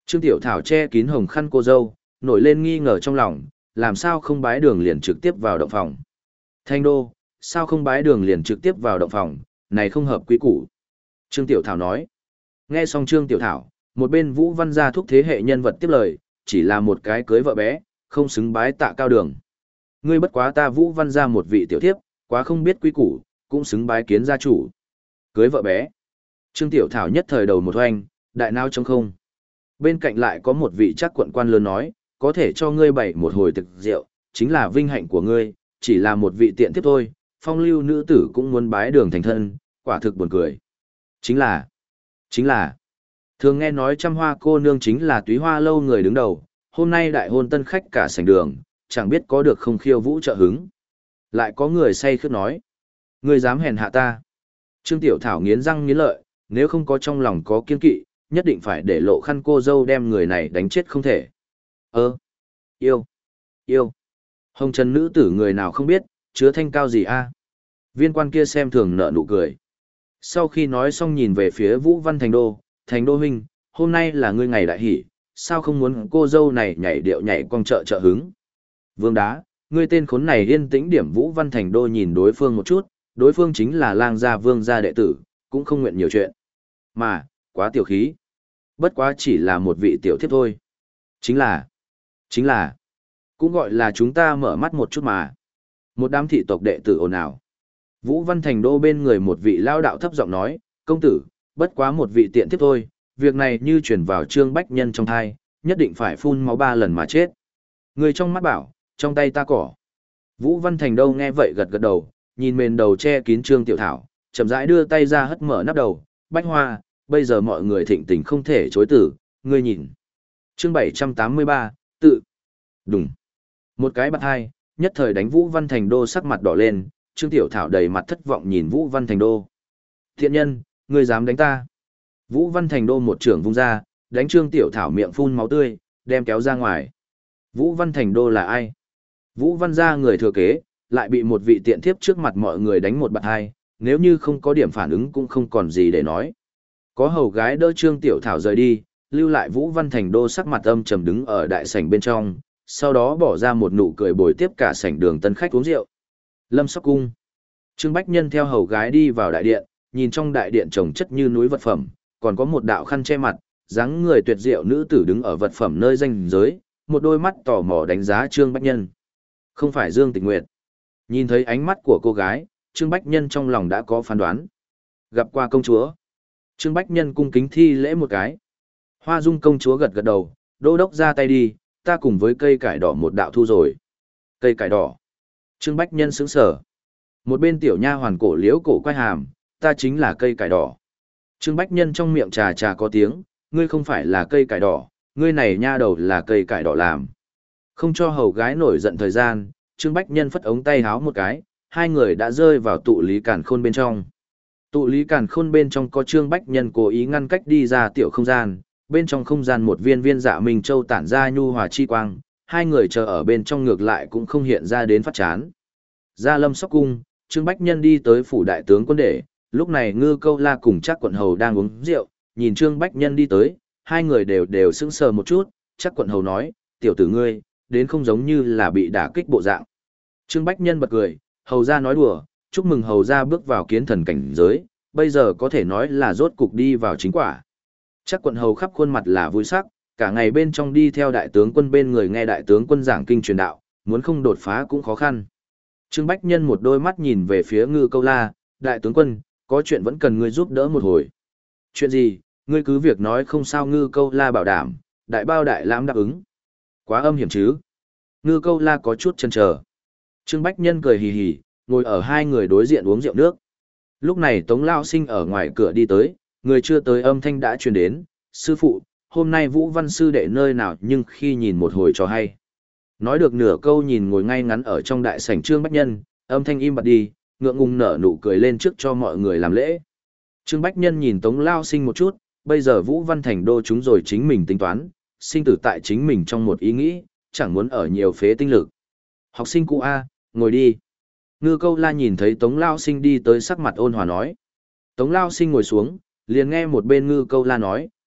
Trương Tiểu Thảo che kín hồng khăn cô dâu, nổi lên nghi ngờ trong lòng, làm sao không bái đường liền trực tiếp vào động phòng. Thanh đô, sao không bái đường liền trực tiếp vào động phòng, này không hợp quy củ. Trương Tiểu Thảo nói. Nghe xong Trương Tiểu Thảo, một bên Vũ Văn gia thúc thế hệ nhân vật tiếp lời, chỉ là một cái cưới vợ bé, không xứng bái tạ cao đường. Ngươi bất quá ta Vũ Văn gia một vị tiểu thiếp, quá không biết quy củ, cũng xứng bái kiến gia chủ. Cưới vợ bé. Trương Tiểu Thảo nhất thời đầu một hoành, đại nao trống không. Bên cạnh lại có một vị chắc quận quan lớn nói, có thể cho ngươi bày một hồi thực rượu, chính là vinh hạnh của ngươi, chỉ là một vị tiện tiếp thôi, phong lưu nữ tử cũng muốn bái đường thành thân, quả thực buồn cười. Chính là, chính là, thường nghe nói trăm hoa cô nương chính là túy hoa lâu người đứng đầu, hôm nay đại hôn tân khách cả sảnh đường, chẳng biết có được không khiêu vũ trợ hứng. Lại có người say khướt nói, ngươi dám hèn hạ ta. Trương Tiểu Thảo nghiến răng nghiến lợi, nếu không có trong lòng có kiên kỵ, nhất định phải để lộ khăn cô dâu đem người này đánh chết không thể. Ơ, yêu, yêu, hồng trần nữ tử người nào không biết, chứa thanh cao gì a? Viên quan kia xem thường nở nụ cười. Sau khi nói xong nhìn về phía Vũ Văn Thành Đô, Thành Đô huynh, hôm nay là ngươi ngày đại hỷ, sao không muốn cô dâu này nhảy điệu nhảy con chợ trợ hứng. Vương đá, ngươi tên khốn này yên tĩnh điểm. Vũ Văn Thành Đô nhìn đối phương một chút, đối phương chính là lang gia vương gia đệ tử, cũng không nguyện nhiều chuyện. Mà, quá tiểu khí. Bất quá chỉ là một vị tiểu thiếp thôi. Chính là, chính là, cũng gọi là chúng ta mở mắt một chút mà. Một đám thị tộc đệ tử ồn ào. Vũ Văn Thành Đô bên người một vị lao đạo thấp giọng nói, công tử, bất quá một vị tiện thiếp thôi, việc này như chuyển vào Trương Bách Nhân trong thai, nhất định phải phun máu ba lần mà chết. Người trong mắt bảo, trong tay ta cỏ. Vũ Văn Thành Đô nghe vậy gật gật đầu, nhìn mền đầu che kín Trương Tiểu Thảo, chậm rãi đưa tay ra hất mở nắp đầu, Bách Hoa, bây giờ mọi người thịnh tình không thể chối tử, ngươi nhìn. Chương bảy trăm tám mươi ba, tự. Đúng. Một cái bạt hai, nhất thời đánh Vũ Văn Thành Đô sắc mặt đỏ lên, Trương Tiểu Thảo đầy mặt thất vọng nhìn Vũ Văn Thành Đô. Thiện nhân, ngươi dám đánh ta. Vũ Văn Thành Đô một trưởng vung ra, đánh Trương Tiểu Thảo miệng phun máu tươi, đem kéo ra ngoài. Vũ Văn Thành Đô là ai? Vũ Văn gia người thừa kế, lại bị một vị tiện thiếp trước mặt mọi người đánh một bạt hai, nếu như không có điểm phản ứng cũng không còn gì để nói. Có hầu gái đỡ Trương Tiểu Thảo rời đi, lưu lại Vũ Văn Thành Đô sắc mặt âm trầm đứng ở đại sảnh bên trong, sau đó bỏ ra một nụ cười bồi tiếp cả sảnh đường tân khách uống rượu. Lâm Sóc Cung. Trương Bách Nhân theo hầu gái đi vào đại điện, nhìn trong đại điện trồng chất như núi vật phẩm, còn có một đạo khăn che mặt, dáng người tuyệt diệu nữ tử đứng ở vật phẩm nơi danh giới, một đôi mắt tò mò đánh giá Trương Bách Nhân. Không phải Dương Tịch Nguyệt. Nhìn thấy ánh mắt của cô gái, Trương Bách Nhân trong lòng đã có phán đoán. Gặp qua công chúa. Trương Bách Nhân cung kính thi lễ một cái. Hoa Dung công chúa gật gật đầu, đô đốc ra tay đi, ta cùng với cây cải đỏ một đạo thu rồi. Cây cải đỏ. Trương Bách Nhân sững sở. Một bên tiểu nha hoàn cổ liễu cổ quay hàm, ta chính là cây cải đỏ. Trương Bách Nhân trong miệng trà trà có tiếng, ngươi không phải là cây cải đỏ, ngươi này nha đầu là cây cải đỏ làm. Không cho hầu gái nổi giận thời gian, Trương Bách Nhân phất ống tay háo một cái, hai người đã rơi vào tụ lý càn khôn bên trong. Tụ lý càn khôn bên trong có Trương Bách Nhân cố ý ngăn cách đi ra tiểu không gian, bên trong không gian một viên viên dạ minh châu tản ra nhu hòa chi quang, hai người chờ ở bên trong ngược lại cũng không hiện ra đến phát chán. Ra Lâm Sóc Cung, Trương Bách Nhân đi tới phủ đại tướng quân để, lúc này Ngư Câu La cùng Trác Quận Hầu đang uống rượu, nhìn Trương Bách Nhân đi tới, hai người đều đều sững sờ một chút, Trác Quận Hầu nói, tiểu tử ngươi, đến không giống như là bị đả kích bộ dạng. Trương Bách Nhân bật cười, hầu gia nói đùa, chúc mừng hầu gia bước vào kiến thần cảnh giới, bây giờ có thể nói là rốt cục đi vào chính quả. Trác Quận Hầu khắp khuôn mặt là vui sắc, cả ngày bên trong đi theo đại tướng quân bên người nghe đại tướng quân giảng kinh truyền đạo, muốn không đột phá cũng khó khăn. Trương Bách Nhân một đôi mắt nhìn về phía Ngư Câu La, đại tướng quân, có chuyện vẫn cần ngươi giúp đỡ một hồi. Chuyện gì, ngươi cứ việc nói không sao. Ngư Câu La bảo đảm, đại bao đại lãm đáp ứng. Quá âm hiểm chứ. Ngư Câu La có chút chần chờ. Trương Bách Nhân cười hì hì, ngồi ở hai người đối diện uống rượu nước. Lúc này Tống Lao Sinh ở ngoài cửa đi tới, người chưa tới âm thanh đã truyền đến, sư phụ, hôm nay Vũ Văn sư đệ nơi nào nhưng khi nhìn một hồi cho hay. Nói được nửa câu nhìn ngồi ngay ngắn ở trong đại sảnh Trương Bách Nhân, âm thanh im bặt đi, ngượng ngùng nở nụ cười lên trước cho mọi người làm lễ. Trương Bách Nhân nhìn Tống Lao Sinh một chút, bây giờ Vũ Văn thành đô chúng rồi chính mình tính toán, sinh tử tại chính mình trong một ý nghĩ, chẳng muốn ở nhiều phế tinh lực. Học sinh cụ A, ngồi đi. Ngư Câu La nhìn thấy Tống Lao Sinh đi tới sắc mặt ôn hòa nói. Tống Lao Sinh ngồi xuống, liền nghe một bên Ngư Câu La nói,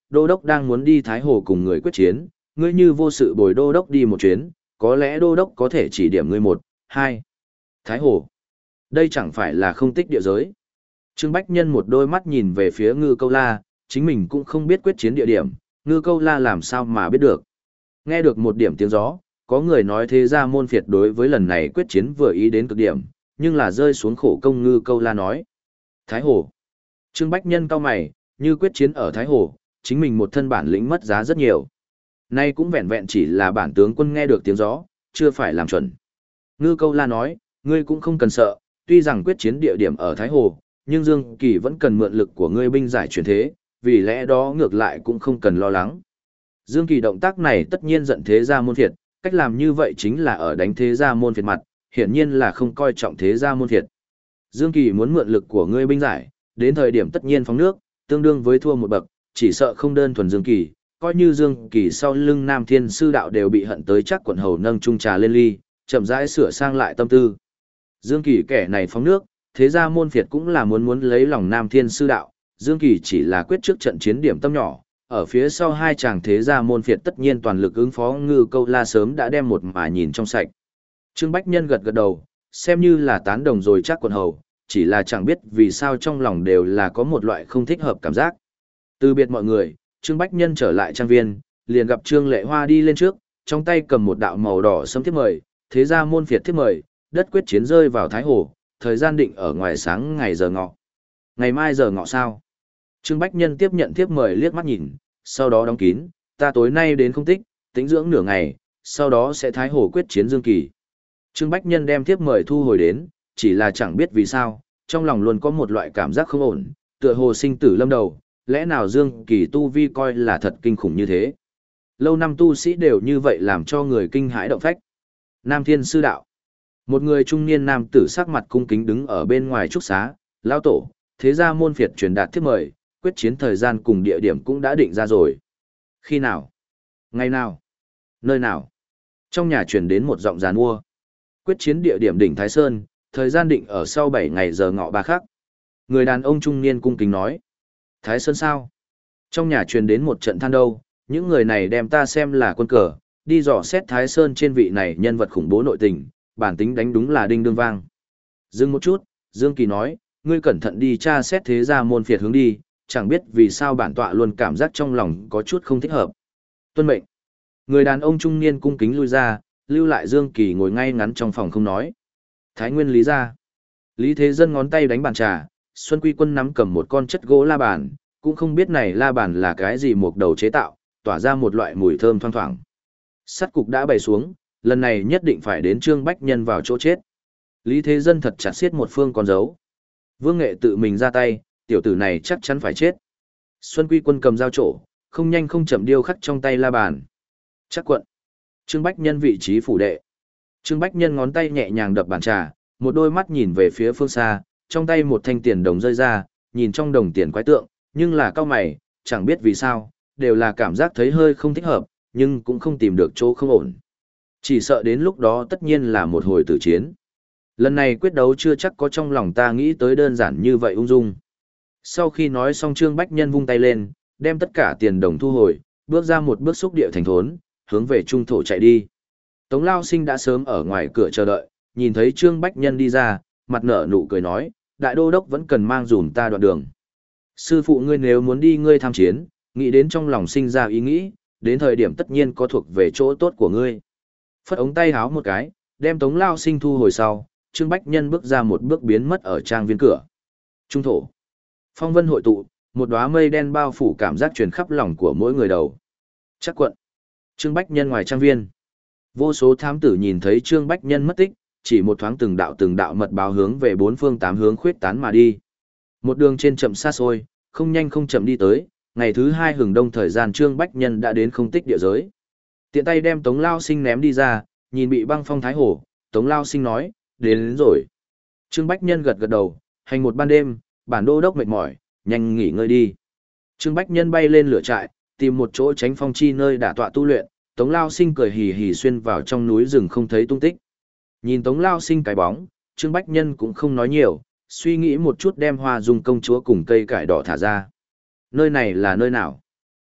đô đốc đang muốn đi Thái Hồ cùng người quyết chiến, ngươi như vô sự bồi đô đốc đi một chuyến, có lẽ đô đốc có thể chỉ điểm ngươi một, hai. Thái Hồ. Đây chẳng phải là không tích địa giới. Trương Bách Nhân một đôi mắt nhìn về phía Ngư Câu La, chính mình cũng không biết quyết chiến địa điểm, Ngư Câu La làm sao mà biết được. Nghe được một điểm tiếng gió, có người nói thế ra môn phiệt đối với lần này quyết chiến vừa ý đến cực điểm, nhưng là rơi xuống khổ công Ngư Câu La nói. Thái Hồ. Trương Bách Nhân cau mày, như quyết chiến ở Thái Hồ, chính mình một thân bản lĩnh mất giá rất nhiều. Nay cũng vẹn vẹn chỉ là bản tướng quân nghe được tiếng gió, chưa phải làm chuẩn. Ngư Câu La nói, ngươi cũng không cần sợ, tuy rằng quyết chiến địa điểm ở Thái Hồ, nhưng Dương Kỳ vẫn cần mượn lực của ngươi binh giải chuyển thế, vì lẽ đó ngược lại cũng không cần lo lắng. Dương Kỳ động tác này tất nhiên giận thế gia môn phiệt, cách làm như vậy chính là ở đánh thế gia môn phiệt mặt, hiển nhiên là không coi trọng thế gia môn phiệt. Dương Kỳ muốn mượn lực của ngươi binh giải, đến thời điểm tất nhiên phóng nước, tương đương với thua một bậc, chỉ sợ không đơn thuần Dương Kỳ, coi như Dương Kỳ sau lưng Nam Thiên sư đạo đều bị hận tới chắc quận hầu nâng chung trà lên ly, chậm rãi sửa sang lại tâm tư. Dương Kỳ kẻ này phóng nước, thế ra môn phiệt cũng là muốn muốn lấy lòng Nam Thiên sư đạo, Dương Kỳ chỉ là quyết trước trận chiến điểm tâm nhỏ, ở phía sau hai chàng thế gia môn phiệt tất nhiên toàn lực ứng phó. Ngư Câu La sớm đã đem một mà nhìn trong sạch. Trương Bách Nhân gật gật đầu, xem như là tán đồng rồi chắc quận hầu, chỉ là chẳng biết vì sao trong lòng đều là có một loại không thích hợp cảm giác. Từ biệt mọi người, Trương Bách Nhân trở lại trang viên, liền gặp Trương Lệ Hoa đi lên trước, trong tay cầm một đạo màu đỏ sẫm thiếp mời, thế gia môn phiệt thiếp mời, đất quyết chiến rơi vào Thái Hồ, thời gian định ở ngoài sáng ngày giờ ngọ. Ngày mai giờ ngọ sao? Trương Bách Nhân tiếp nhận thiếp mời liếc mắt nhìn, sau đó đóng kín, ta tối nay đến không tích, tĩnh dưỡng nửa ngày, sau đó sẽ Thái Hồ quyết chiến Dương Kỳ. Trương Bách Nhân đem thiếp mời thu hồi đến, chỉ là chẳng biết vì sao, trong lòng luôn có một loại cảm giác không ổn, tựa hồ sinh tử lâm đầu, lẽ nào Dương Kỳ tu vi coi là thật kinh khủng như thế. Lâu năm tu sĩ đều như vậy làm cho người kinh hãi động phách. Nam Thiên sư đạo. Một người trung niên nam tử sắc mặt cung kính đứng ở bên ngoài trúc xá, lão tổ, thế gia môn phiệt truyền đạt thiếp mời, quyết chiến thời gian cùng địa điểm cũng đã định ra rồi. Khi nào? Ngày nào? Nơi nào? Trong nhà truyền đến một giọng giàn mua. Quyết chiến địa điểm đỉnh Thái Sơn, thời gian định ở sau bảy ngày giờ ngọ ba khắc. Người đàn ông trung niên cung kính nói. Thái Sơn sao? Trong nhà truyền đến một trận than đâu, những người này đem ta xem là quân cờ, đi dò xét Thái Sơn trên vị này nhân vật khủng bố nội tình, bản tính đánh đúng là đinh đương vang. Dừng một chút, Dương Kỳ nói, ngươi cẩn thận đi tra xét thế gia môn phiệt hướng đi, chẳng biết vì sao bản tọa luôn cảm giác trong lòng có chút không thích hợp. Tuân mệnh. Người đàn ông trung niên cung kính lui ra, lưu lại Dương Kỳ ngồi ngay ngắn trong phòng không nói. Thái Nguyên Lý ra. Lý Thế Dân ngón tay đánh bàn trà, Xuân Quy Quân nắm cầm một con chất gỗ la bàn, cũng không biết này la bàn là cái gì một đầu chế tạo, tỏa ra một loại mùi thơm thoang thoảng. Sắt cục đã bày xuống, lần này nhất định phải đến Trương Bách Nhân vào chỗ chết. Lý Thế Dân thật chặt xiết một phương con dấu. Vương Nghệ tự mình ra tay, tiểu tử này chắc chắn phải chết. Xuân Quy Quân cầm dao trổ, không nhanh không chậm điêu khắc trong tay la bàn. Chắc quận. Trương Bách Nhân vị trí phủ đệ. Trương Bách Nhân ngón tay nhẹ nhàng đập bàn trà, một đôi mắt nhìn về phía phương xa, trong tay một thanh tiền đồng rơi ra, nhìn trong đồng tiền quái tượng, nhưng là cao mày, chẳng biết vì sao, đều là cảm giác thấy hơi không thích hợp, nhưng cũng không tìm được chỗ không ổn. Chỉ sợ đến lúc đó tất nhiên là một hồi tử chiến. Lần này quyết đấu chưa chắc có trong lòng ta nghĩ tới đơn giản như vậy ung dung. Sau khi nói xong Trương Bách Nhân vung tay lên, đem tất cả tiền đồng thu hồi, bước ra một bước xúc địa thành thốn, hướng về trung thổ chạy đi. Tống Lao Sinh đã sớm ở ngoài cửa chờ đợi, nhìn thấy Trương Bách Nhân đi ra, mặt nở nụ cười nói, đại đô đốc vẫn cần mang dùm ta đoạn đường. Sư phụ ngươi nếu muốn đi ngươi tham chiến, nghĩ đến trong lòng sinh ra ý nghĩ, đến thời điểm tất nhiên có thuộc về chỗ tốt của ngươi. Phất ống tay háo một cái, đem Tống Lao Sinh thu hồi sau, Trương Bách Nhân bước ra một bước biến mất ở trang viên cửa. Trung thổ. Phong vân hội tụ, một đóa mây đen bao phủ cảm giác truyền khắp lòng của mỗi người đầu. Chắc quận. Trương Bách Nhân ngoài trang viên. Vô số thám tử nhìn thấy Trương Bách Nhân mất tích, chỉ một thoáng từng đạo từng đạo mật báo hướng về bốn phương tám hướng khuyết tán mà đi. Một đường trên chậm xa xôi, không nhanh không chậm đi tới, ngày thứ hai hừng đông thời gian Trương Bách Nhân đã đến không tích địa giới. Tiện tay đem Tống Lao Sinh ném đi ra, nhìn bị băng phong thái hổ, Tống Lao Sinh nói, đến, đến rồi. Trương Bách Nhân gật gật đầu, hành một ban đêm, bản đô đốc mệt mỏi, nhanh nghỉ ngơi đi. Trương Bách Nhân bay lên lửa trại, tìm một chỗ tránh phong chi nơi đả tọa tu luyện, Tống Lao Sinh cười hì hì xuyên vào trong núi rừng không thấy tung tích. Nhìn Tống Lao Sinh cái bóng, Trương Bách Nhân cũng không nói nhiều, suy nghĩ một chút đem Hoa Dung công chúa cùng cây cải đỏ thả ra. Nơi này là nơi nào?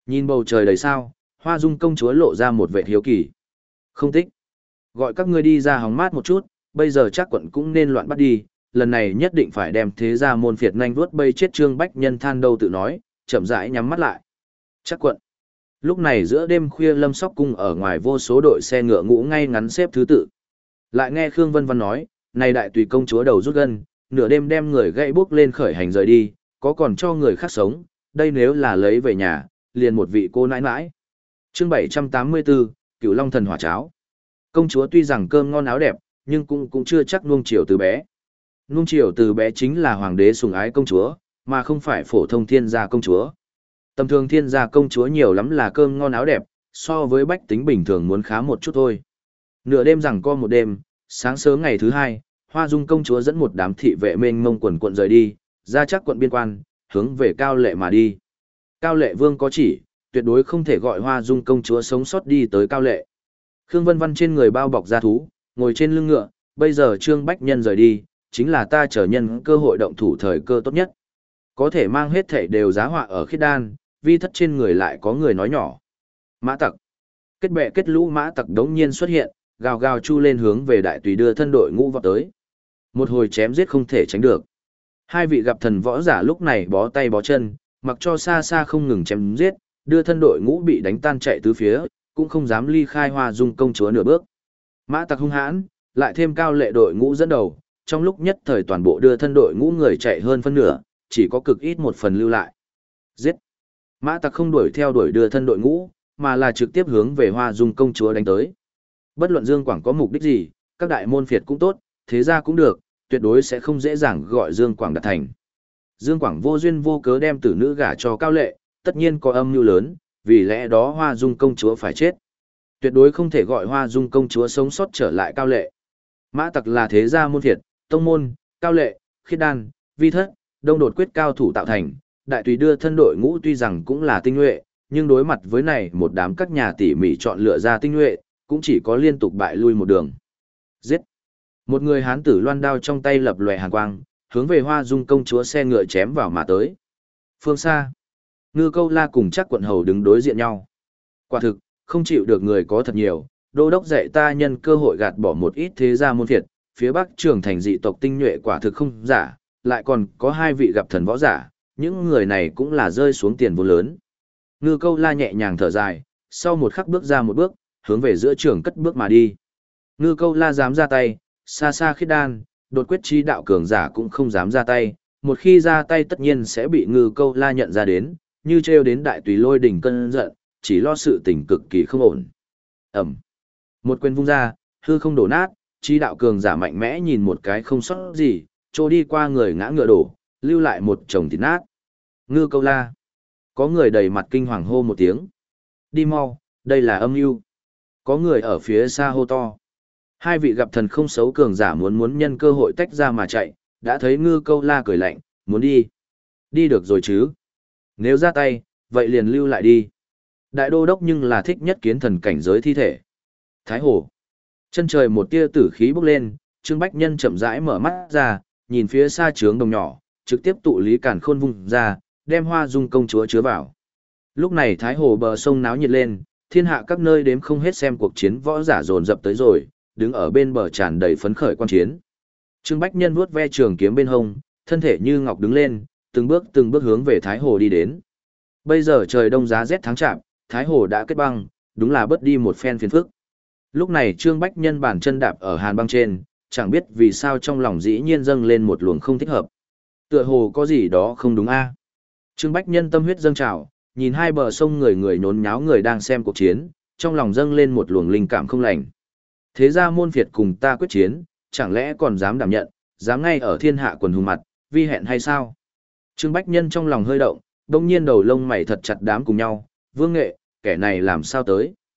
Nhìn bầu trời đầy sao, Hoa Dung công chúa lộ ra một vẻ hiếu kỳ. Không thích. Gọi các ngươi đi ra hóng mát một chút, bây giờ chắc quận cũng nên loạn bắt đi, lần này nhất định phải đem thế ra môn phiệt nhanh vuốt bây chết Trương Bách Nhân than đâu tự nói, chậm rãi nhắm mắt lại. Chắc quận. Lúc này giữa đêm khuya Lâm Sóc Cung ở ngoài vô số đội xe ngựa ngũ ngay ngắn xếp thứ tự. Lại nghe Khương Vân Vân nói, này đại tùy công chúa đầu rút gân, nửa đêm đem người gãy bước lên khởi hành rời đi, có còn cho người khác sống, đây nếu là lấy về nhà, liền một vị cô nãi nãi. Chương bảy trăm tám mươi tư, Cửu Long thần hỏa cháo. Công chúa tuy rằng cơm ngon áo đẹp, nhưng cũng cũng chưa chắc nuông chiều từ bé. Nuông chiều từ bé chính là hoàng đế sủng ái công chúa, mà không phải phổ thông thiên gia công chúa. Tầm thường thiên gia công chúa nhiều lắm là cơm ngon áo đẹp, so với bách tính bình thường muốn khá một chút thôi. Nửa đêm rằng co một đêm, sáng sớm ngày thứ hai, Hoa Dung công chúa dẫn một đám thị vệ mênh mông quần quận rời đi, ra chắc quận biên quan, hướng về Cao Lệ mà đi. Cao Lệ vương có chỉ, tuyệt đối không thể gọi Hoa Dung công chúa sống sót đi tới Cao Lệ. Khương Vân Vân trên người bao bọc da thú, ngồi trên lưng ngựa, bây giờ Trương Bách Nhân rời đi, chính là ta chờ nhân cơ hội động thủ thời cơ tốt nhất. Có thể mang hết thảy đều giá họa ở khiết đan, vi thất trên người lại có người nói nhỏ. Mã tặc. Kết bè kết lũ mã tặc đống nhiên xuất hiện, gào gào chu lên hướng về đại tùy đưa thân đội ngũ vào tới. Một hồi chém giết không thể tránh được. Hai vị gặp thần võ giả lúc này bó tay bó chân, mặc cho xa xa không ngừng chém giết, đưa thân đội ngũ bị đánh tan chạy tứ phía, cũng không dám ly khai Hoa Dung công chúa nửa bước. Mã tặc hung hãn, lại thêm Cao Lệ đội ngũ dẫn đầu, trong lúc nhất thời toàn bộ đưa thân đội ngũ người chạy hơn phân nửa, chỉ có cực ít một phần lưu lại. Giết! Mã tặc không đuổi theo đuổi đưa thân đội ngũ, mà là trực tiếp hướng về Hoa Dung công chúa đánh tới. Bất luận Dương Quảng có mục đích gì, các đại môn phiệt cũng tốt, thế ra cũng được, tuyệt đối sẽ không dễ dàng gọi Dương Quảng đạt thành. Dương Quảng vô duyên vô cớ đem tử nữ gả cho Cao Lệ, tất nhiên có âm mưu lớn, vì lẽ đó Hoa Dung công chúa phải chết. Tuyệt đối không thể gọi Hoa Dung công chúa sống sót trở lại Cao Lệ. Mã tặc là thế gia môn phiệt, tông môn, Cao Lệ, khiết đan, vi thất, đông đột quyết cao thủ tạo thành, đại tùy đưa thân đội ngũ tuy rằng cũng là tinh nhuệ, nhưng đối mặt với này một đám các nhà tỉ mỉ chọn lựa ra tinh nhuệ, cũng chỉ có liên tục bại lui một đường. Giết! Một người hán tử loan đao trong tay lập lòe hàn quang, hướng về Hoa Dung công chúa xe ngựa chém vào mà tới. Phương xa, Ngư Câu La cùng Trác Quận Hầu đứng đối diện nhau. Quả thực, không chịu được người có thật nhiều, đô đốc dạy ta nhân cơ hội gạt bỏ một ít thế gia môn phiệt, phía Bắc Trường thành dị tộc tinh nhuệ quả thực không giả, lại còn có hai vị gặp thần võ giả, những người này cũng là rơi xuống tiền vô lớn. Ngư Câu La nhẹ nhàng thở dài, sau một khắc bước ra một bước, hướng về giữa trường cất bước mà đi. Ngư Câu La dám ra tay, xa xa khiết đan, đột quyết chi đạo cường giả cũng không dám ra tay, một khi ra tay tất nhiên sẽ bị Ngư Câu La nhận ra đến, như trêu đến đại tùy lôi đỉnh cơn giận, chỉ lo sự tình cực kỳ không ổn. Ẩm. Một quyền vung ra, hư không đổ nát, chi đạo cường giả mạnh mẽ nhìn một cái không sót gì, trô đi qua người ngã ngựa đổ, lưu lại một chồng thịt nát. Ngư Câu La. Có người đầy mặt kinh hoàng hô một tiếng. Đi mau, đây là âm mưu. Có người ở phía xa hô to. Hai vị gặp thần không xấu cường giả muốn muốn nhân cơ hội tách ra mà chạy, đã thấy Ngư Câu La cười lạnh, muốn đi. Đi được rồi chứ. Nếu ra tay, vậy liền lưu lại đi. Đại đô đốc nhưng là thích nhất kiến thần cảnh giới thi thể. Thái Hồ. Chân trời một tia tử khí bốc lên, Trương Bách Nhân chậm rãi mở mắt ra, nhìn phía xa trướng đồng nhỏ, trực tiếp tụ Lý Càn Khôn vung ra, đem Hoa Dung công chúa chứa vào. Lúc này Thái Hồ bờ sông náo nhiệt lên, thiên hạ các nơi đếm không hết xem cuộc chiến võ giả dồn dập tới rồi, đứng ở bên bờ tràn đầy phấn khởi quan chiến. Trương Bách Nhân vuốt ve trường kiếm bên hông, thân thể như ngọc đứng lên, từng bước từng bước hướng về Thái Hồ đi đến. Bây giờ trời đông giá rét tháng chạp, Thái Hồ đã kết băng, đúng là bớt đi một phen phiền phức. Lúc này Trương Bách Nhân bàn chân đạp ở hàn băng trên, chẳng biết vì sao trong lòng dĩ nhiên dâng lên một luồng không thích hợp. Tựa hồ có gì đó không đúng a. Trương Bách Nhân tâm huyết dâng trào, nhìn hai bờ sông người người nhốn nháo người đang xem cuộc chiến, trong lòng dâng lên một luồng linh cảm không lành. Thế ra môn phiệt cùng ta quyết chiến, chẳng lẽ còn dám đảm nhận, dám ngay ở thiên hạ quần hùng mặt, vi hẹn hay sao? Trương Bách Nhân trong lòng hơi động, đông nhiên đầu lông mày thật chặt đám cùng nhau, Vương Nghệ, kẻ này làm sao tới?